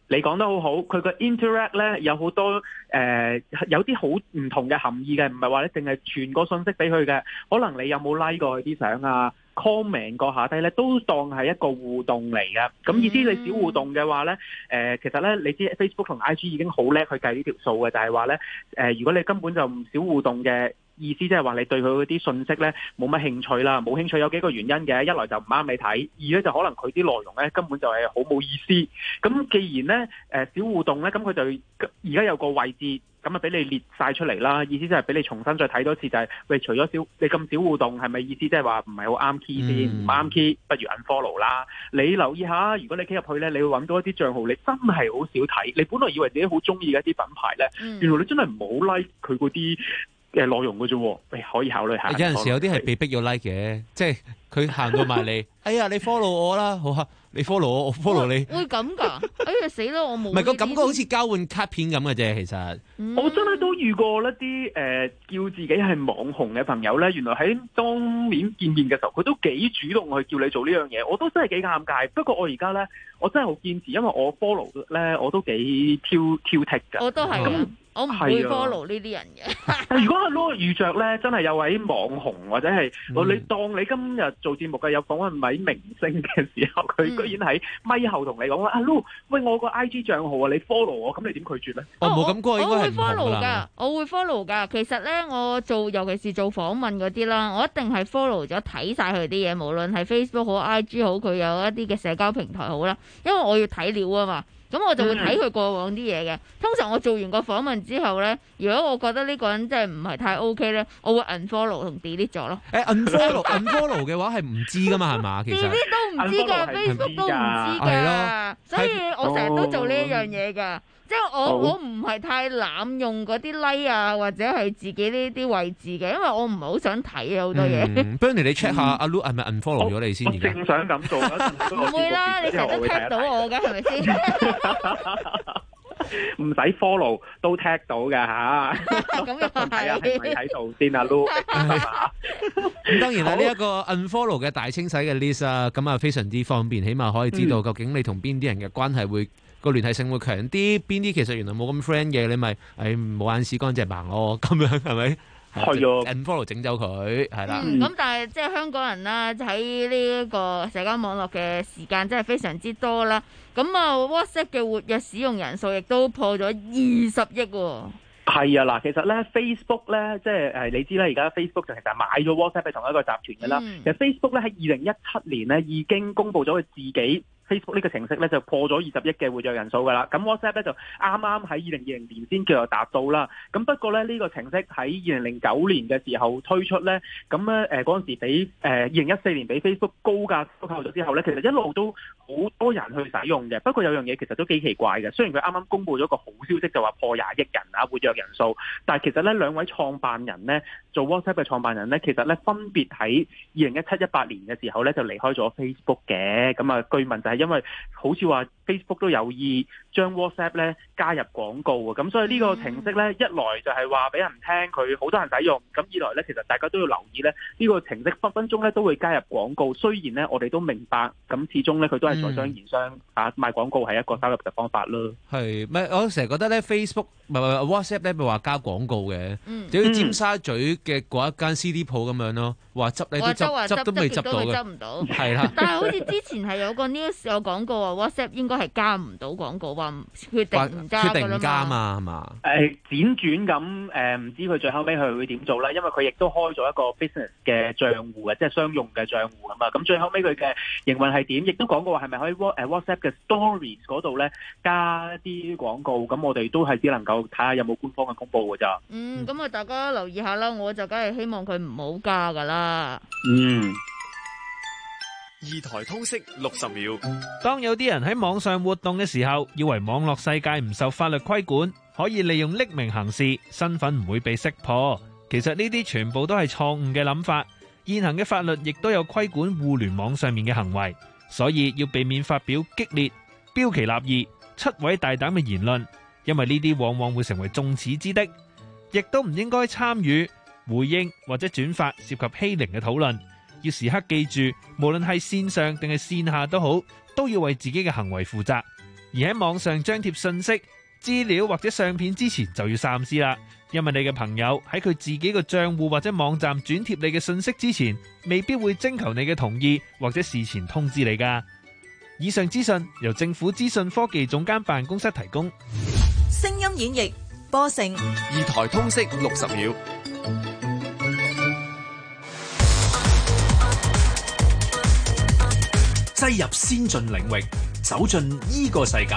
你講得好好，佢個 interact 咧有好多誒、呃，有啲好唔同嘅含義嘅，唔係話你淨係傳個信息俾佢嘅，可能你有冇 like 過佢啲相啊 comment 過下低咧，都當係一個互動嚟嘅。咁意思你少互動嘅話咧，誒、呃、其實咧你知 Facebook 同 I G 已經好叻去計呢條數嘅，就係話咧誒，如果你根本就唔少互動嘅。意思即係話你對佢嗰啲信息咧冇乜興趣啦，冇興趣有幾個原因嘅，一來就唔啱你睇，二咧就可能佢啲內容咧根本就係好冇意思。咁既然咧誒、呃、少互動咧，咁佢就而家有個位置咁啊俾你列晒出嚟啦。意思即係俾你重新再睇多次，就係、是、喂除咗少你咁少互動，係咪意思即係話唔係好啱 key 先？唔啱、嗯、key，不如 unfollow 啦。你留意下，如果你 key 入去咧，你會揾到一啲賬號，你真係好少睇。你本來以為自己好中意嘅一啲品牌咧，嗯、原來你真係唔好 like 佢嗰啲嘅內容嘅啫，誒可以考慮下。 有陣時有啲係被逼要 like 嘅，即係佢行到埋嚟，哎呀你 follow 我啦，好啊，你 follow 我，我 follow 你。 會咁㗎？哎呀死啦，我冇。唔係個感覺好似交換卡片咁嘅啫，其實。 嗯、我真係都遇過一啲誒、呃、叫自己係網紅嘅朋友咧，原來喺當面見面嘅時候，佢都幾主動去叫你做呢樣嘢，我都真係幾尷尬。不過我而家咧，我真係好堅持，因為我 follow 咧我都幾挑挑剔㗎。 我都係咁。我唔會 follow 呢啲人嘅。 如果係攞遇着咧，真係有位網紅或者係我、嗯、你當你今日做節目嘅有訪問位明星嘅時候，佢居然喺咪後同你講話阿 Lu，喂我個 I G 賬號啊，你 follow 我，咁你點拒絕咧？ 我冇咁過，應該係唔好啦。 我會 follow 㗎，我會 follow 㗎。其實咧，我做尤其是做訪問嗰啲啦，我一定係 follow 咗睇晒佢啲嘢，無論係 Facebook 好 I G 好，佢有一啲嘅社交平台好啦，因為我要睇料啊嘛。咁我就會睇佢過往啲嘢嘅。通常我做完個訪問之後咧，如果我覺得呢個人真係唔係太 OK 咧，我會 unfollow 同 delete 咗咯。 誒 unfollow unfollow 嘅話係唔知噶嘛係嘛？其實 delete 都唔知㗎 ，Facebook 都唔知㗎，所以我成日都做呢一樣嘢㗎。即係我、oh. 我唔係太濫用嗰啲 like 啊，或者係自己呢啲位置嘅，因為我唔係好想睇好多嘢。 Bernie、嗯、你 check 下阿 Lu 係咪 unfollow 咗你先？而家正想咁做啦， 唔會啦，你成日都 tag 到我㗎，係咪先？ 唔使 follow 都 tag 到㗎吓。咁又係啊，係咪喺度先啊 Lu？ 咁當然啦，呢、這、一個 unfollow 嘅大清洗嘅 list 啊，咁啊非常之方便，起碼可以知道究竟你同邊啲人嘅關係會。個聯繫性會強啲，邊啲其實原來冇咁 friend 嘅，你咪誒冇眼屎乾淨盲我咁樣係咪？係啊 unfollow 整走佢係啦。 咁、嗯、但係即係香港人啦，喺呢一個社交網絡嘅時間真係非常之多啦。咁啊 WhatsApp 嘅活躍使用人數亦都破咗二十億喎。 係啊，嗱，其實咧 Facebook 咧，即係誒，你知啦，而家 Facebook 就其實買咗 WhatsApp 係同一個集團嘅啦。嗯、其實 Facebook 咧喺二零一七年咧已經公佈咗佢自己。Facebook 呢個程式咧就破咗二十億嘅活躍人數㗎啦，咁 WhatsApp 咧就啱啱喺二零二零年先叫做達到啦。咁不過咧呢、呢個程式喺二零零九年嘅時候推出咧，咁咧誒嗰陣時俾誒二零一四年俾 Facebook 高價收購咗之後咧，其實一路都好多人去使用嘅。不過有樣嘢其實都幾奇怪嘅，雖然佢啱啱公佈咗個好消息就話破廿億人啊活躍人數，但係其實咧兩位創辦人咧做 WhatsApp 嘅創辦人咧，其實咧分別喺二零一七一八年嘅時候咧就離開咗 Facebook 嘅。咁啊據聞就係因為好似話 Facebook 都有意將 WhatsApp 咧加入廣告啊，咁所以呢個程式咧一來就係話俾人聽佢好多人使用，咁二來咧其實大家都要留意咧呢個程式分分鐘咧都會加入廣告。雖然咧我哋都明白，咁始終咧佢都係在商言商啊，賣廣告係一個收入嘅方法咯。 係咪我成日覺得咧 Facebook 唔係唔係 WhatsApp 咧咪話加廣告嘅，就好似尖沙咀嘅嗰一間 C D 鋪咁樣咯，話執你都執執都未執到嘅， 執唔到係啦。 但係好似之前係有個 news 有廣告話 WhatsApp 應該係加唔到廣告，話決定唔加㗎啦嘛。決定唔加嘛係嘛？誒輾轉咁誒，唔知佢最後尾佢會點做啦？因為佢亦都開咗一個 business 嘅賬戶嘅，即係商用嘅賬戶啊嘛。咁最後尾佢嘅營運係點？亦都講過話係咪可以 WhatsApp 嘅 Stories 嗰度咧加一啲廣告？咁我哋都係只能夠睇下有冇官方嘅公佈㗎咋。 嗯，咁啊大家留意下啦，我就梗係希望佢唔好加㗎啦。 嗯。 二台通識六十秒。 當有啲人喺網上活動嘅時候，以為網絡世界唔受法律規管，可以利用匿名行事，身份唔會被識破。其實呢啲全部都係錯誤嘅諗法。現行嘅法律亦都有規管互聯網上面嘅行為，所以要避免發表激烈、標奇立異、出位大膽嘅言論，因為呢啲往往會成為眾矢之的。亦都唔應該參與、回應或者轉發涉及欺凌嘅討論。要時刻記住，無論係線上定係線下都好，都要為自己嘅行為負責。 而喺網上張貼信息、資料或者相片之前就要三思啦，因為你嘅朋友喺佢自己個賬戶或者網站轉貼你嘅信息之前，未必會徵求你嘅同意或者事前通知你㗎。以上資訊由政府資訊科技總監辦公室提供。 聲音演繹波盛二台通識六十秒， 擠入先進領域，走進呢個世界。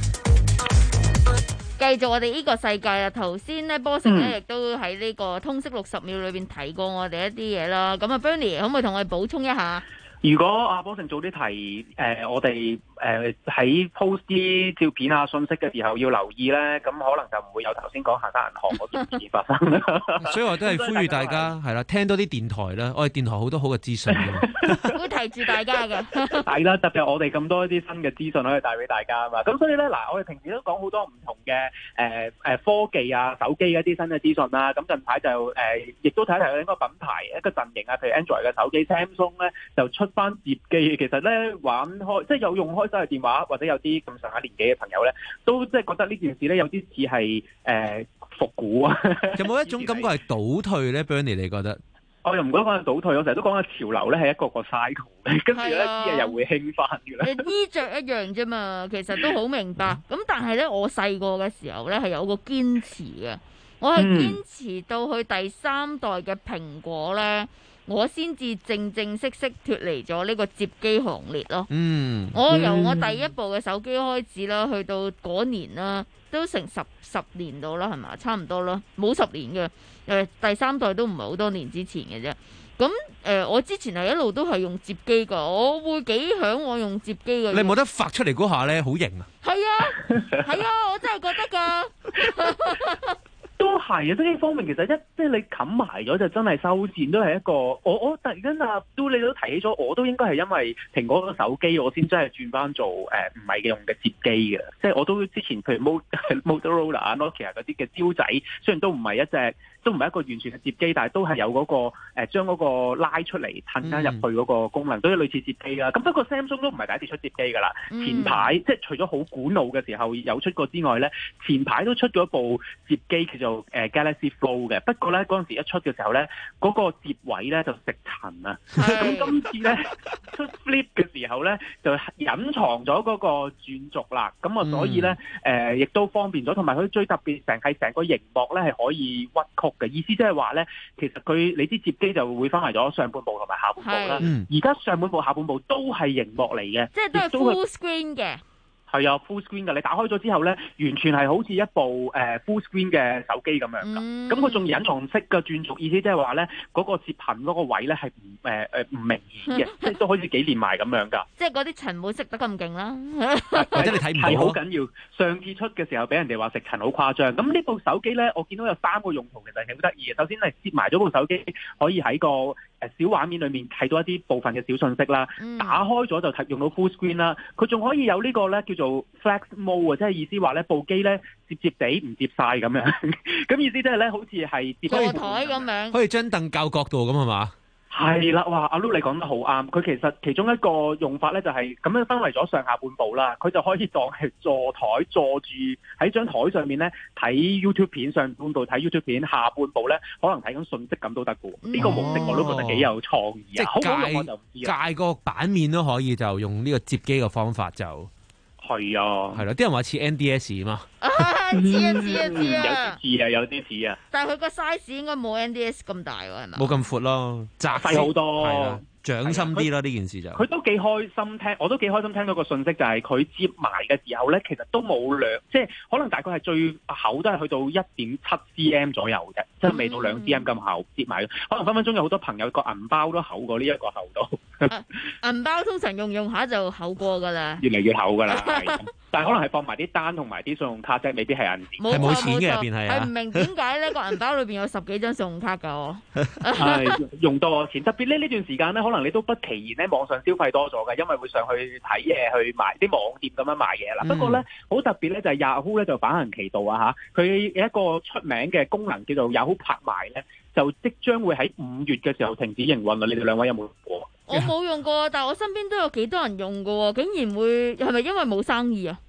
繼續我哋呢個世界啊！頭先咧，波盛咧亦都喺呢個通識六十秒裏邊提過我哋一啲嘢啦。咁啊，Bernie 可唔可以同我哋補充一下？ 如果阿波盛早啲提，誒、呃、我哋誒喺 post 啲照片啊、信息嘅時候要留意咧，咁可能就唔會有頭先講恒生銀行嗰件事發生。 所以我都係呼籲大家係啦，聽多啲電台啦，我哋電台好多好嘅資訊㗎。 會提住大家嘅。 係啦，特別係我哋咁多一啲新嘅資訊可以帶俾大家啊嘛。咁所以咧，嗱，我哋平時都講好多唔同嘅誒誒科技啊、手機一啲新嘅資訊啦。咁近排就誒，亦、呃、都睇一睇一個品牌一個陣營啊，譬如 Android 嘅手機 Samsung 咧，就出翻摺機。其實咧玩開，即係有用開手提電話或者有啲咁上下年紀嘅朋友咧，都即係覺得呢件事咧有啲似係誒復古啊。 有冇一種感覺係倒退咧 ？Bernie 你覺得？ 我又唔覺得講係倒退，我成日都講緊潮流咧係一個個 cycle 嘅，跟住咧啲嘢又會興翻嘅啦。 衣着一樣啫嘛，其實都好明白。咁但係咧，我細個嘅時候咧係有個堅持嘅，我係堅持到去第三代嘅蘋果咧，我先至正正式式脫離咗呢個摺機行列咯。嗯，我由我第一部嘅手機開始啦，去到嗰年啦，都成十十年到啦，係咪？差唔多啦，冇十年嘅。誒，第三代都唔係好多年之前嘅啫。咁誒、呃，我之前係一路都係用摺機㗎，我會幾向往用摺機嘅。 你冇得發出嚟嗰下咧，好型啊！ 係啊，係啊，我真係覺得㗎。 都係啊！即係呢方面其實一即係你冚埋咗就真係收線，都係一個我我突然間啊，都你都提起咗，我都應該係因為蘋果個手機，我先真係轉翻做誒唔係嘅用嘅摺機嘅。即係我都之前譬如 Motorola、Nokia 嗰啲嘅招仔，雖然都唔係一隻，都唔係一個完全嘅摺機，但係都係有嗰、嗰個誒、呃、將嗰個拉出嚟褪翻入去嗰個功能，都係類似摺機啦。咁不過 Samsung 都唔係第一次出摺機㗎啦。前排即係除咗好古老嘅時候有出過之外咧，前排都出咗部摺機叫做誒 Galaxy Flow 嘅。不過咧嗰陣時一出嘅時候咧，嗰、嗰個摺位咧就食塵啊。咁今次咧出 Flip 嘅時候咧，就隱藏咗嗰個轉軸啦。咁啊，所以咧誒亦都方便咗，同埋佢最特別成係成個熒幕咧係可以屈曲嘅意思，即係話咧，其實佢你啲摺機就會分為咗上半部同埋下半部啦。而家上半部、下半部都係熒幕嚟嘅， 即係都係 full screen 嘅。 係啊 ，full screen 㗎。你打開咗之後咧，完全係好似一部誒、呃、full screen 嘅手機咁樣㗎。咁佢仲隱藏式嘅轉軸，意思即係話咧，嗰、那個摺痕嗰個位咧係唔誒誒唔明顯嘅，即係都可以幾連埋咁樣㗎。 即係嗰啲塵冇識得咁勁啦， 或者你睇唔到。係好緊要。上次出嘅時候俾人哋話食塵好誇張。咁呢部手機咧，我見到有三個用途，其實係好得意嘅。首先係摺埋咗部手機，可以喺個誒小畫面裏面睇到一啲部分嘅小信息啦。嗯、打開咗就睇用到 full screen 啦。佢仲可以有個呢個咧叫做 Flex Mode 啊，即係意思話咧部機咧摺摺地唔摺晒咁樣。咁意思即係咧好似係摺坐台咁樣， 可以將凳校角度咁係嘛？ 係啦，哇！阿 Lu 你講得好啱，佢其實其中一個用法咧就係咁樣分為咗上下半部啦，佢就可以當係坐台坐住喺張台上面咧睇 YouTube 片，上半部睇 YouTube 片，下半部咧可能睇緊信息咁都得嘅喎。呢、嗯、個模式我都覺得幾有創意啊！好唔好用我就唔知啊。 界個版面都可以就用呢個摺機嘅方法就係啊， 係啦，啲人話似 N D S 啊嘛。 似啊似啊似啊，有啲似啊，有啲似啊。 但係佢個 size 應該冇 N D S 咁大喎，係咪？ 冇咁闊咯，窄細好多， 係啦，掌心啲咯。呢件事就佢都幾開心聽，我都幾開心聽到個信息，就係佢摺埋嘅時候咧，其實都冇兩，即係可能大概係最厚都係去到一點七 cm 左右啫，即係未到兩 cm 咁厚摺埋。可能分分鐘有好多朋友個銀包都厚過呢一個厚度。 銀包通常用用下就厚過㗎啦， 越嚟越厚㗎啦。但係可能係放埋啲單同埋啲信用卡啫，未必係銀紙。 係冇錢嘅入邊係啊！ 係唔明點解咧個銀包裏邊有十幾張信用卡㗎我？ 係用多錢，特別咧呢段時間咧，可能你都不其然咧網上消費多咗嘅，因為會上去睇嘢、去買啲網店咁樣買嘢啦。嗯、不過咧好特別咧就係 Yahoo 咧就反行其道啊嚇！佢有一個出名嘅功能叫做 Yahoo 拍賣咧，就即將會喺五月嘅時候停止營運啦。你哋兩位有冇用過？ 我冇用過，但係我身邊都有幾多人用㗎喎，竟然會係咪因為冇生意啊？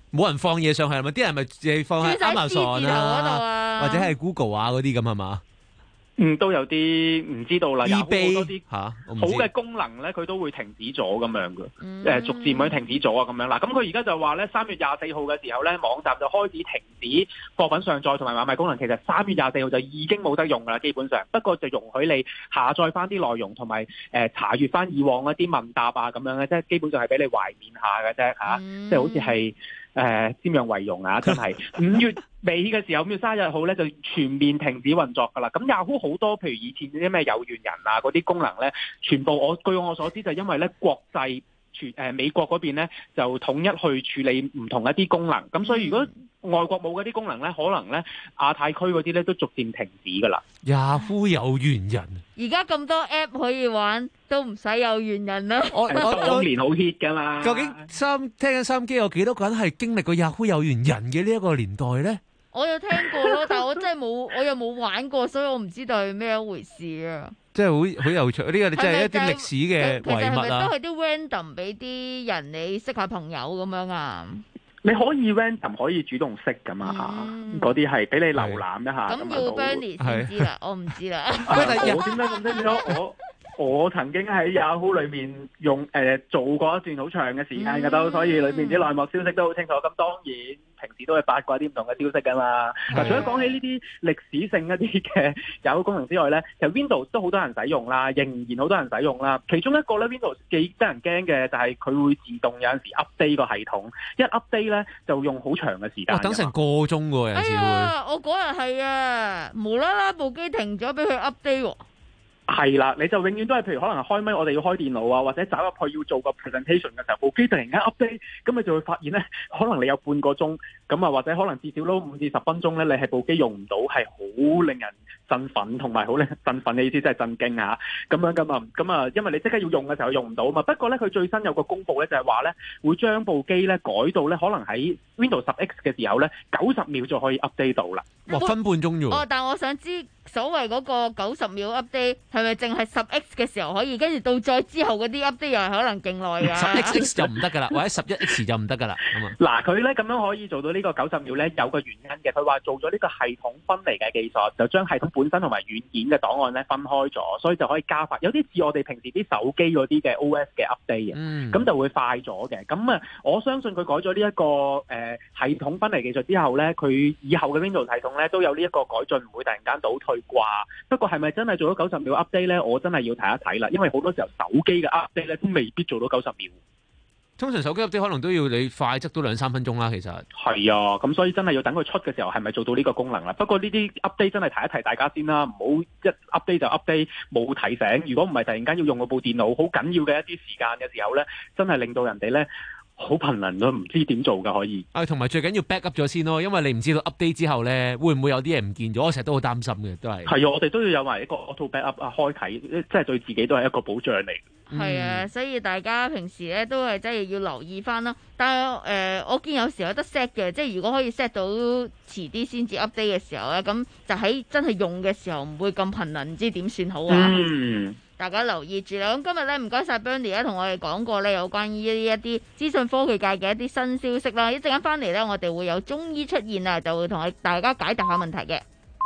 冇人放嘢上去係咪？啲人咪自己放喺 Amazon 啊，或者係 Google 啊嗰啲咁係嘛？ 嗯，都有啲唔知道啦。有好多啲嚇好嘅功能咧，佢都會停止咗咁樣嘅，誒、嗯、逐漸會停止咗啊咁樣啦。咁佢而家就話咧，三月廿四號嘅時候咧，網站就開始停止貨品上載同埋買賣功能。其實三月廿四號就已經冇得用噶啦，基本上。不過就容許你下載翻啲內容同埋誒查閲翻以往一啲問答啊咁樣嘅，即係基本上係俾你懷念下嘅啫嚇，即係好似係。誒瞻仰遺容啊！真係五月尾嘅時候，五月三十一號咧就全面停止運作㗎啦。咁 Yahoo 好多，譬如以前啲咩有緣人啊嗰啲功能咧，全部我據我所知就因為咧國際全誒、呃、美國嗰邊咧就統一去處理唔同一啲功能。咁所以如果外國冇嗰啲功能咧，可能咧亞太區嗰啲咧都逐漸停止㗎啦。 Yahoo 有緣人， 而家咁多 app 可以玩，都唔使有緣人啦。 我我當年好 hit 㗎嘛。 究竟三聽緊收音機有幾多個人係經歷過 Yahoo 有緣人嘅呢一個年代咧？ 我有聽過咯，但係我真係冇，我又冇玩過，所以我唔知道係咩一回事啊。 即係好好有趣，呢個真係一啲歷史嘅遺物啊！ 其實係咪都係啲 random 俾啲人你識下朋友咁樣啊？ 你可以 random 可以主動識噶嘛嚇，嗰啲係俾你瀏覽一下。 咁要 Bernie 先知啦，我唔知啦。 我點解咁清楚？我我曾經喺 Yahoo 裏面用誒、呃、做過一段好長嘅時間嘅都，所以裏面啲內幕消息都好清楚。咁當然平時都係八卦啲唔同嘅消息噶嘛。嗱，除咗講起呢啲歷史性一啲嘅 Yahoo 功能之外咧，其實 Windows 都好多人使用啦，仍然好多人使用啦。其中一個咧 Windows 幾得人驚嘅就係佢會自動有陣時 update 個系統，一 update 咧就用好長嘅時間。 哇！等成個鐘喎，有陣時會。 哎呀，我嗰日係啊，無啦啦部機停咗，俾佢 update 喎。 係啦，你就永遠都係，譬如可能開咪，我哋要開電腦啊，或者走入去要做個 presentation 嘅時候，部機突然間 update，咁你就會發現咧，可能你有半個鐘，咁啊或者可能至少都五至十分鐘咧，你係部機用唔到，係好令人振奮同埋好令振奮嘅意思，即係震驚啊！咁樣咁啊，咁啊，因為你即刻要用嘅時候用唔到啊嘛。不過咧，佢最新有個公佈咧，就係話咧會將部機咧改到咧，可能喺 Windows 十 X 嘅時候咧，九十秒就可以 update 到啦。 哇，分半鐘啫喎！ 哦，但我想知所謂嗰個九十秒 update 係咪淨係十 X 嘅時候可以，跟住到再之後嗰啲 update 又係可能勁耐㗎？ 十 X 就唔得㗎啦，或者十一 X 就唔得㗎啦。咁啊， 嗱，佢咧咁樣可以做到呢個九十秒咧，有個原因嘅。佢話做咗呢個系統分離嘅技術，就將系統本身同埋軟件嘅檔案咧分開咗，所以就可以加快。有啲似我哋平時啲手機嗰啲嘅 O S 嘅 update 嘅，咁、嗯、就會快咗嘅。咁啊，我相信佢改咗呢一個誒、呃、系統分離技術之後咧，佢以後嘅 Windows 系統咧都有呢一個改進，唔會突然間倒退啩。不過係咪真係做咗九十秒 update 咧？我真係要睇一睇啦，因為好多時候手機嘅 update 咧都未必做到九十秒。 通常手機 update 可能都要你快則都兩三分鐘啦，其實係啊，咁所以真係要等佢出嘅時候，係咪做到呢個功能啦？不過呢啲 update 真係提一提大家先啦，唔好一 update 就 update 冇提醒。如果唔係突然間要用嗰部電腦好緊要嘅一啲時間嘅時候咧，真係令到人哋咧好頻能都唔知點做噶可以。 啊，同埋最緊要 back up 咗先咯，因為你唔知道 update 之後咧會唔會有啲嘢唔見咗，我成日都好擔心嘅，都係。 係啊，我哋都要有埋一個 auto back up 啊，開啟，即係對自己都係一個保障嚟。 係啊，所以大家平時咧都係真係要留意翻咯。但係誒、呃，我見有時有得 set 嘅，即係如果可以 set 到遲啲先至 update 嘅時候咧，咁就喺真係用嘅時候唔會咁頻能，唔知點算好啊。嗯，大家留意住啦。咁今日咧唔該晒 Bernie 咧，同我哋講過咧有關於呢一啲資訊科技界嘅一啲新消息啦。一陣間翻嚟咧，我哋會有中醫出現啊，就會同大家解答下問題嘅。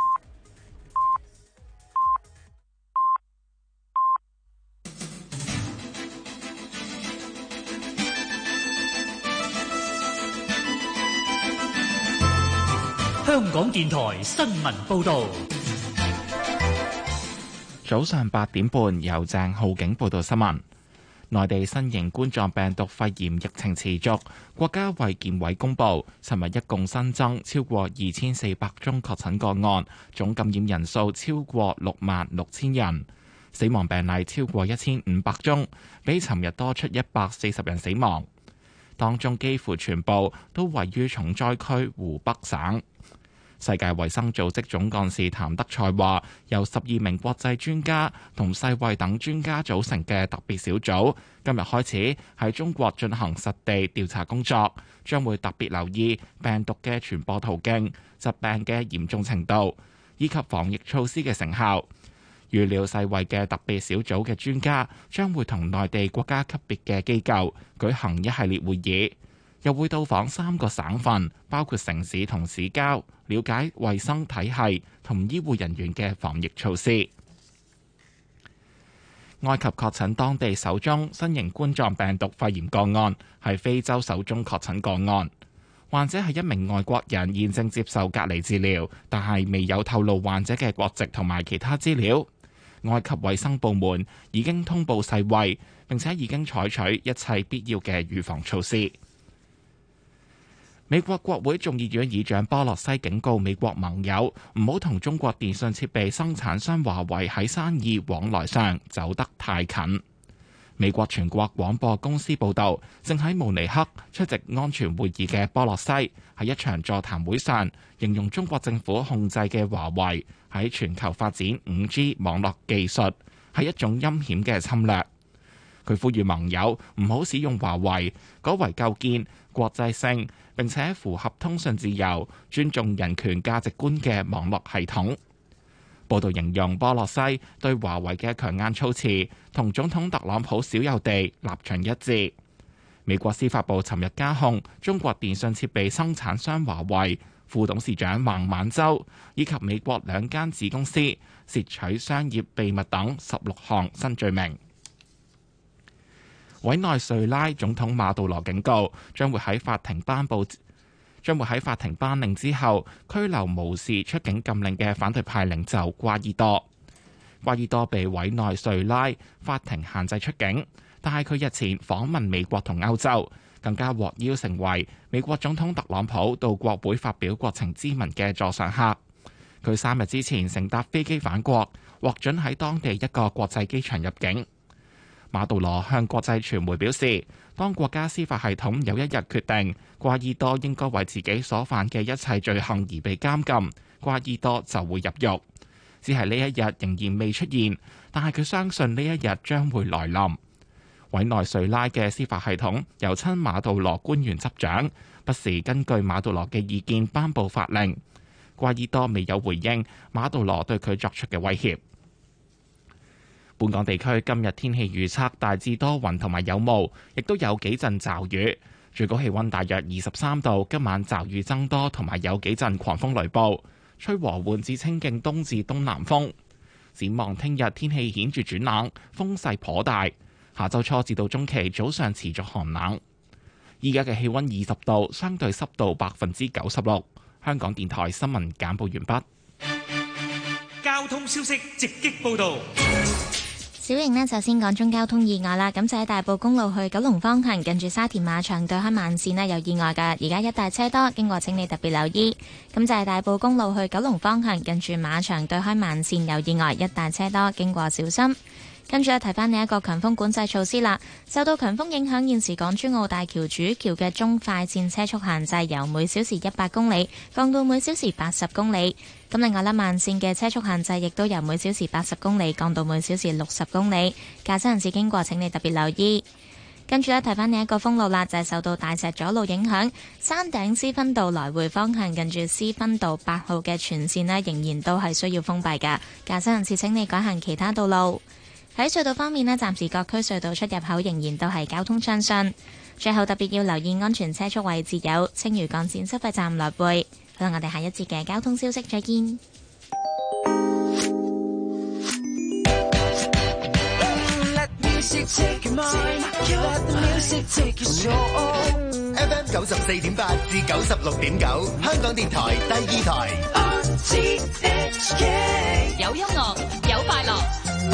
香港電台新聞報道， 早上八點半由鄭浩景報道新聞。內地新型冠狀病毒肺炎疫情持續，國家衛健委公布，尋日一共新增超過二千四百宗確診個案，總感染人數超過六萬六千人，死亡病例超過一千五百宗，比尋日多出一百四十人死亡，當中幾乎全部都位於重災區湖北省。世界衛生組織總幹事譚德塞話，由十二名國際專家同世衛等專家組成嘅特別小組，今日開始喺中國進行實地調查工作，將會特別留意病毒嘅傳播途徑、疾病嘅嚴重程度以及防疫措施嘅成效。預料世衛嘅特別小組嘅專家將會同內地國家級別嘅機構舉行一系列會議。 又會到訪三個省份，包括城市同市郊，了解衛生體系同醫護人員嘅防疫措施。埃及確診當地首宗新型冠狀病毒肺炎個案，係非洲首宗確診個案。患者係一名外國人，現正接受隔離治療，但係未有透露患者嘅國籍同埋其他資料。埃及衛生部門已經通報世衛，並且已經採取一切必要嘅預防措施。美國國會眾議院議長波洛西警告美國盟友唔好同中國電信設備生產商華為喺生意往來上走得太近。美國全國廣播公司報導，正喺慕尼黑出席安全會議嘅波洛西喺一場座談會上，形容中國政府控制嘅華為喺全球發展 五 G 網絡技術係一種陰險嘅侵略。佢呼籲盟友唔好使用華為，改為構建國際性並且符合通訊自由、尊重人權價值觀嘅網絡系統。報道形容波洛西對華為嘅強硬措辭同總統特朗普少有地立場一致。美國司法部尋日加控中國電信設備生產商華為副董事長孟晚舟以及美國兩間子公司竊取商業秘密等十六項新罪名。委內瑞拉總統馬杜羅警告，將會喺法庭頒布，將會喺法庭頒令之後拘留無視出境禁令嘅反對派領袖瓜伊多。瓜伊多被委內瑞拉法庭限制出境，但係佢日前訪問美國同歐洲，更加獲邀成為美國總統特朗普到國會發表國情咨文嘅座上客。佢三日之前乘搭飛機返國，獲准喺當地一個國際機場入境。馬杜羅向國際傳媒表示，當國家司法系統有一日決定瓜伊多應該為自己所犯嘅一切罪行而被監禁，瓜伊多就會入獄。只係呢一日仍然未出現，但係佢相信呢一日將會來臨。委內瑞拉嘅司法系統由親馬杜羅官員執掌，不時根據馬杜羅嘅意見頒布法令。瓜伊多未有回應馬杜羅對佢作出嘅威脅。本港地區今日天氣預測大致多雲同埋有霧，亦都有幾陣驟雨，最高氣溫大約二十三度。今晚驟雨增多，同埋有幾陣狂風雷暴，吹和緩至清勁東至東南風。展望聽日天氣顯著轉冷，風勢頗大。下周初至到中期早上持續寒冷。依家嘅氣溫二十度，相對濕度百分之九十六。香港電台新聞簡報完畢。 交通消息直擊報道。 小瑩呢，就先講中交通意外啦。咁就喺大埔公路去九龍方向，近住沙田馬場對開慢線呢有意外㗎，而家一帶車多，經過請你特別留意。咁就係大埔公路去九龍方向，近住馬場對開慢線有意外，一帶車多，經過小心。跟住咧，提翻你一個強風管制措施啦。受到強風影響，現時港珠澳大橋主橋嘅中快線車速限制由每小時一百公里降到每小時八十公里。咁另外咧，慢線嘅車速限制亦都由每小時八十公里降到每小時六十公里。駕駛人士經過請你特別留意。跟住咧，提翻你一個封路啦，就係受到大石阻路影響，山頂施勳道來回方向近住施勳道八號嘅全線呢，仍然都係需要封閉㗎。駕駛人士請你改行其他道路。喺隧道方面呢，暫時各區隧道出入口仍然都係交通暢順。最後特別要留意安全車速位置有青嶼幹線收費站來回。好啦，我哋下一節嘅交通消息再見。 F M 九十四點八至九十六點九，香港電台第二台。 有音樂，有快樂。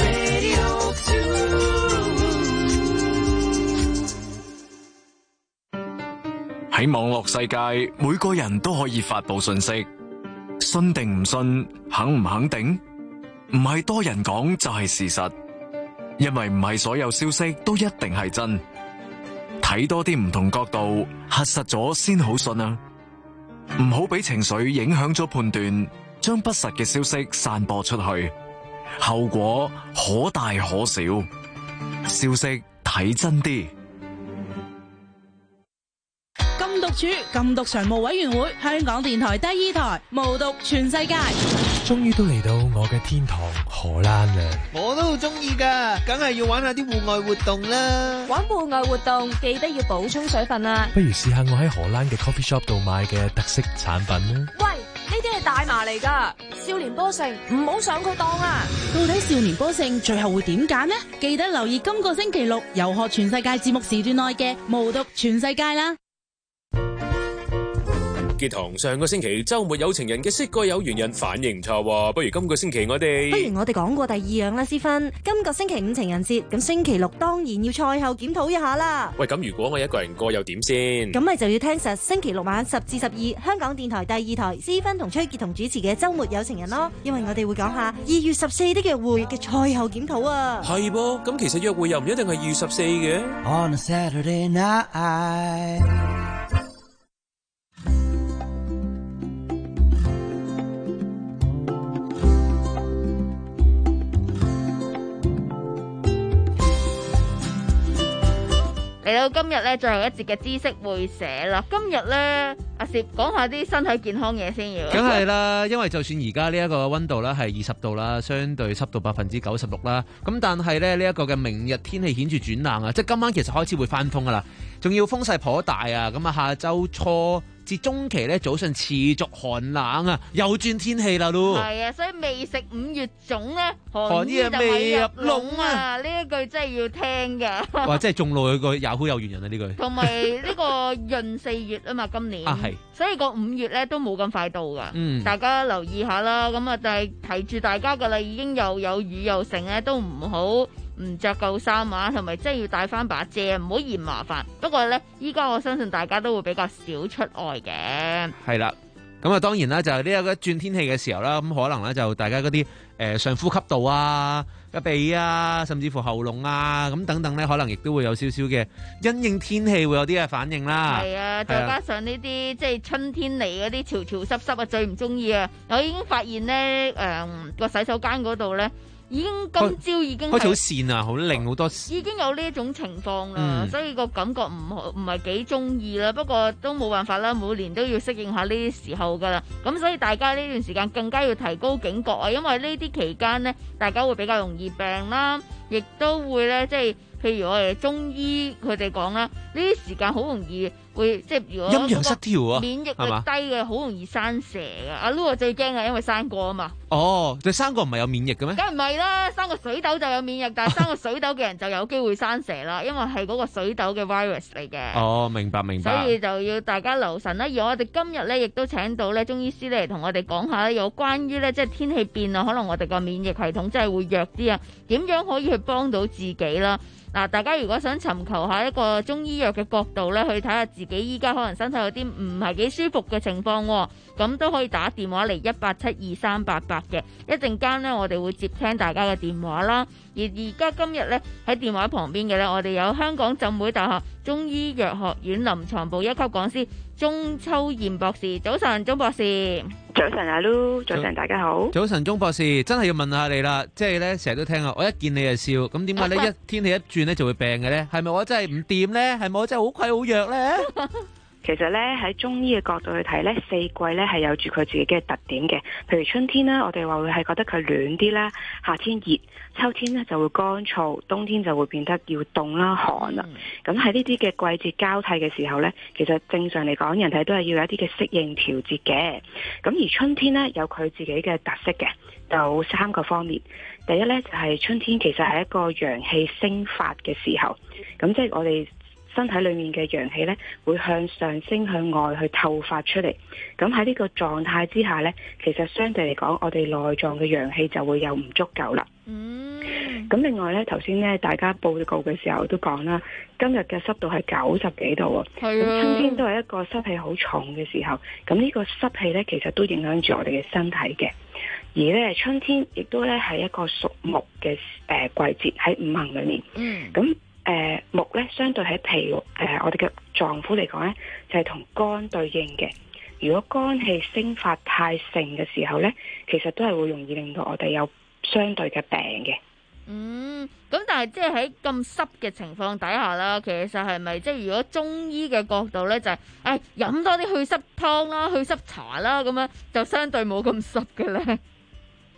喺網絡世界，每個人都可以發佈信息，信定唔信，肯唔肯定，唔係多人講就係事實，因為唔係所有消息都一定係真，睇多啲唔同角度，核實咗先好信啊！唔好俾情緒影響咗判斷，將不實嘅消息散播出去，後果可大可小。消息睇真啲。 禁毒處禁毒常務委員會，香港電台第二台，無毒全世界。 終於都嚟到我嘅天堂荷蘭啦！ 我都好中意噶，梗係要玩下啲戶外活動啦。 玩戶外活動記得要補充水分啦。 不如試下我喺荷蘭嘅 coffee shop 度買嘅特色產品啦。 喂，呢啲係大麻嚟噶，少年波城唔好上佢當啊！ 到底少年波城最後會點揀呢？記得留意今個星期六遊學全世界節目時段內嘅無毒全世界啦。 傑堂上個星期週末有情人嘅識個有緣人反應唔錯喎，不如今個星期我哋不如我哋講過第二樣啦，思芬。今個星期五情人節，咁星期六當然要賽後檢討一下啦。 喂，咁如果我一個人過又點先？ 咁咪就要聽實星期六晚十至十二香港電台第二台思芬同崔傑同主持嘅週末有情人咯，因為我哋會講下二月十四的約會嘅賽後檢討啊。 係噃，咁其實約會又唔一定係二月十四嘅。 On a Saturday night 嚟到今日咧，最後一節嘅知識會寫啦。今日咧，阿攝講下啲身體健康嘢先要。 梗係啦，因為就算而家呢一個溫度啦係二十度啦，相對濕度百分之九十六啦，咁但係咧呢一個嘅明日天氣顯著轉冷啊，即係今晚其實開始會翻風噶啦，仲要風勢頗大啊，咁啊下週初至中期咧早上持續寒冷啊，又轉天氣啦都。 係啊，所以未食五月粽咧， 寒衣就未入籠啊！ 呢一句真係要聽㗎。 哇！真係中路佢個有好有緣人啊呢句。 同埋呢個閏四月啊嘛，今年啊係， 所以個五月咧都冇咁快到㗎。 嗯， 大家留意下啦。咁啊，就係提住大家㗎啦，已經又有雨又成咧，都唔好唔着夠衫啊，同埋真係要帶翻把遮，唔好嫌麻煩。不過咧，依家我相信大家都會比較少出外嘅。 係啦，咁啊當然啦，就係呢一個轉天氣嘅時候啦，咁可能咧就大家嗰啲誒上呼吸道啊、個鼻啊，甚至乎喉嚨啊，咁等等咧，可能亦都會有少少嘅因應天氣會有啲嘅反應啦。 係啊，再加上呢啲即係春天嚟嗰啲潮潮濕濕啊，最唔中意啊！我已經發現咧，誒、呃、個洗手間嗰度咧。已經今朝已經開始好跣啊，好令好多， 已經有呢一種情況啦， 嗯、 所以個感覺唔好唔係幾中意啦。不過都冇辦法啦，每年都要適應下呢啲時候噶啦。咁所以大家呢段時間更加要提高警覺啊，因為呢啲期間呢，大家會比較容易病啦，亦都會咧即係譬如我哋中醫佢哋講啦，呢啲時間好容易會即係如果陰陽失調啊， 免疫力低嘅好容易生蛇嘅。阿 Lu 最驚啊，因為生過啊嘛。 哦，對生過唔係有免疫嘅咩？ 梗係唔係啦，生個水痘就有免疫，但係生個水痘嘅人就有機會生蛇啦，因為係嗰個水痘嘅 virus 嚟嘅。 哦，明白明白。 所以就要大家留神啦。而我哋今日咧亦都請到咧中醫師嚟同我哋講下咧，有關於咧即係天氣變啊，可能我哋個免疫系統真係會弱啲啊，點樣可以去幫到自己啦？嗱，大家如果想尋求下一個中醫藥嘅角度咧，去睇下自己依家可能身體有啲唔係幾舒服嘅情況，咁都可以打電話嚟一八七二三八八嘅。一陣間呢，我哋會接聽大家嘅電話啦。而而家今日咧喺電話旁邊嘅咧，我哋有香港浸會大學中醫藥學院臨床部一級講師鐘秋燕博士。早晨，鐘博士。 早晨阿 Lu， 早晨大家好。 早晨，鐘博士，真係要問下你啦，即係咧成日都聽啊，我一見你就笑，咁點解咧一天氣一轉咧就會病嘅咧？係咪我真係唔掂咧？係咪我真係好虧好弱咧？ 其實咧喺中醫嘅角度去睇咧，四季咧係有住佢自己嘅特點嘅。譬如春天啦，我哋話會係覺得佢暖啲啦；夏天熱，秋天咧就會乾燥，冬天就會變得要凍啦、寒啦。咁喺呢啲嘅季節交替嘅時候咧，其實正常嚟講，人體都係要有一啲嘅適應調節嘅。咁而春天咧有佢自己嘅特色嘅，有三個方面。第一咧就係、是、春天其實係一個陽氣升發嘅時候，咁即係我哋身體裏面嘅陽氣咧，會向上升向外去透發出嚟。咁喺呢個狀態之下咧，其實相對嚟講，我哋內臟嘅陽氣就會有唔足夠啦。嗯。咁另外咧，頭先咧大家報告嘅時候都講啦，今日嘅濕度係九十幾度啊。係啊。咁春天都係一個濕氣好重嘅時候，咁呢個濕氣咧，其實都影響住我哋嘅身體嘅。而咧春天亦都咧係一個屬木嘅誒、呃、季節喺五行裏面。嗯。咁。誒、呃、木咧，相對喺脾誒、呃、我哋嘅臟腑嚟講咧，就係、是、同肝對應嘅。如果肝氣升發太盛嘅時候咧，其實都係會容易令到我哋有相對嘅病嘅。 嗯，咁但係即係喺咁濕嘅情況底下啦，其實係咪即係如果中醫嘅角度咧，就係誒飲多啲去濕湯啦、去濕茶啦，咁樣就相對冇咁濕嘅咧？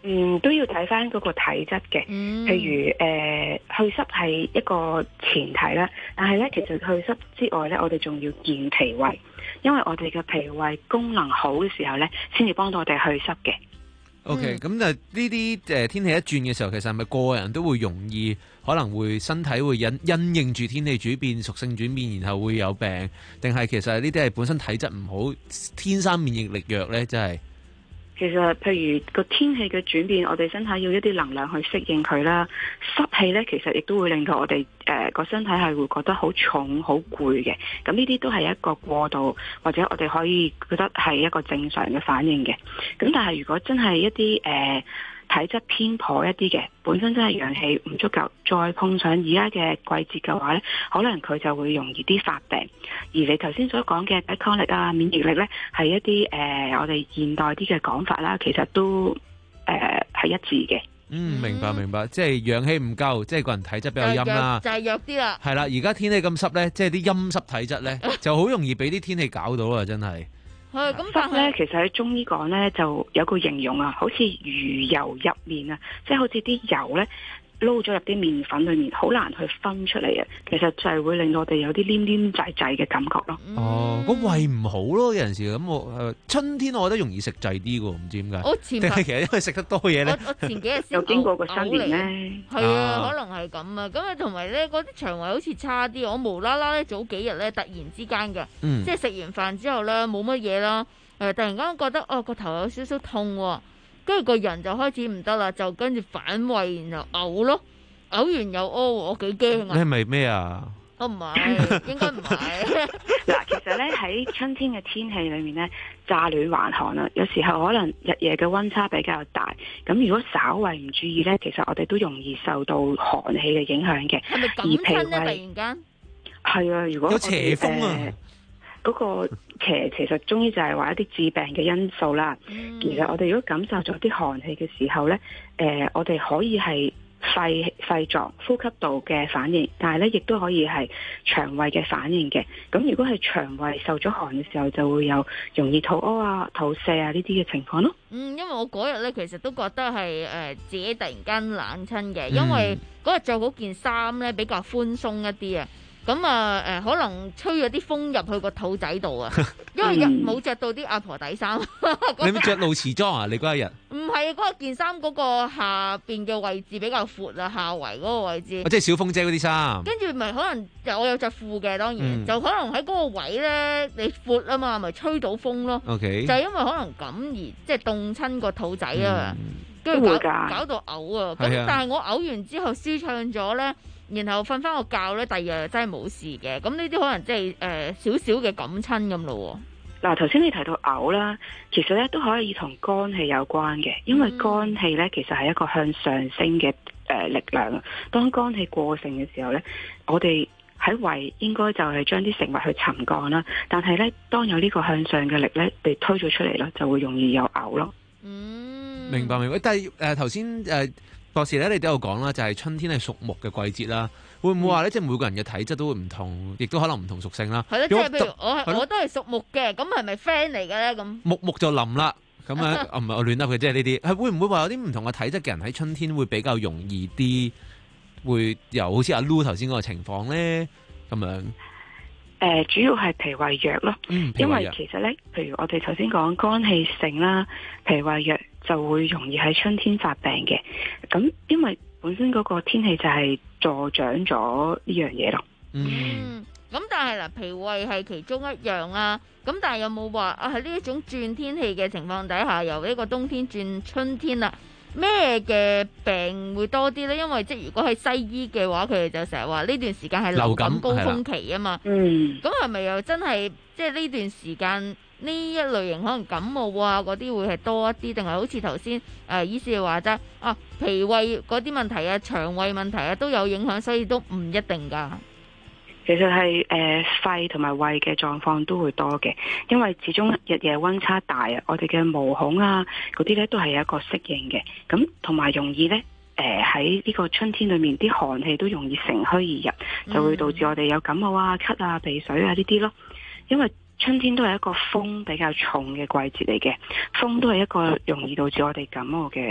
嗯，都要睇翻嗰個體質嘅， 嗯、 譬如誒、呃、去濕係一個前提啦，但係咧其實去濕之外咧，我哋仲要健脾胃，因為我哋嘅脾胃功能好嘅時候咧，先至幫到我哋去濕嘅。 OK，咁就呢啲誒天氣一轉嘅時候，其實係咪個個人都會容易可能會身體會因因應住天氣轉變、屬性轉變，然後會有病，定係其實呢啲係本身體質唔好、天生免疫力弱咧？真係。 其實，譬如個天氣嘅轉變，我哋身體要一啲能量去適應佢啦。濕氣咧，其實亦都會令到我哋誒個身體係會覺得好重、好攰嘅。咁呢啲都係一個過渡，或者我哋可以覺得係一個正常嘅反應嘅。咁但係如果真係一啲誒、呃體質偏頗一啲嘅，本身真係陽氣唔足夠，再碰上而家嘅季節嘅話呢，可能佢就會容易啲發病。而你頭先所講嘅抵抗力啊、免疫力呢，係一啲誒、呃、我哋現代啲嘅講法啦，其實都誒係、呃、一致嘅。 嗯，明白明白，即係陽氣唔夠，即係個人體質比較陰啦， 就係弱啲啦。 係啦，而家天氣咁濕呢，即係啲陰濕體質呢，就好容易俾啲天氣搞到啊！真係。 係咁，但係咧，其實喺中醫講咧，就有個形容啊，好似魚油入面啊，即係好似啲油咧撈咗入啲麵粉裏面，好難去分出嚟啊。其實就係會令到我哋有啲黏黏滯滯嘅感覺咯。 哦，個胃唔好咯，有陣時咁我春天我覺得容易食滯啲嘅，唔知點解。 我前定係其實因為食得多嘢咧。 我我前幾日先又經過個新年咧， 係啊，可能係咁啊。咁啊，同埋咧，嗰啲腸胃好似差啲。我無啦啦咧，早幾日咧，突然之間嘅， 嗯、 即係食完飯之後咧，冇乜嘢啦。誒，突然間覺得哦個頭有少少痛喎，跟住個人就開始唔得啦，就跟住反胃，然後嘔咯，嘔完又屙，我幾驚啊！ 你係咪咩啊？ 我唔係，應該唔係。 嗱，其實咧喺春天嘅天氣裏面咧，乍暖還寒啊，有時候可能日夜嘅溫差比較大，咁如果稍為唔注意咧，其實我哋都容易受到寒氣嘅影響嘅。 係咪感親咧？突然間係啊，如果有邪風啊！ 呃嗰個邪其實中醫就係話一啲致病嘅因素啦。 嗯、 其實我哋如果感受咗啲寒氣嘅時候呢，誒、呃、我哋可以係肺肺臟、呼吸道嘅反應，但係呢亦都可以係腸胃嘅反應嘅。咁如果係腸胃受咗寒嘅時候，就會有容易肚屙啊、肚瀉啊呢啲嘅情況咯。 嗯，因為我嗰日呢，其實都覺得係誒、呃、自己突然間冷親嘅，因為嗰日着嗰件衫呢比較寬鬆一啲啊。咁啊，誒、呃、可能吹咗啲風入去個肚仔度啊，因為冇着到啲阿婆底衫。 你咪着露臍裝啊？你嗰一日？ 唔係啊，嗰件衫嗰個下邊嘅位置比較闊啊，下圍嗰個位置。 啊、即係小鳳姐嗰啲衫。跟住咪可能我有着褲嘅，當然、嗯、就可能喺嗰個位咧，你闊啊嘛，咪吹到風咯。 OK。 就係因為可能咁而即係凍親個肚仔啊，跟住、嗯、搞搞到嘔啊。咁、啊、但係我嘔完之後舒暢咗咧。然後瞓翻個覺咧，第二日真係冇事嘅。咁呢啲可能即係誒少少嘅感親咁咯。 嗱，頭先你提到嘔啦，其實咧都可以同肝氣有關嘅，因為肝氣咧其實係一個向上升嘅誒力量啊。當肝氣過盛嘅時候咧，我哋喺胃應該就係將啲食物去沉降啦。但係咧，當有呢個向上嘅力咧被推咗出嚟啦，就會容易有嘔咯。 嗯， 明白明白。但係誒頭先誒。呃博士咧，你都有講啦，就係、是、春天係屬木嘅季節啦。會唔會話咧，即係每個人嘅體質都會唔同，亦都可能唔同屬性啦。 係咯，即係譬如我係我都係屬木嘅，咁係咪 friend 嚟嘅咧？咁木木就冧啦，咁樣啊唔係我亂噏嘅，即係呢啲係會唔會話有啲唔同嘅體質嘅人喺春天會比較容易啲，會有好似阿 Lu 頭先嗰個情況咧咁樣？誒、 呃，主要係脾胃弱咯，嗯、因為其實咧，譬如我哋頭先講肝氣盛啦，脾胃弱。就會容易喺春天發病嘅，咁因為本身嗰個天氣就係助長咗呢樣嘢咯。 嗯，咁但係嗱，脾胃係其中一樣啊。咁但係有冇話啊？喺呢一種轉天氣嘅情況底下，由呢個冬天轉春天啦，咩嘅病會多啲呢？因為即係如果係西醫嘅話，佢哋就成日話呢段時間係流感高峰期啊嘛。嗯，咁係咪又真係即係呢段時間？呢一類型可能感冒啊嗰啲會係多一啲，定係好似頭先誒醫師話齋啊脾胃嗰啲問題啊、腸胃問題啊都有影響，所以都唔一定㗎。 其實係誒、呃、肺同埋胃嘅狀況都會多嘅，因為始終日夜溫差大啊，我哋嘅毛孔啊嗰啲咧都係有一個適應嘅，咁同埋容易咧誒喺呢個春天裏面啲寒氣都容易乘虛而入，就會導致我哋有感冒啊、咳啊、鼻水啊呢啲咯，因為春天都係一個風比較重嘅季節嚟嘅，風都係一個容易導致我哋感冒嘅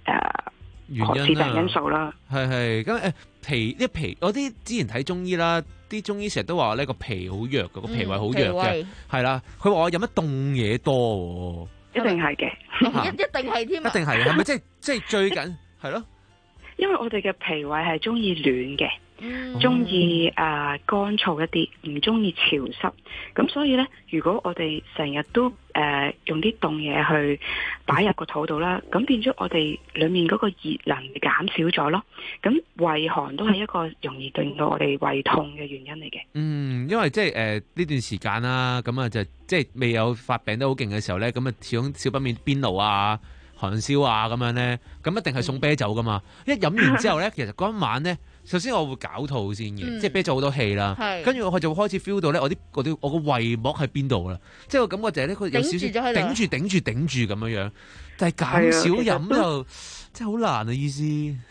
原因致病因素啦。 係係咁誒脾啲脾，我啲之前睇中醫啦，啲中醫成日都話呢個脾好弱嘅，個脾胃好弱嘅，係啦。佢話我飲得凍嘢多， 一定係嘅， 一一定係添， 一定係，係咪即係即係最緊係咯？ 因為我哋嘅脾胃係中意暖嘅。中意誒乾燥一啲，唔中意潮濕，咁所以呢，如果我哋成日都誒、呃、用啲凍嘢去擺入個肚度啦，咁變咗我哋裏面嗰個熱能減少咗咯，咁胃寒都係一個容易令到我哋胃痛嘅原因嚟嘅。 嗯，因為即係誒呢段時間啦，咁啊就即係未有發病得好勁嘅時候呢，咁啊始終少不免邊爐啊、韓燒啊咁樣呢，咁一定係送啤酒噶嘛，一飲完之後呢，其實嗰一晚呢。首先我會搞肚先嘅，嗯、即係啤咗好多氣啦，跟住我就會開始 feel 到咧，我啲我啲我個胃膜喺邊度啦，即係個感覺就係咧，佢有少少頂住頂住頂住咁樣樣，但係減少飲就真係好難啊！意思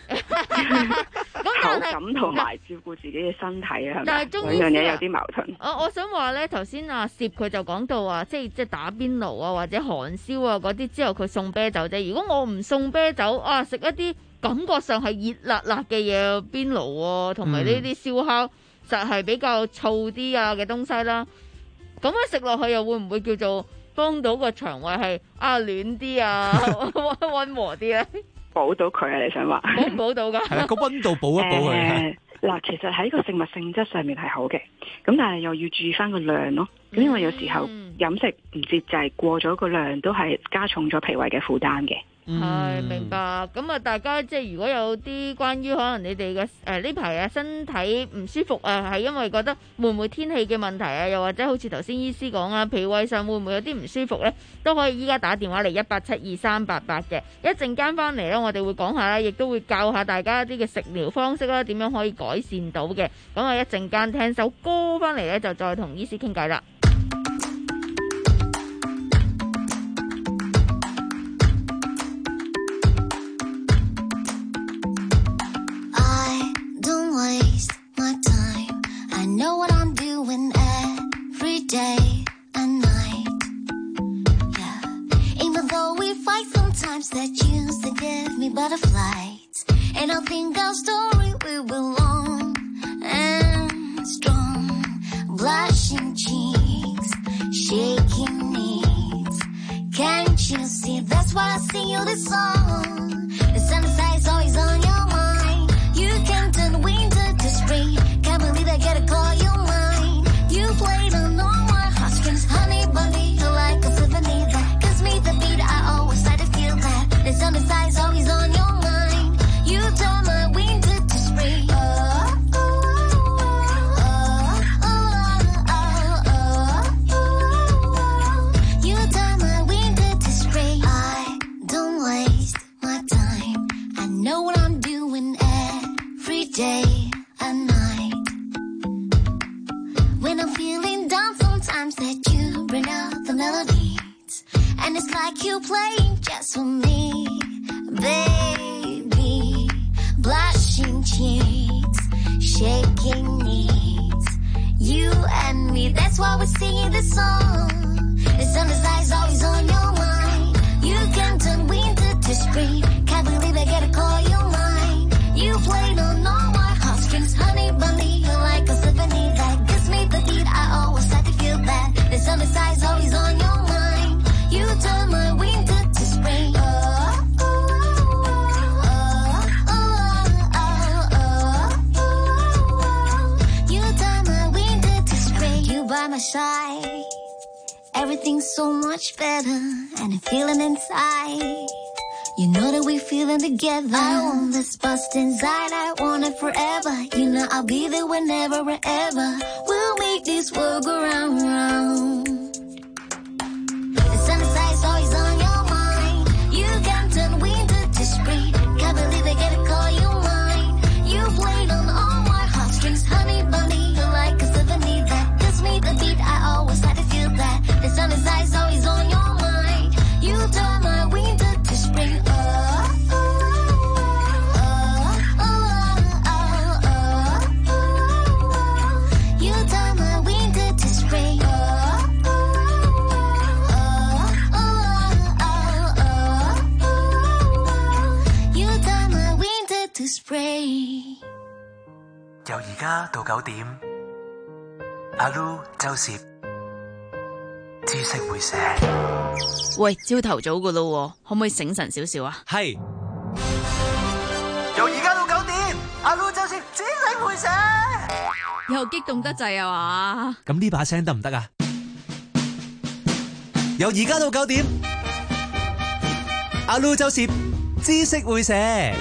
口感同埋照顧自己嘅身體啊，兩樣嘢有啲矛盾。 我我想話咧，頭先阿攝佢就講到話，即係即係打邊爐啊，或者韓燒啊嗰啲之後，佢送啤酒啫。如果我唔送啤酒啊，食一啲感覺上係熱辣辣嘅嘢，邊爐喎，同埋呢啲燒烤，實係比較燥啲啊嘅東西啦。咁樣食落去又會唔會叫做幫到個腸胃係啊暖啲啊溫和啲咧？ 補到佢啊！你想話補唔補到㗎？ 係啊，個溫度補一補佢。 嗱，其實喺個食物性質上面係好嘅，咁但係又要注意翻個量咯。咁因為有時候飲食唔節制，過咗個量都係加重咗脾胃嘅負擔嘅。 係、嗯、明白，咁啊，大家即係如果有啲關於可能你哋嘅誒呢排啊身體唔舒服啊，係因為覺得會唔會天氣嘅問題啊，又或者好似頭先醫師講啊，脾胃上會唔會有啲唔舒服呢？都可以依家打電話嚟一八七二三八八嘅。一陣間翻嚟呢，我哋會講下啦，亦都會教下大家一啲嘅食療方式啦，點樣可以改善到嘅。咁啊，一陣間聽首歌翻嚟呢，就再同醫師傾偈啦。 Know what I'm doing every day and night. Yeah. Even though we fight sometimes, that used to give me butterflies. And I think our story will be long and strong. Blushing cheeks, shaking knees. Can't you see? That's why I sing you this song. The sunset is always on your mind. You can turn winter to spring. Can't believe I get a call you mine. You played on all my heartstrings, honey bunny. You're like a symphony that gives me the beat. I always try to feel that the sun is always on your mind. You turn my winter to spring. Oh, oh, oh, oh, oh, oh, oh. You turn my winter to spring. I don't waste my time. I know what I'm doing every day and night. When I'm feeling down, sometimes that you bring out the melodies, and it's like you playing just for me, baby. Blushing cheeks, shaking knees, you and me. That's why we're singing this song. The sun is always on your mind. You can turn winter to spring. Can't believe I get a call you mine. You played on all my heartstrings, honey bunny. You're like a symphony that gives me the beat. I always like to feel that the summer side's always on your mind. You turn my winter to spring. Oh, oh, oh, oh, oh, oh, oh. You turn my winter to spring. You by my side, everything's so much better, and I'm feeling inside. You know that we're feeling together. I want this bust inside, I want it forever. You know I'll be there whenever and ever. We'll make this world go round and round. The sunset is always on your mind. You can turn winter to spring. Can't believe I get to call you mine. You played on all my heartstrings, honey bunny. You're like a symphony that gives me the beat. I always like to feel that the sunset is always on your mind. You turn my winter to spring. to spray。 由而家到九點，阿 Lu 周攝知識會寫。 喂，朝頭早噶咯，可唔可以醒神少少啊？ 係。 由而家到九點，阿 Lu 周攝知識會寫。 又激動得滯啊嘛？ 咁呢把聲得唔得啊？由而家到九點，阿 Lu 周攝知識會寫。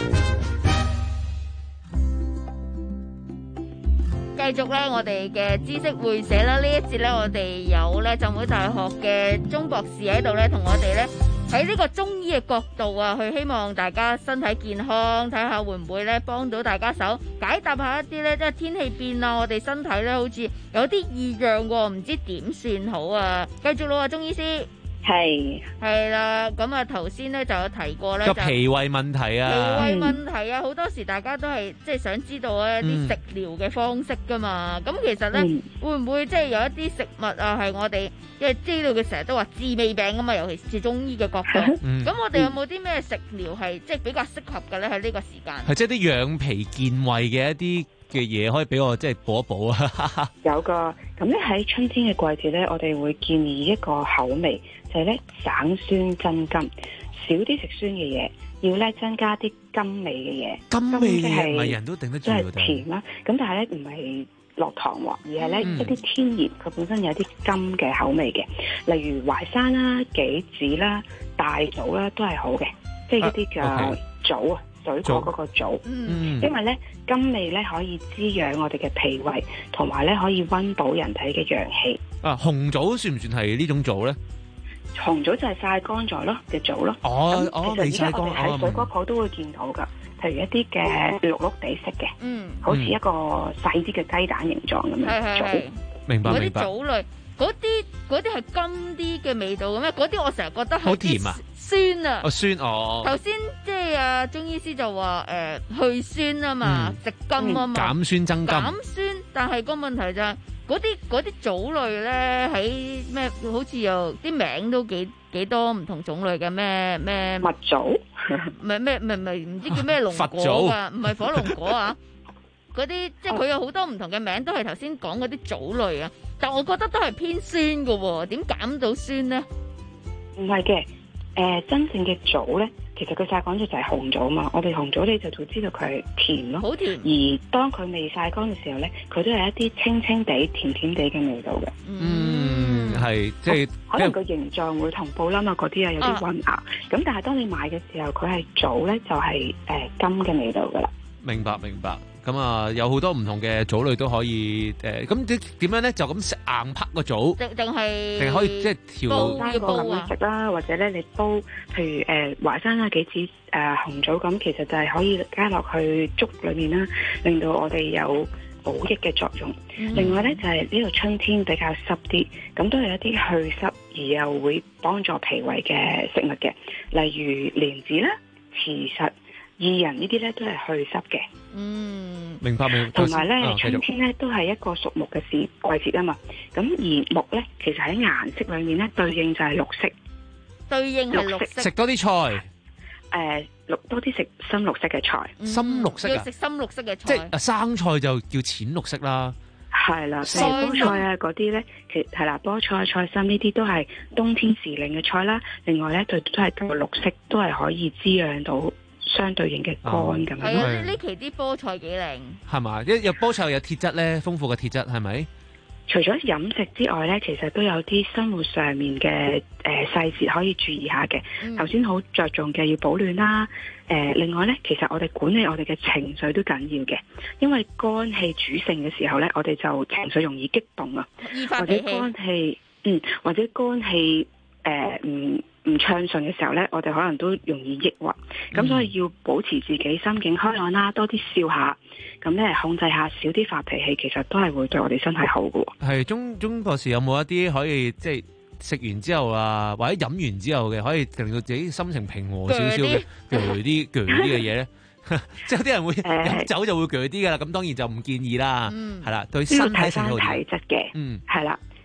繼續咧，我哋嘅知識會寫啦。呢一節咧，我哋有咧浸會大學嘅鐘博士喺度咧，同我哋咧喺呢個中醫嘅角度啊，去希望大家身體健康，睇下會唔會咧幫到大家手，解答下一啲咧，即係天氣變啊，我哋身體咧好似有啲異樣喎，唔知點算好啊！繼續咯，鐘醫師。係係啦，咁啊頭先咧就有提過咧， 個脾胃問題啊， 脾胃問題啊，好多時大家都係即係想知道啊一啲食療嘅方式噶嘛。咁、嗯、其實咧、嗯、會唔會即係有一啲食物啊係我哋因為知道佢成日都話治未病噶嘛，尤其是中醫嘅角度。咁、嗯、我哋有冇啲咩食療係即係比較適合嘅咧？喺呢個時間係即係啲養脾健胃嘅一啲嘅嘢，可以俾我即係補一補啊。 有噶，咁咧喺春天嘅季節咧，我哋會建議一個口味。就係咧省酸增甘，少啲食酸嘅嘢，要咧增加啲甘味嘅嘢。 甘味嘅唔係人都頂得住嘅， 即係甜啦。咁但係咧唔係落糖喎，而係咧、嗯、一啲天然，佢本身有啲甘嘅口味嘅，例如淮山啦、杞子啦、大棗啦都係好嘅，即係一啲嘅棗啊，水果嗰個棗。嗯，因為咧甘味咧可以滋養我哋嘅脾胃，同埋咧可以溫補人體嘅陽氣。 啊，紅棗算唔算係呢種棗咧？ 紅棗就係曬乾咗咯嘅棗咯。 哦哦， 其實而家我哋喺水果鋪都會見到噶，譬如一啲嘅綠綠地色嘅，嗯，好似一個細啲嘅雞蛋形狀咁樣棗。 明白明白。 嗰啲棗類，嗰啲嗰啲係甘啲嘅味道嘅咩？嗰啲我成日覺得係好甜啊， 酸啊。 哦酸哦。 頭先即係阿鐘醫師就話誒去酸啊嘛，食甘啊嘛， 減酸增甘。 減酸，但係個問題就係。嗰啲嗰啲棗類咧喺咩？好似又啲名都幾幾多唔同種類嘅咩咩蜜棗， 唔係咩唔係唔係唔知叫咩龍果㗎，唔係火龍果啊！嗰啲即係佢有好多唔同嘅名，都係頭先講嗰啲棗類啊。但我覺得都係偏酸㗎喎，點減到酸咧？ 唔係嘅，誒、呃、真正嘅棗咧。其實佢曬乾咗就係紅棗嘛，我哋紅棗你就會知道佢係甜咯， 好甜。 而當佢未曬乾嘅時候咧，佢都係一啲清清地、甜甜地嘅味道嘅。 嗯，係即係可能個形狀會同布冧啊嗰啲啊有啲混淆，咁、啊、但係當你買嘅時候，佢係棗咧就係、是、誒、呃、甘嘅味道噶啦。 明白明白。咁啊，有好多唔同嘅棗類都可以誒，咁點點樣咧？就咁食硬拍個棗， 定定係定係可以即係調煲一個咁樣食啦，或者咧你煲，譬如誒淮山啊、杞子誒、呃、紅棗咁，其實就係可以加落去粥裏面啦，令到我哋有補益嘅作用。嗯、另外咧就係呢度春天比較濕啲，咁都係一啲去濕而又會幫助脾胃嘅食物嘅，例如蓮子啦、芡實、薏仁呢啲咧都係去濕嘅。 嗯， 明白明白。同埋咧，春天咧都係一個屬木嘅時季節啊嘛。咁而木咧，其實喺顏色裏面咧，對應就係綠色。 對應係綠色。 食多啲菜。誒、 呃，綠多啲食深綠色嘅菜。 嗯、 深綠色啊？ 要食深綠色嘅菜。 即係生菜就叫淺綠色啦。 係啦，譬如菠菜啊嗰啲咧，其實係啦，菠菜、菜心呢啲都係冬天時令嘅菜啦。另外咧，佢都係個綠色，都係可以滋養到。相對應嘅肝咁樣， 係啊！呢期啲菠菜幾靚， 係嘛？一有菠菜有鐵質咧，豐富嘅鐵質係咪？ 除咗飲食之外咧，其實都有啲生活上面嘅誒細節可以注意下嘅。頭先好着重嘅要保暖啦，誒、呃，另外咧，其實我哋管理我哋嘅情緒都緊要嘅，因為肝氣主盛嘅時候咧，我哋就情緒容易激動啊，或者肝氣，嗯，或者肝氣誒唔。唔暢順嘅時候咧，我哋可能都容易抑鬱，咁、嗯、所以要保持自己心境開朗啦，多啲笑下，咁咧控制下，少啲發脾氣，其實都係會對我哋身體好嘅。係鐘鐘博士有冇一啲可以即係食完之後啊，或者飲完之後嘅，可以令到自己心情平和少少嘅，鋸啲鋸啲嘅嘢咧？即係有啲人會飲酒就會鋸啲噶啦，咁當然就唔建議啦。係、嗯、啦，對身體成好啲。 體質嘅，嗯，係啦。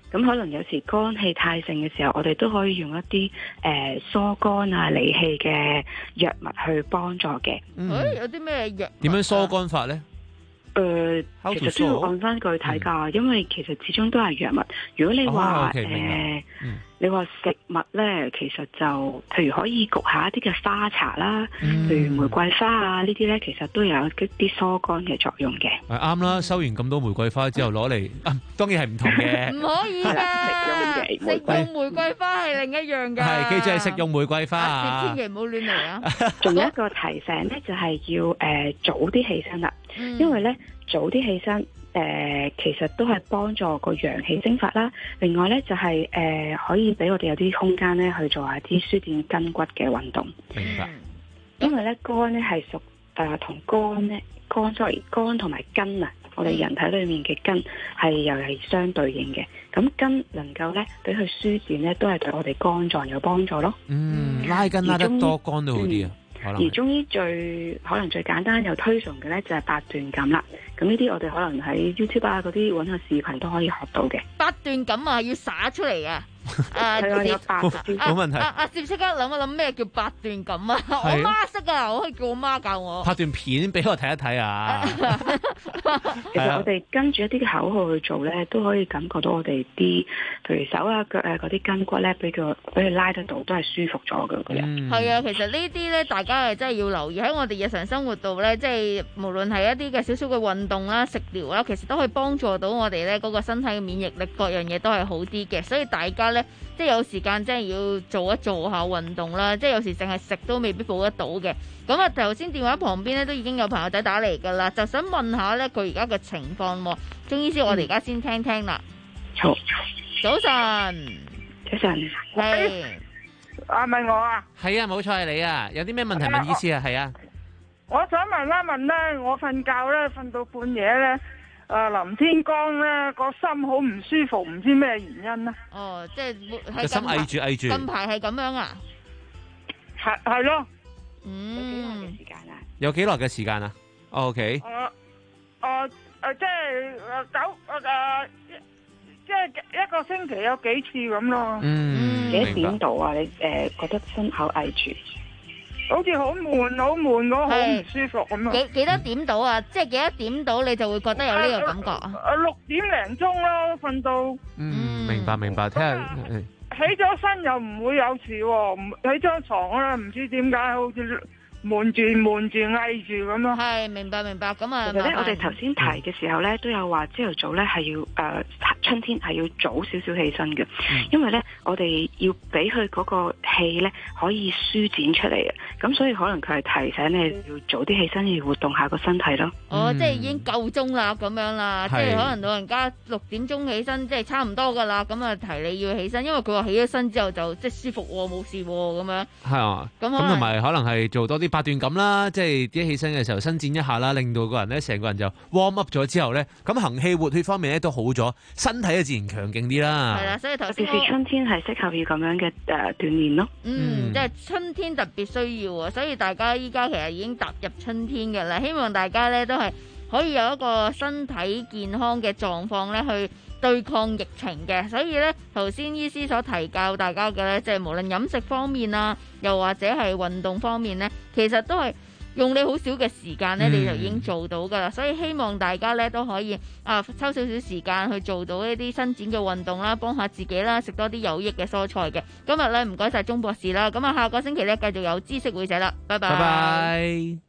咁可能有時肝氣太盛嘅時候，我哋都可以用一啲誒、呃、疏肝啊理氣嘅藥物去幫助嘅。 嗯欸、有啲咩藥？ 點樣疏肝法咧？ 誒、呃，其實都要按翻具體㗎，嗯、因為其實始終都係藥物。如果你話誒，你話食物咧，其實就譬如可以焗下一啲嘅花茶啦，嗯、譬如玫瑰花啊呢啲咧，其實都有一啲疏肝嘅作用嘅。 係啱啦，收完咁多玫瑰花之後攞嚟、嗯啊，當然係唔同嘅。 唔可以㗎，食用嘅食用玫瑰花係另一樣㗎。係， 記住係食用玫瑰花啊！ 千祈唔好亂嚟啊！ 仲有一個提醒咧，就係、是、要誒、呃、早啲起身啦，嗯、因為咧早啲起身。誒、呃，其實都係幫助個陽氣蒸發啦。另外咧，就係、是、誒、呃、可以俾我哋有啲空間咧去做下啲舒展筋骨嘅運動。 明白。 因為咧肝咧係屬誒同肝咧肝 sorry 肝同埋筋啊，我哋人體裏面嘅筋係又係相對應嘅。咁筋能夠咧俾佢舒展咧，都係對我哋肝臟有幫助咯。 嗯，拉筋拉得多，肝都好啲啊。 而中醫最可能最簡單又推崇嘅咧就係八段錦啦。咁呢啲我哋可能喺 YouTube 啊嗰啲揾下視頻都可以學到嘅。 八段錦啊，要灑出嚟啊！ 係啊，有八段。 冇問題。 阿阿接即刻諗一諗咩叫八段錦啊？我媽識啊，我可以叫我媽教我。 拍段片俾我睇一睇啊！ 其實我哋跟住一啲口號去做咧，都可以感覺到我哋啲，譬如手啊腳啊嗰啲筋骨咧，俾佢俾佢拉得到，都係舒服咗嘅嗰人。 係啊，其實呢啲咧，大家係真係要留意喺我哋日常生活度咧，即係無論係一啲嘅少少嘅運動啦、食療啦，其實都可以幫助到我哋咧嗰個身體嘅免疫力，各樣嘢都係好啲嘅。所以大家咧，即係有時間真係要做一做下運動啦。即係有時淨係食都未必補得到嘅。咁啊，頭先電話旁邊咧都已經有朋友仔打嚟㗎啦，就想問下咧佢而家嘅情況喎。鍾醫師，我哋而家先聽聽啦。 好， 早晨， 早晨， 係， 係咪我啊？ 係啊，冇錯係你啊。有啲咩問題問醫師啊？係啊。 我想問一問咧，我瞓覺咧瞓到半夜咧，誒臨天光咧個心好唔舒服，唔知咩原因咧？ 哦，即係個心翳住翳住。 近排係咁樣啊？ 係係咯。 嗯。 有幾耐嘅時間啊？O K。 我我誒即係誒九誒即係一個星期有幾次咁咯。 嗯， 幾點度啊？你誒覺得心口翳住？ 好似好悶，好悶咁，好唔舒服咁啊！ 幾幾多點到啊？即係幾多點到你就會覺得有呢個感覺啊？ 誒六點零鐘咯，瞓到。 嗯，明白明白。聽下， 起咗身又唔會有事喎，唔喺張床咧，唔知點解好似悶住悶住翳住咁咯。 係，明白明白。咁啊， 其實咧，我哋頭先提嘅時候咧，都有話朝頭早咧係要誒、呃、春天係要早少少起身嘅，嗯、因為咧我哋要俾佢嗰個氣咧可以舒展出嚟嘅，咁所以可能佢係提醒你要早啲起身，要活動下個身體咯。 哦，即係已經夠鐘啦，咁樣啦，即係可能老人家六點鐘起身，即係差唔多噶啦。咁啊提你要起身，因為佢話起咗身之後就即係舒服喎，冇事喎，咁樣。係啊，咁咁同埋可能係做多啲八段錦啦，即係一起身嘅時候伸展一下啦，令到個人咧成個人就 warm up 咗之後咧，咁行氣活血方面咧都好咗，身體就自然強勁啲啦。係啦，所以頭先尤其是春天係適合要咁樣嘅誒鍛鍊咯。 嗯，即係春天特別需要啊，所以大家依家其實已經踏入春天嘅啦，希望大家咧都係可以有一個身體健康嘅狀況咧去對抗疫情嘅。所以咧頭先醫師所提教大家嘅咧，即係無論飲食方面啊，又或者係運動方面咧，其實都係用你好少嘅時間咧，你就已經做到噶啦。所以希望大家咧都可以啊抽少少時間去做到一啲伸展嘅運動啦，幫下自己啦，食多啲有益嘅蔬菜嘅。今日咧唔該晒鐘博士啦，咁啊下個星期咧繼續有知識會者啦，拜拜。拜拜。